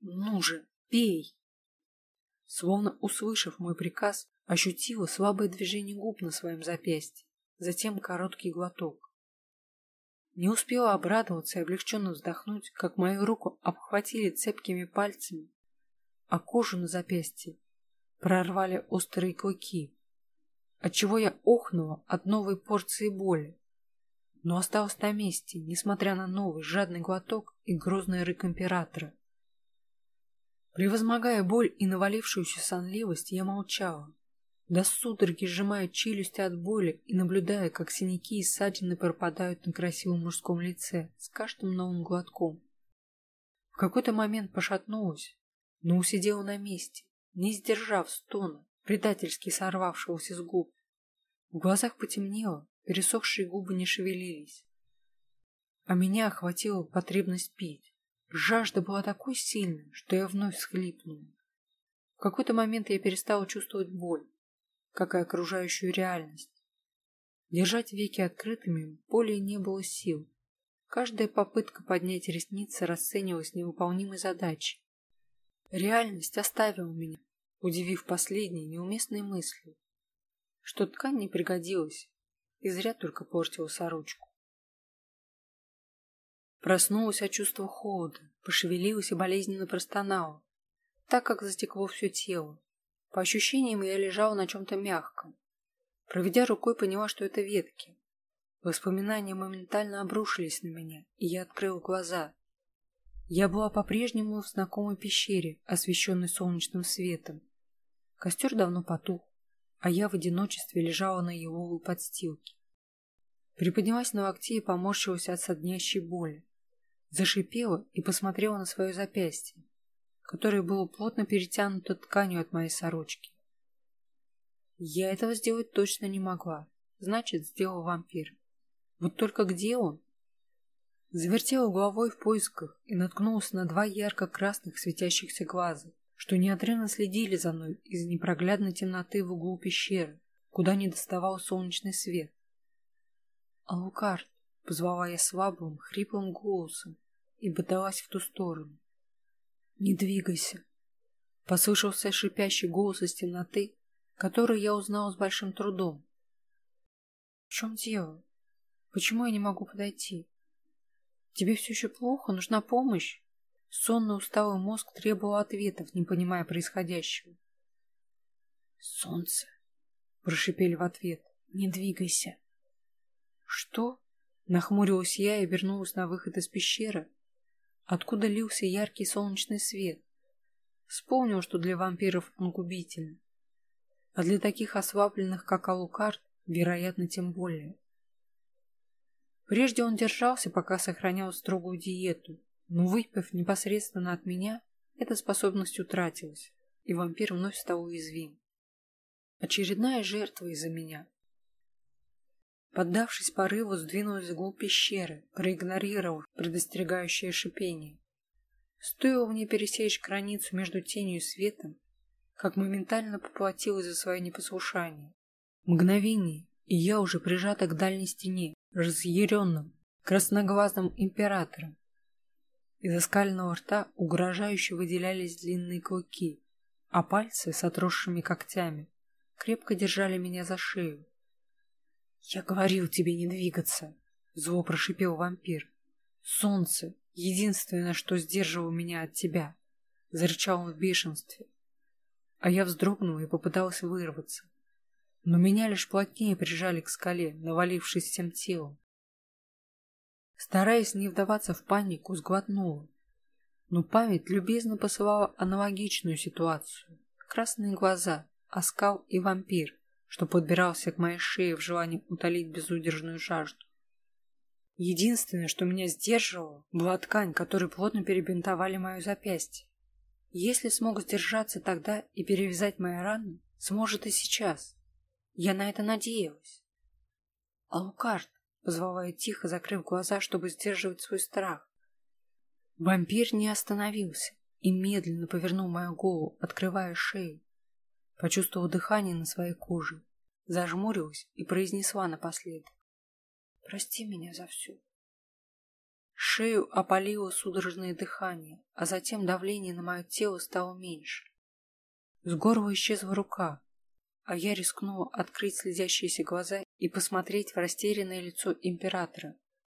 Ну же, пей!» Словно услышав мой приказ, ощутила слабое движение губ на своем запястье, затем короткий глоток. Не успела обрадоваться и облегченно вздохнуть, как мою руку обхватили цепкими пальцами, а кожу на запястье прорвали острые клыки, отчего я охнула от новой порции боли, но осталась на месте, несмотря на новый жадный глоток и грозный рык императора. Превозмогая боль и навалившуюся сонливость, я молчала, до судороги сжимая челюсти от боли и наблюдая, как синяки и ссадины пропадают на красивом мужском лице с каждым новым глотком. В какой-то момент пошатнулась, но усидела на месте, не сдержав стона, предательски сорвавшегося с губ. В глазах потемнело, пересохшие губы не шевелились. А меня охватила потребность пить. Жажда была такой сильной, что я вновь всхлипнула. В какой-то момент я перестала чувствовать боль, как и окружающую реальность. Держать веки открытыми более не было сил. Каждая попытка поднять ресницы расценивалась невыполнимой задачей. Реальность оставила меня, удивив последней неуместной мыслью, что ткань не пригодилась и зря только портила сорочку. Проснулась от чувства холода, пошевелилась и болезненно простонала, так как затекло все тело. По ощущениям, я лежала на чем-то мягком. Проведя рукой, поняла, что это ветки. Воспоминания моментально обрушились на меня, и я открыла глаза. Я была по-прежнему в знакомой пещере, освещенной солнечным светом. Костер давно потух, а я в одиночестве лежала на еловой подстилке. Приподнялась на локте и поморщилась от соднящей боли. Зашипела и посмотрела на свое запястье, которое было плотно перетянуто тканью от моей сорочки. Я этого сделать точно не могла, значит, сделал вампир. Вот только где он? Завертела головой в поисках и наткнулась на два ярко-красных светящихся глаза, что неотрывно следили за мной из непроглядной темноты в углу пещеры, куда не доставал солнечный свет. «Алукард!» — позвала я слабым, хриплым голосом и подалась в ту сторону. «Не двигайся!» — послышался шипящий голос из темноты, который я узнала с большим трудом. «В чем дело? Почему я не могу подойти? Тебе все еще плохо? Нужна помощь?» Сонный усталый мозг требовал ответов, не понимая происходящего. «Солнце!» — прошипели в ответ. «Не двигайся!» «Что?» — нахмурилась я и вернулась на выход из пещеры, откуда лился яркий солнечный свет. Вспомнил, что для вампиров он губителен, а для таких ослабленных, как Алукард, вероятно, тем более. Прежде он держался, пока сохранял строгую диету, но, выпив непосредственно от меня, эта способность утратилась, и вампир вновь стал уязвим. Очередная жертва из-за меня. Поддавшись порыву, сдвинулась вглубь пещеры, проигнорировав предостерегающее шипение. Стоило мне пересечь границу между тенью и светом, как моментально поплатилась за свое непослушание. Мгновение, и я уже прижата к дальней стене, разъяренным, красноглазым императором. Из оскаленного рта угрожающе выделялись длинные клыки, а пальцы с отросшими когтями крепко держали меня за шею. «Я говорил тебе не двигаться!» — зло прошипел вампир. «Солнце — единственное, что сдерживало меня от тебя!» — зарычал он в бешенстве. А я вздрогнула и попыталась вырваться. Но меня лишь плотнее прижали к скале, навалившись всем телом. Стараясь не вдаваться в панику, сглотнула. Но память любезно посылала аналогичную ситуацию. Красные глаза, оскал и вампир, что подбирался к моей шее в желании утолить безудержную жажду. Единственное, что меня сдерживало, была ткань, которой плотно перебинтовали мое запястье. Если смог сдержаться тогда и перевязать мои раны, сможет и сейчас. Я на это надеялась. «Алукард!» — позвала я тихо, закрыв глаза, чтобы сдерживать свой страх. Вампир не остановился и медленно повернул мою голову, открывая шею. Почувствовала дыхание на своей коже, зажмурилась и произнесла напоследок: «Прости меня за все». Шею опалило судорожное дыхание, а затем давление на мое тело стало меньше. С горла исчезла рука, а я рискнула открыть слезящиеся глаза и посмотреть в растерянное лицо императора.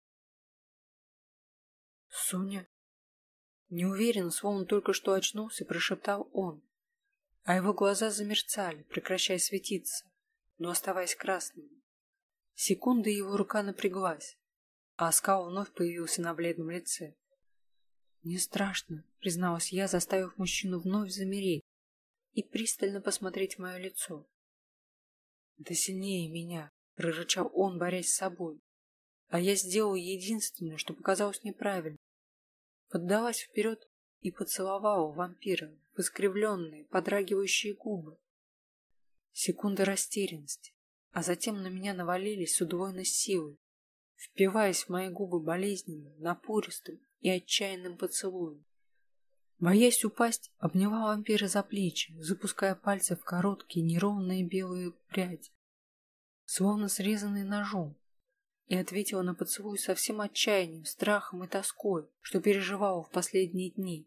«Соня?» Неуверенно, словно только что очнулся, прошептал он, а его глаза замерцали, прекращая светиться, но оставаясь красными. Секунды его рука напряглась, а оскал вновь появился на бледном лице. «Мне страшно», — призналась я, заставив мужчину вновь замереть и пристально посмотреть в мое лицо. «Да сильнее меня», — прорычал он, борясь с собой, а я сделала единственное, что показалось неправильно. Поддалась вперед и поцеловала вампира в искривленные, подрагивающие губы. Секунда растерянности, а затем на меня навалились с удвоенной силой, впиваясь в мои губы болезненным, напористым и отчаянным поцелуем. Боясь упасть, обняла вампира за плечи, запуская пальцы в короткие неровные белые пряди, словно срезанные ножом, и ответила на поцелуй со всем отчаянием, страхом и тоской, что переживала в последние дни.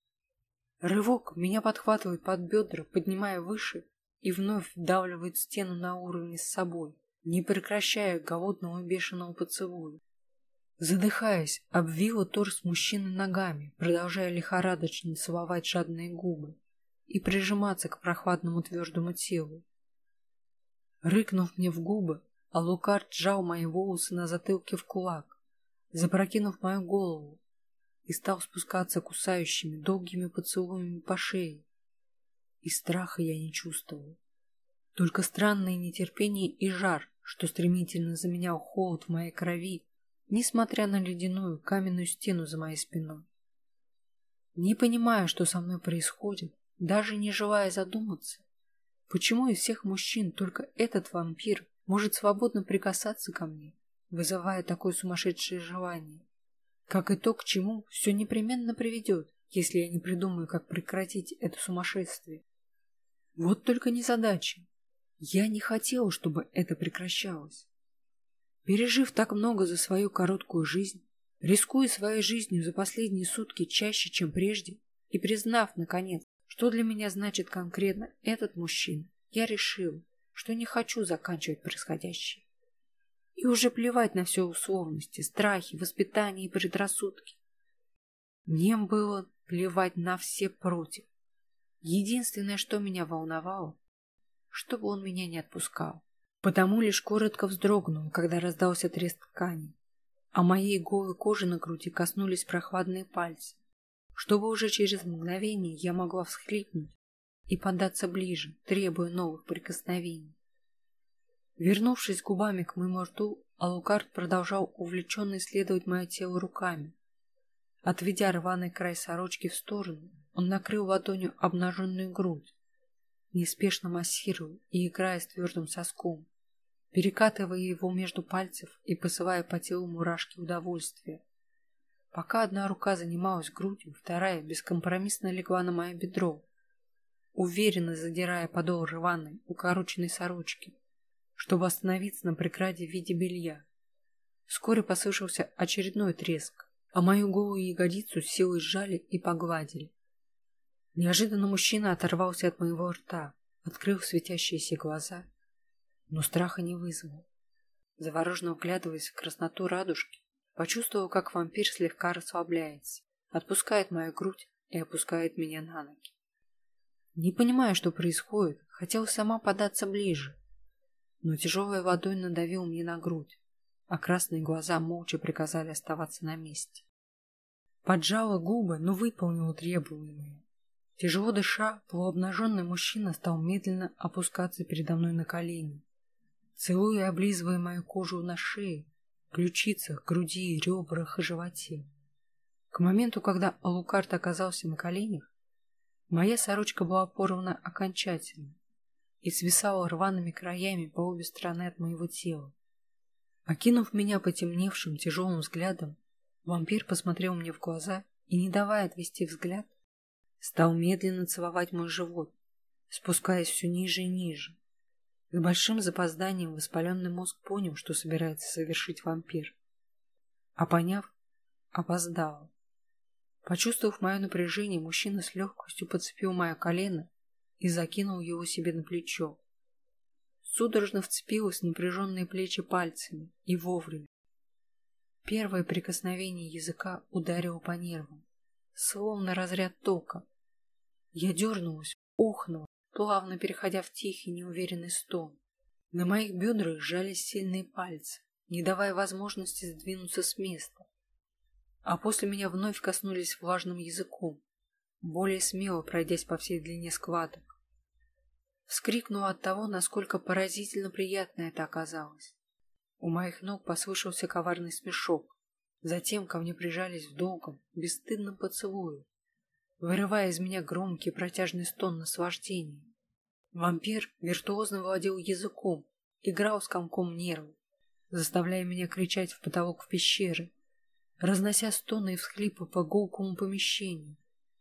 Рывок меня подхватывает под бедра, поднимая выше и вновь вдавливает в стену на уровне с собой, не прекращая голодного бешеного поцелуя. Задыхаясь, обвила торс мужчины ногами, продолжая лихорадочно целовать жадные губы и прижиматься к прохладному твердому телу. Рыкнув мне в губы, Алукард сжал мои волосы на затылке в кулак, запрокинув мою голову, и стал спускаться кусающими долгими поцелуями по шее. И страха я не чувствовал, только странное нетерпение и жар, что стремительно заменял холод в моей крови, несмотря на ледяную каменную стену за моей спиной. Не понимая, что со мной происходит, даже не желая задуматься, почему из всех мужчин только этот вампир может свободно прикасаться ко мне, вызывая такое сумасшедшее желание, как и то, к чему все непременно приведет, если я не придумаю, как прекратить это сумасшествие. Вот только незадача. Я не хотел, чтобы это прекращалось. Пережив так много за свою короткую жизнь, рискуя своей жизнью за последние сутки чаще, чем прежде, и признав, наконец, что для меня значит конкретно этот мужчина, я решил, что не хочу заканчивать происходящее. И уже плевать на все условности, страхи, воспитание и предрассудки. Мне было плевать на все против. Единственное, что меня волновало, чтобы он меня не отпускал. Потому лишь коротко вздрогнул, когда раздался треск ткани, а моей голой кожи на груди коснулись прохладные пальцы, чтобы уже через мгновение я могла всхлипнуть и поддаться ближе, требуя новых прикосновений. Вернувшись губами к моему рту, Алукард продолжал увлеченно исследовать мое тело руками. Отведя рваный край сорочки в сторону, он накрыл ладонью обнаженную грудь, неспешно массируя и играя с твердым соском, перекатывая его между пальцев и посылая по телу мурашки удовольствия. Пока одна рука занималась грудью, вторая бескомпромиссно легла на мое бедро, уверенно задирая подол рваной, укороченной сорочки, чтобы остановиться на преграде в виде белья. Вскоре послышался очередной треск, а мою голую ягодицу силой сжали и погладили. Неожиданно мужчина оторвался от моего рта, открыл светящиеся глаза, но страха не вызвал. Завороженно вглядываясь в красноту радужки, почувствовал, как вампир слегка расслабляется, отпускает мою грудь и опускает меня на ноги. Не понимая, что происходит, хотел сама податься ближе, но тяжелая ладонь надавила мне на грудь, а красные глаза молча приказали оставаться на месте. Поджала губы, но выполнила требуемое. Тяжело дыша, полуобнаженный мужчина стал медленно опускаться передо мной на колени, целуя и облизывая мою кожу на шее, ключицах, груди, ребрах и животе. К моменту, когда Алукард оказался на коленях, моя сорочка была порвана окончательно и свисала рваными краями по обе стороны от моего тела. Окинув меня потемневшим тяжелым взглядом, вампир посмотрел мне в глаза и, не давая отвести взгляд, стал медленно целовать мой живот, спускаясь все ниже и ниже. С большим запозданием воспаленный мозг понял, что собирается совершить вампир. А поняв, опоздала. Почувствовав мое напряжение, мужчина с легкостью подцепил мое колено и закинул его себе на плечо. Судорожно вцепилась в напряженные плечи пальцами и вовремя. Первое прикосновение языка ударило по нервам, словно разряд тока. Я дернулась, охнула, плавно переходя в тихий, неуверенный стон. На моих бедрах сжались сильные пальцы, не давая возможности сдвинуться с места. А после меня вновь коснулись влажным языком, более смело пройдясь по всей длине складок. Вскрикнула от того, насколько поразительно приятно это оказалось. У моих ног послышался коварный смешок. Затем ко мне прижались в долгом, бесстыдном поцелуе, вырывая из меня громкий протяжный стон наслаждения. Вампир виртуозно владел языком, играл с комком нервов, заставляя меня кричать в потолок пещеры, разнося стоны и всхлипы по гулкому помещению.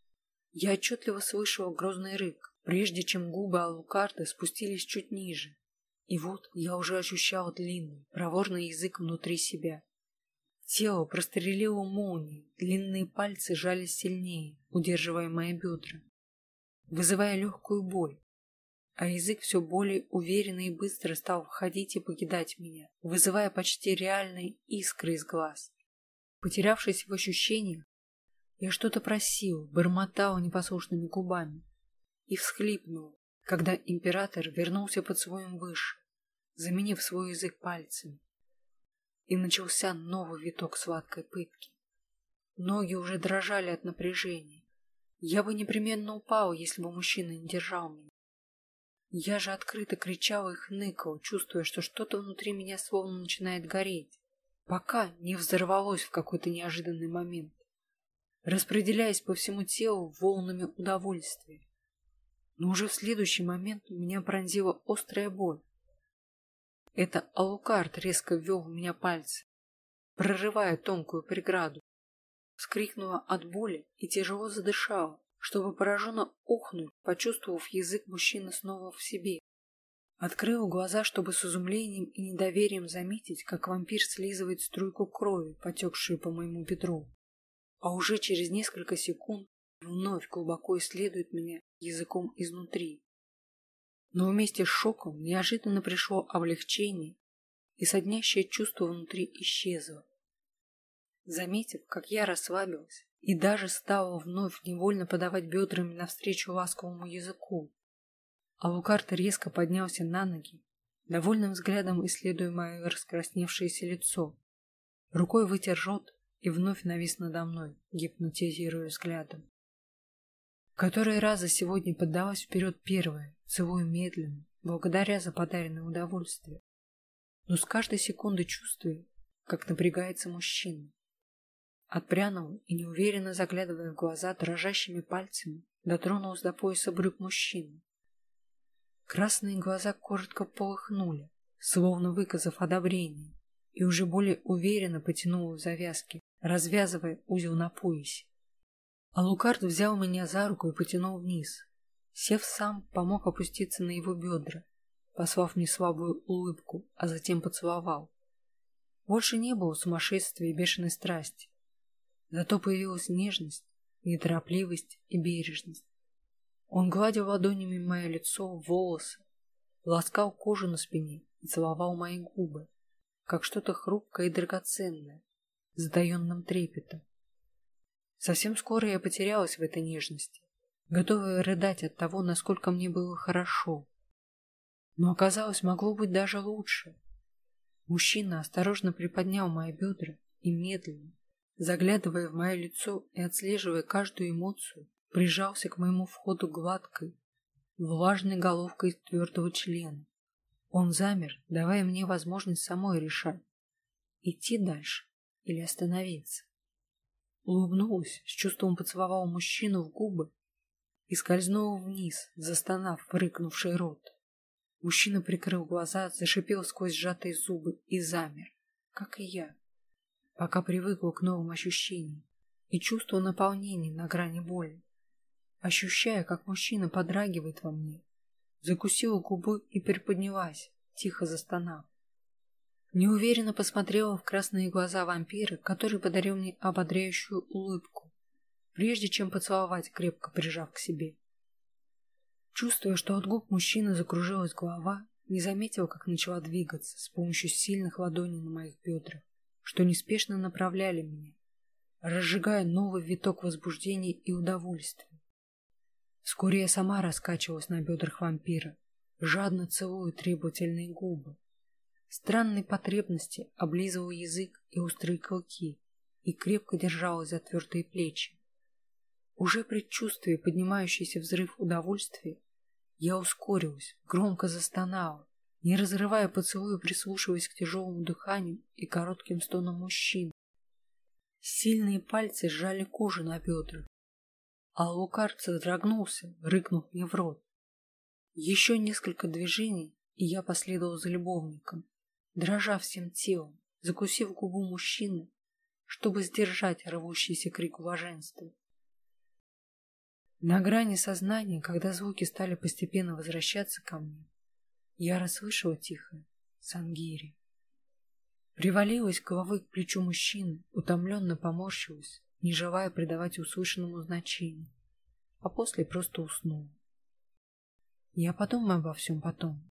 Я отчетливо слышала грозный рык, прежде чем губы Алукарда спустились чуть ниже. И вот я уже ощущала длинный, проворный язык внутри себя. Тело прострелило молнией, длинные пальцы жались сильнее, удерживая мои бедра, вызывая легкую боль. А язык все более уверенно и быстро стал входить и покидать меня, вызывая почти реальные искры из глаз. Потерявшись в ощущениях, я что-то просила, бормотала непослушными губами и всхлипнула, когда император вернулся поцелуем выше, заменив свой язык пальцами. И начался новый виток сладкой пытки. Ноги уже дрожали от напряжения. Я бы непременно упала, если бы мужчина не держал меня. Я же открыто кричала и хныкала, чувствуя, что что-то внутри меня словно начинает гореть, пока не взорвалось в какой-то неожиданный момент, распределяясь по всему телу волнами удовольствия. Но уже в следующий момент меня пронзила острая боль. Это Алукард резко ввел в меня пальцы, прорывая тонкую преграду. Вскрикнула от боли и тяжело задышала, чтобы пораженно ухнуть, почувствовав язык мужчины снова в себе. Открыла глаза, чтобы с изумлением и недоверием заметить, как вампир слизывает струйку крови, потекшую по моему бедру. А уже через несколько секунд вновь глубоко исследует меня языком изнутри. Но вместе с шоком неожиданно пришло облегчение, и соднящее чувство внутри исчезло. Заметив, как я расслабилась и даже стала вновь невольно подавать бедрами навстречу ласковому языку, Алукард резко поднялся на ноги, довольным взглядом исследуя мое раскрасневшееся лицо, рукой вытер рот и вновь навис надо мной, гипнотизируя взглядом. В который раз за сегодня поддалась вперед первая, целую медленно, благодаря за подаренное удовольствие. Но с каждой секунды чувствую, как напрягается мужчина. Отпрянула и, неуверенно заглядывая в глаза, дрожащими пальцами дотронулась до пояса брюк мужчины. Красные глаза коротко полыхнули, словно выказав одобрение, и уже более уверенно потянула в завязки, развязывая узел на поясе. Алукард взял меня за руку и потянул вниз. Сев сам, помог опуститься на его бедра, послав мне слабую улыбку, а затем поцеловал. Больше не было сумасшествия и бешеной страсти. Зато появилась нежность, неторопливость и бережность. Он гладил ладонями мое лицо, волосы, ласкал кожу на спине и целовал мои губы, как что-то хрупкое и драгоценное, с затаенным трепетом. Совсем скоро я потерялась в этой нежности, готовая рыдать от того, насколько мне было хорошо. Но оказалось, могло быть даже лучше. Мужчина осторожно приподнял мои бедра и медленно, заглядывая в мое лицо и отслеживая каждую эмоцию, прижался к моему входу гладкой, влажной головкой твердого члена. Он замер, давая мне возможность самой решать, идти дальше или остановиться. Улыбнулась, с чувством поцеловала мужчину в губы и скользнула вниз, застонав прыкнувший рот. Мужчина прикрыл глаза, зашипел сквозь сжатые зубы и замер, как и я, пока привыкла к новым ощущениям и чувствовал наполнение на грани боли. Ощущая, как мужчина подрагивает во мне, закусила губы и приподнялась, тихо застонав. Неуверенно посмотрела в красные глаза вампира, который подарил мне ободряющую улыбку, прежде чем поцеловать, крепко прижав к себе. Чувствуя, что от губ мужчины закружилась голова, не заметила, как начала двигаться с помощью сильных ладоней на моих бедрах, что неспешно направляли меня, разжигая новый виток возбуждения и удовольствия. Вскоре я сама раскачивалась на бедрах вампира, жадно целуя требовательные губы. Странной потребности облизывала язык и острые клыки и крепко держалась за твердые плечи. Уже предчувствуя поднимающийся взрыв удовольствия, я ускорилась, громко застонала, не разрывая поцелуя, прислушиваясь к тяжелому дыханию и коротким стонам мужчин. Сильные пальцы сжали кожу на бедрах, а Лукард содрогнулся, рыкнув мне в рот. Еще несколько движений, и я последовал за любовником, дрожа всем телом, закусив губу мужчины, чтобы сдержать рвущийся крик блаженства. На грани сознания, когда звуки стали постепенно возвращаться ко мне, я расслышала тихое «Сангири». Привалилась головой к плечу мужчины, утомленно поморщилась, не желая придавать услышанному значению, а после просто уснула. Я подумаю обо всем потом,